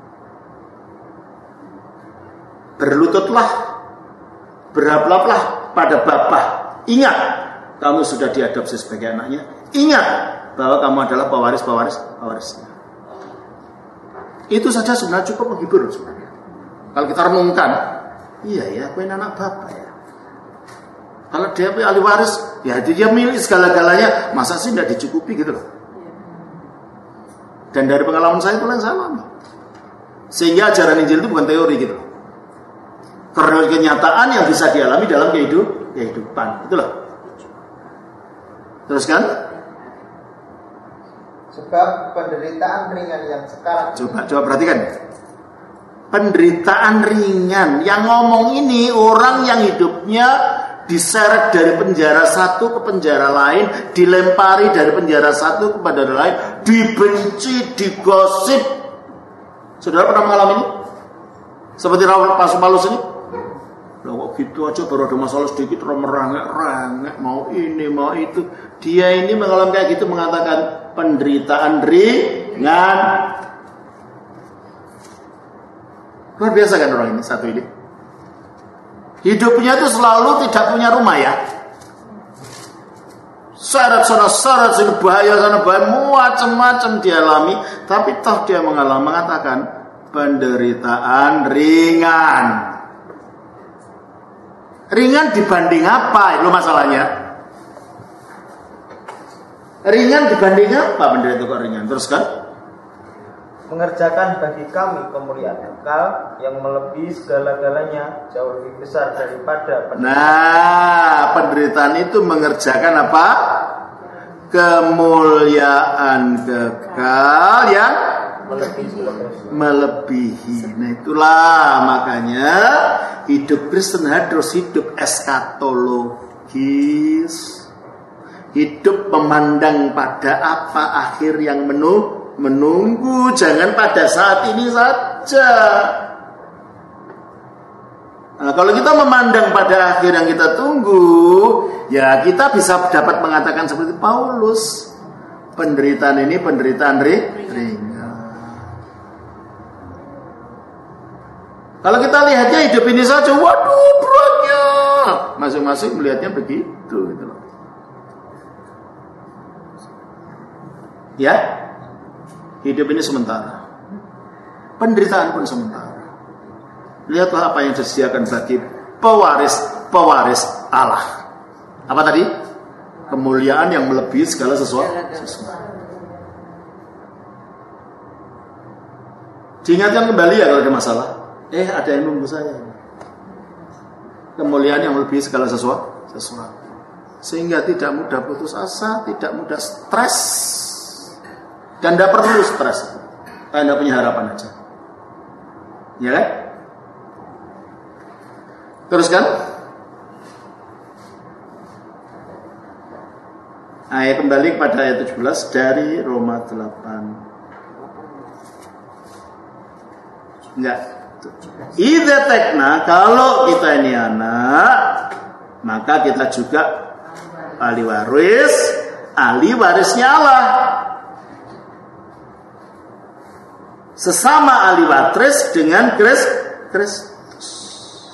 Berlututlah, berharaplah pada Bapa. Ingat, kamu sudah diadopsi sebagai anaknya. Ingat bahwa kamu adalah pewaris-pewaris pewarisnya. Itu saja sebenarnya cukup menghibur sebenarnya. Kalau kita renungkan, iya ya, aku ini anak Bapak ya. Kalau dia ahli waris, ya dia milik segala-galanya, masa sih tidak dicukupi gitu loh. Dan dari pengalaman saya itu yang saya alami. Sehingga ajaran Injil itu bukan teori gitu loh. Karena kenyataan yang bisa dialami dalam kehidup, kehidupan, itu loh. Terus kan? Sebab penderitaan ringan yang sekarang. Coba, coba perhatikan. Penderitaan ringan. Yang ngomong ini orang yang hidupnya diseret dari penjara satu ke penjara lain, dilempari dari penjara satu ke penjara lain, dibenci, digosip. Saudara pernah mengalami ini? Seperti Raul Paulus ini? Loh, kok gitu aja baru ada masalah sedikit merangek-rangek, mau ini, mau itu. Dia ini mengalami kayak gitu, mengatakan penderitaan ringan. Luar biasa kan orang ini, satu ini. Hidupnya itu selalu tidak punya rumah ya. Syarat sana syarat sini bahaya sana bahaya, macam-macam dialami, tapi toh dia mengalami mengatakan penderitaan ringan. Ringan dibanding apa itu masalahnya? Ringan dibanding apa penderitaan kok ringan? Terus kan? Mengerjakan bagi kami kemuliaan kekal yang melebihi segala-galanya, jauh lebih besar daripada penderitaan. Nah, penderitaan itu mengerjakan apa? Kemuliaan kekal yang melebihi. melebihi. Nah, itulah makanya hidup Kristen harus hidup eskatologis. Hidup memandang pada apa akhir yang menunggu. Menunggu, jangan pada saat ini saja. Nah, kalau kita memandang pada akhir yang kita tunggu, ya kita bisa dapat mengatakan seperti Paulus, penderitaan ini penderitaan ringan. Kalau kita lihatnya hidup ini saja, waduh beratnya. Masing-masing melihatnya begitu, gitu loh. Ya. Hidup ini sementara, penderitaan pun sementara. Lihatlah apa yang disediakan bagi pewaris-pewaris Allah. Apa tadi? Kemuliaan yang melebihi segala sesuatu. Diingatkan kembali ya kalau ada masalah. Eh, ada yang nunggu saya. Kemuliaan yang melebihi segala sesuatu. sesuatu. Sehingga tidak mudah putus asa, tidak mudah stres. Dan tidak perlu stres. Anda punya harapan aja. Ya kan? Teruskan. Ayat kembali kepada ayat tujuh belas dari Roma delapan. Enggak. Idza tekna, kalau kita ini anak, maka kita juga ahli waris, ahli warisnya Allah. Sesama ahli waris dengan Kristus.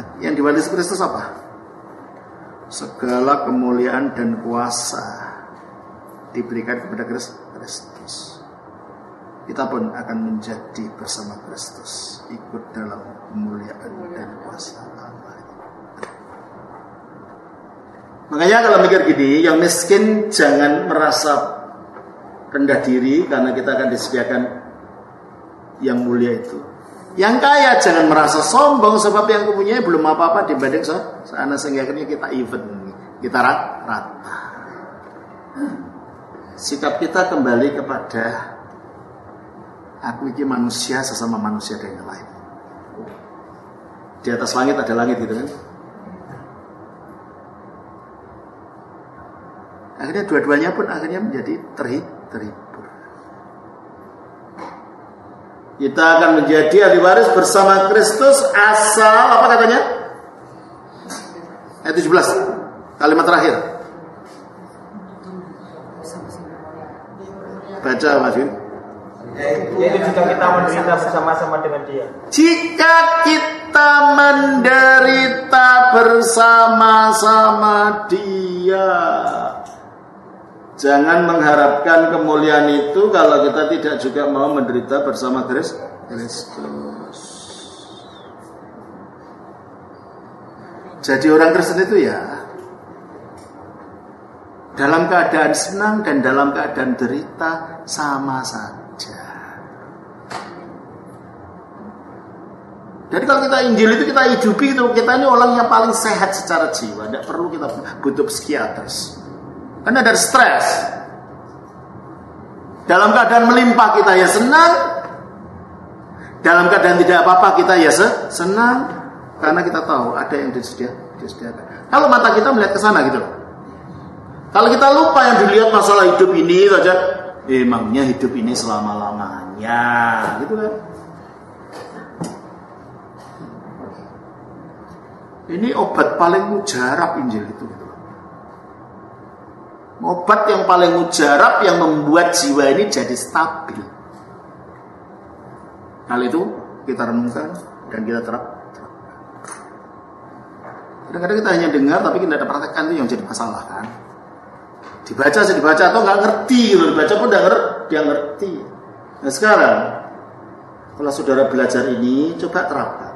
Yang diwarisi Kristus apa? Segala kemuliaan dan kuasa diberikan kepada Kristus. Kita pun akan menjadi bersama Kristus, ikut dalam kemuliaan dan kuasa Allah. Makanya kalau mikir gini, yang miskin jangan merasa rendah diri karena kita akan disediakan yang mulia itu. Yang kaya jangan merasa sombong sebab yang mempunyai belum apa-apa dibanding sana, sehingga akhirnya kita even, kita rata. Sikap kita kembali kepada aku ini manusia sesama manusia dan yang lain. Di atas langit ada langit gitu kan. Akhirnya dua-duanya pun akhirnya menjadi terhibur. Kita akan menjadi ahli waris bersama Kristus asal apa katanya? Ayat tujuh belas. Kalimat terakhir. Baca Mas Yun. Yaitu jika kita menderita bersama-sama dengan Dia. Jika kita menderita bersama-sama Dia. Jangan mengharapkan kemuliaan itu kalau kita tidak juga mau menderita bersama Kristus. Jadi orang Kristen itu ya dalam keadaan senang dan dalam keadaan derita sama saja. Jadi kalau kita Injil itu kita hidupi itu, kita ini orang yang paling sehat secara jiwa. Tidak perlu kita butuh psikiatris. Karena ada stres. Dalam keadaan melimpah kita ya senang. Dalam keadaan tidak apa-apa kita ya senang. Karena kita tahu ada yang disediakan. Kalau mata kita melihat ke sana gitu loh. Kalau kita lupa yang dilihat masalah hidup ini saja, emangnya hidup ini selama-lamanya, gitu kan? Ini obat paling mujarab Injil itu. Gitu. Obat yang paling mujarab yang membuat jiwa ini jadi stabil. Hal itu kita renungkan dan kita terapkan. Kadang-kadang kita hanya dengar tapi kita tidak praktekkan, itu yang jadi masalah kan. Dibaca sih dibaca atau nggak ngerti, dibaca pun udah ngerti, dia ngerti. Nah sekarang kalau saudara belajar ini coba terapkan.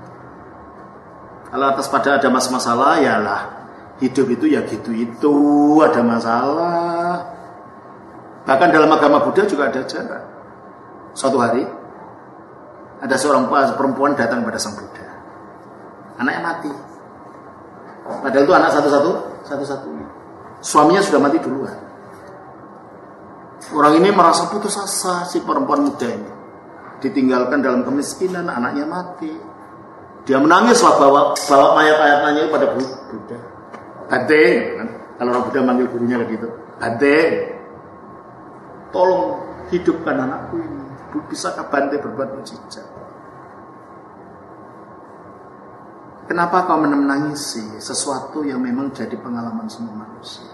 Kalau atas pada ada masalah ya lah. Hidup itu ya gitu-itu, ada masalah. Bahkan dalam agama Buddha juga ada ajaran. Suatu hari ada seorang perempuan datang pada sang Buddha. Anaknya mati. Padahal itu anak satu-satu, satu-satunya. Suaminya sudah mati duluan. Orang ini merasa putus asa, si perempuan muda ini. Ditinggalkan dalam kemiskinan, anaknya mati. Dia menangis lah bawa, bawa mayat-mayatnya pada Buddha. Bante, kan? Kalau orang Buddha manggil gurunya kayak gitu. Bante, tolong hidupkan anakku ini. Bisakah Bante berbuat mujizat? Kenapa kau menangisi sesuatu yang memang jadi pengalaman semua manusia?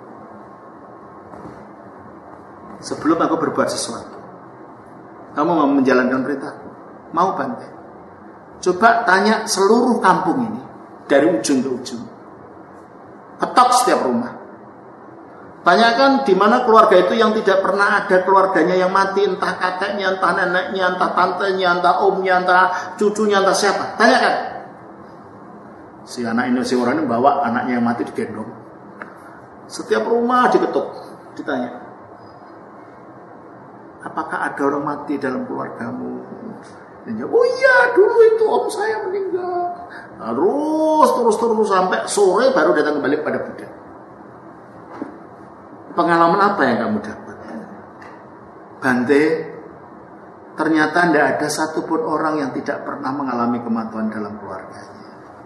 Sebelum aku berbuat sesuatu, kamu mau menjalankan perintahku? Mau Bante? Coba tanya seluruh kampung ini dari ujung ke ujung. Ketok setiap rumah. Tanyakan di mana keluarga itu yang tidak pernah ada keluarganya yang mati, entah kakeknya, entah neneknya, entah tantenya, entah omnya, entah cucunya, entah siapa. Tanyakan. Si anak ini, si orang ini bawa anaknya yang mati digendong. Setiap rumah diketuk, ditanya. Apakah ada orang mati dalam keluargamu? Dia jawab, oh iya dulu itu om saya meninggal. Terus, terus, terus sampai sore baru datang kembali pada Buddha. Pengalaman apa yang kamu dapat? Bante, ternyata tidak ada satupun orang yang tidak pernah mengalami kematian dalam keluarganya.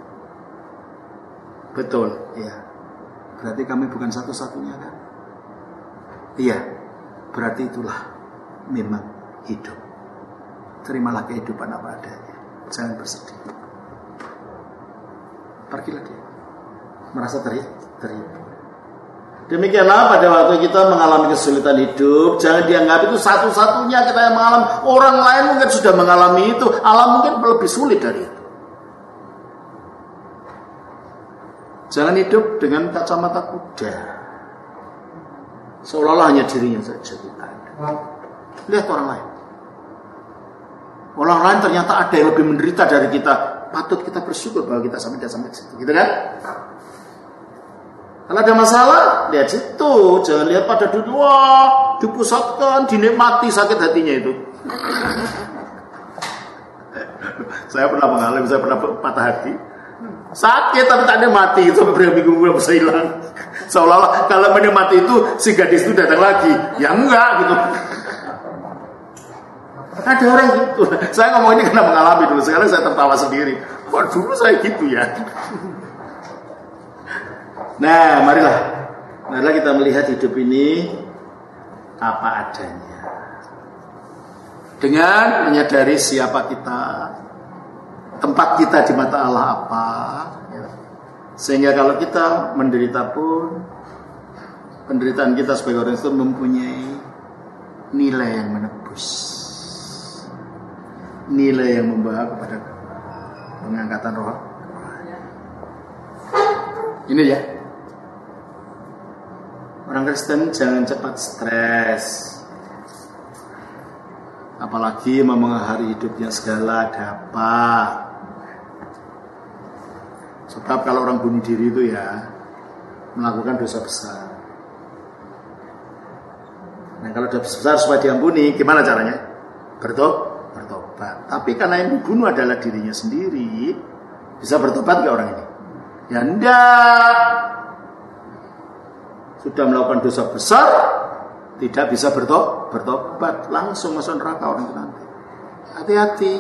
Betul, ya. Berarti kami bukan satu-satunya kan? Iya, berarti itulah memang hidup. Terimalah kehidupan apa adanya. Jangan bersedih. Pergilah dia. Merasa terhibur. Demikianlah pada waktu kita mengalami kesulitan hidup, jangan dianggap itu satu-satunya kita yang mengalami. Orang lain mungkin sudah mengalami itu, alam mungkin lebih sulit dari itu. Jangan hidup dengan kacamata kuda. Seolah-olah hanya dirinya saja kita ada. Lihat orang lain. Orang lain ternyata ada yang lebih menderita dari kita. Patut kita bersyukur bahwa kita sampai sampai situ, gitu kan? Kalau ada masalah, lihat situ. Jangan lihat pada dunia, dipusatkan, dinikmati sakit hatinya itu. Saya pernah mengalami, saya pernah patah hati. Sakit tapi tak ada mati, sampai berapa minggu belum bisa hilang. Seolah-olah kalau menikmati itu si gadis itu datang lagi. Ya enggak gitu. Ada orang gitu. Saya ngomong ini karena mengalami dulu. Sekarang saya tertawa sendiri. Wah dulu saya gitu ya. Nah marilah, marilah kita melihat hidup ini apa adanya. Dengan menyadari siapa kita, tempat kita di mata Allah apa, ya. Sehingga kalau kita menderita pun, penderitaan kita sebagai orang Islam mempunyai nilai yang menebus, nilai yang membawa kepada pengangkatan roh. Ini ya, orang Kristen jangan cepat stres, apalagi memengahari hidupnya segala ada apa. Sebab kalau orang bunuh diri itu ya melakukan dosa besar. Nah kalau dosa besar supaya diampuni, gimana caranya? Bertobat, bertobat. Tapi karena yang dibunuh adalah dirinya sendiri, bisa bertobat nggak orang ini? Ya enggak. Sudah melakukan dosa besar, tidak bisa bertobat, bertobat langsung masuk neraka orang itu nanti. Hati-hati.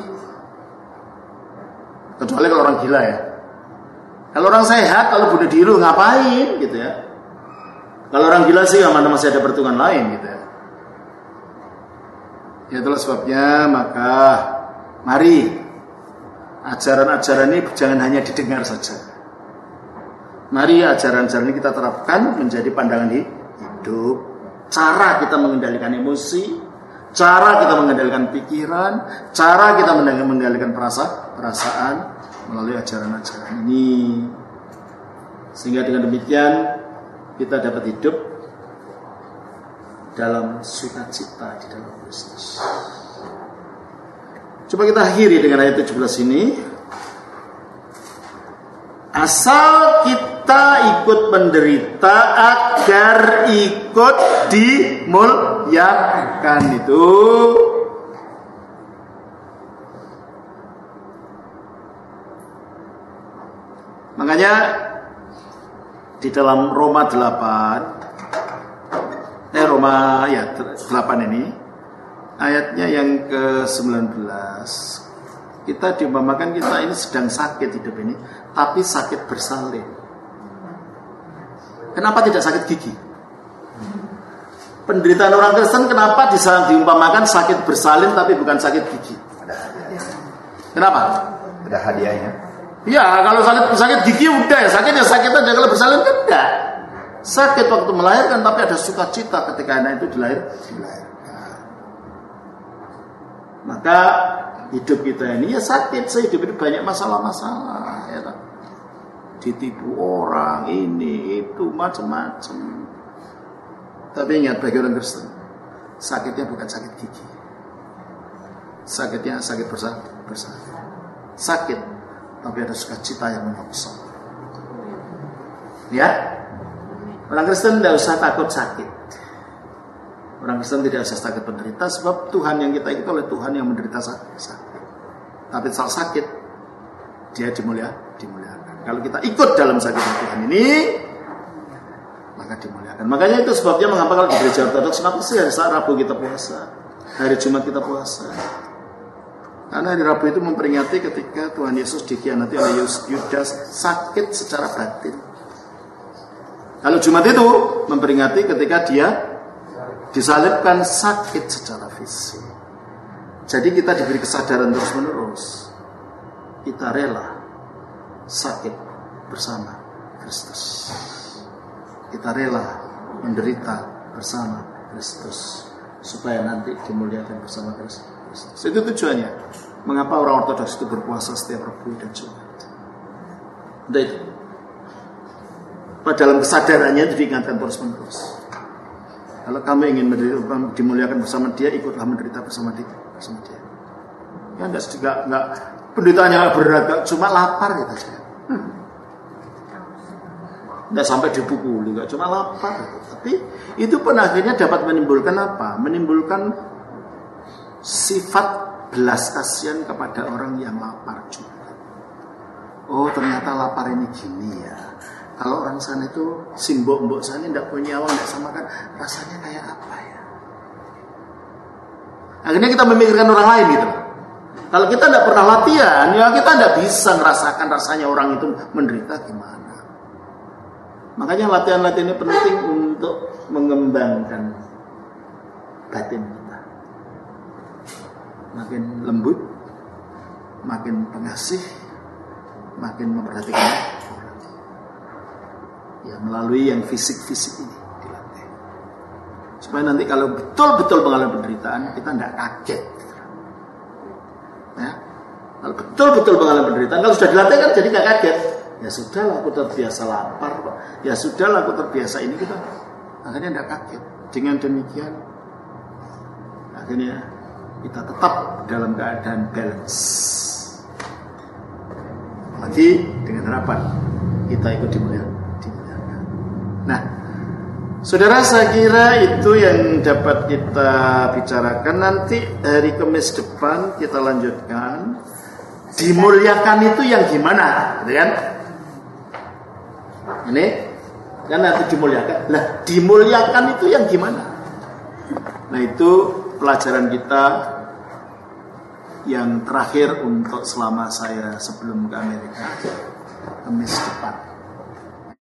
Kecuali kalau orang gila ya. Kalau orang sehat, kalau bunuh diri ngapain gitu ya. Kalau orang gila sih mana masih ada perhitungan lain gitu ya. Ya itulah sebabnya maka mari ajaran-ajaran ini jangan hanya didengar saja. Mari ajaran-ajaran ini kita terapkan menjadi pandangan hidup. Cara kita mengendalikan emosi, cara kita mengendalikan pikiran, cara kita mengendalikan perasaan, perasaan melalui ajaran-ajaran ini. Sehingga dengan demikian kita dapat hidup dalam sukacita di dalam Kristus. Coba kita akhiri dengan ayat tujuh belas ini. Asal kita ikut menderita agar ikut dimuliakan itu. Makanya di dalam Roma delapan, eh Roma ya delapan ini ayatnya yang ke sembilan belas. Kita diumpamakan kita ini sedang sakit hidup ini, tapi sakit bersalin. Kenapa tidak sakit gigi? Penderitaan orang Kristen kenapa diumpamakan sakit bersalin tapi bukan sakit gigi? Kenapa? Ada hadiahnya. Ya kalau sakit sakit gigi udah ya sakit ya sakit aja, kalau bersalin kan enggak. Sakit waktu melahirkan tapi ada sukacita ketika anak itu dilahir, dilahirkan. Maka hidup kita ini ya sakit, sehidup itu banyak masalah-masalah ya tak? Ditipu orang, ini, itu, macam-macam. Tapi ingat bagi orang Kristen, sakitnya bukan sakit gigi. Sakitnya sakit bersalin, bersalin. Sakit, tapi ada sukacita yang menyongsong. Ya, orang Kristen tidak usah takut sakit. Orang Kristen tidak usah takut menderita, sebab Tuhan yang kita ikuti oleh Tuhan yang menderita sakit. Tapi saat sakit, dia dimulia, dimuliakan. Kalau kita ikut dalam sakit Tuhan ini, maka dimuliakan. Makanya itu sebabnya mengapa kalau di gereja Ortodoks, kenapa sih hari Rabu kita puasa, hari Jumat kita puasa? Karena hari Rabu itu memperingati ketika Tuhan Yesus dikhianati oleh Yudas sakit secara batin. Kalau Jumat itu memperingati ketika dia disalibkan sakit secara fisik. Jadi kita diberi kesadaran terus menerus. Kita rela sakit bersama Kristus. Kita rela menderita bersama Kristus supaya nanti dimuliakan bersama Kristus. Itu tujuannya. Mengapa orang Ortodoks itu berpuasa setiap Rabu dan Jumat? Itu. dalam kesadarannya itu diingatkan terus-menerus. Kalau kamu ingin dimuliakan bersama dia, ikutlah menderita bersama dia. Bersama dia. Ya enggak enggak enggak penderitaannya berat, cuma lapar gitu saja. Hmm. Enggak sampai dipukuli, enggak cuma lapar. Tapi itu pun akhirnya dapat menimbulkan apa? Menimbulkan sifat belas kasihan kepada orang yang lapar juga. Oh, ternyata lapar ini gini ya. Kalau orang sana itu simbok-mbok sana tidak punya uang, tidak sama kan, rasanya kayak apa ya? Akhirnya kita memikirkan orang lain gitu. Kalau kita tidak pernah latihan, ya kita tidak bisa merasakan rasanya orang itu menderita gimana. Makanya latihan-latihan ini penting untuk mengembangkan batin kita. Makin lembut, makin pengasih, makin memperhatikan orang. Ya melalui yang fisik-fisik ini dilatih. Supaya nanti kalau betul-betul mengalami penderitaan, kita tidak kaget. Ya, kalau betul-betul mengalami penderitaan, kalau sudah dilatih kan jadi nggak kaget. Ya sudahlah, aku terbiasa lapar, ya sudahlah, aku terbiasa ini, kita akhirnya tidak kaget. Dengan demikian, akhirnya kita tetap dalam keadaan balance. Lagi dengan harapan kita ikut dimuliakan. Nah, saudara, saya kira itu yang dapat kita bicarakan. Nanti hari Kamis depan kita lanjutkan. Dimuliakan itu yang gimana, gitu kan? Ini kan nanti dimuliakan. Lah, dimuliakan itu yang gimana? Nah, itu pelajaran kita yang terakhir untuk selama saya sebelum ke Amerika, Kamis depan.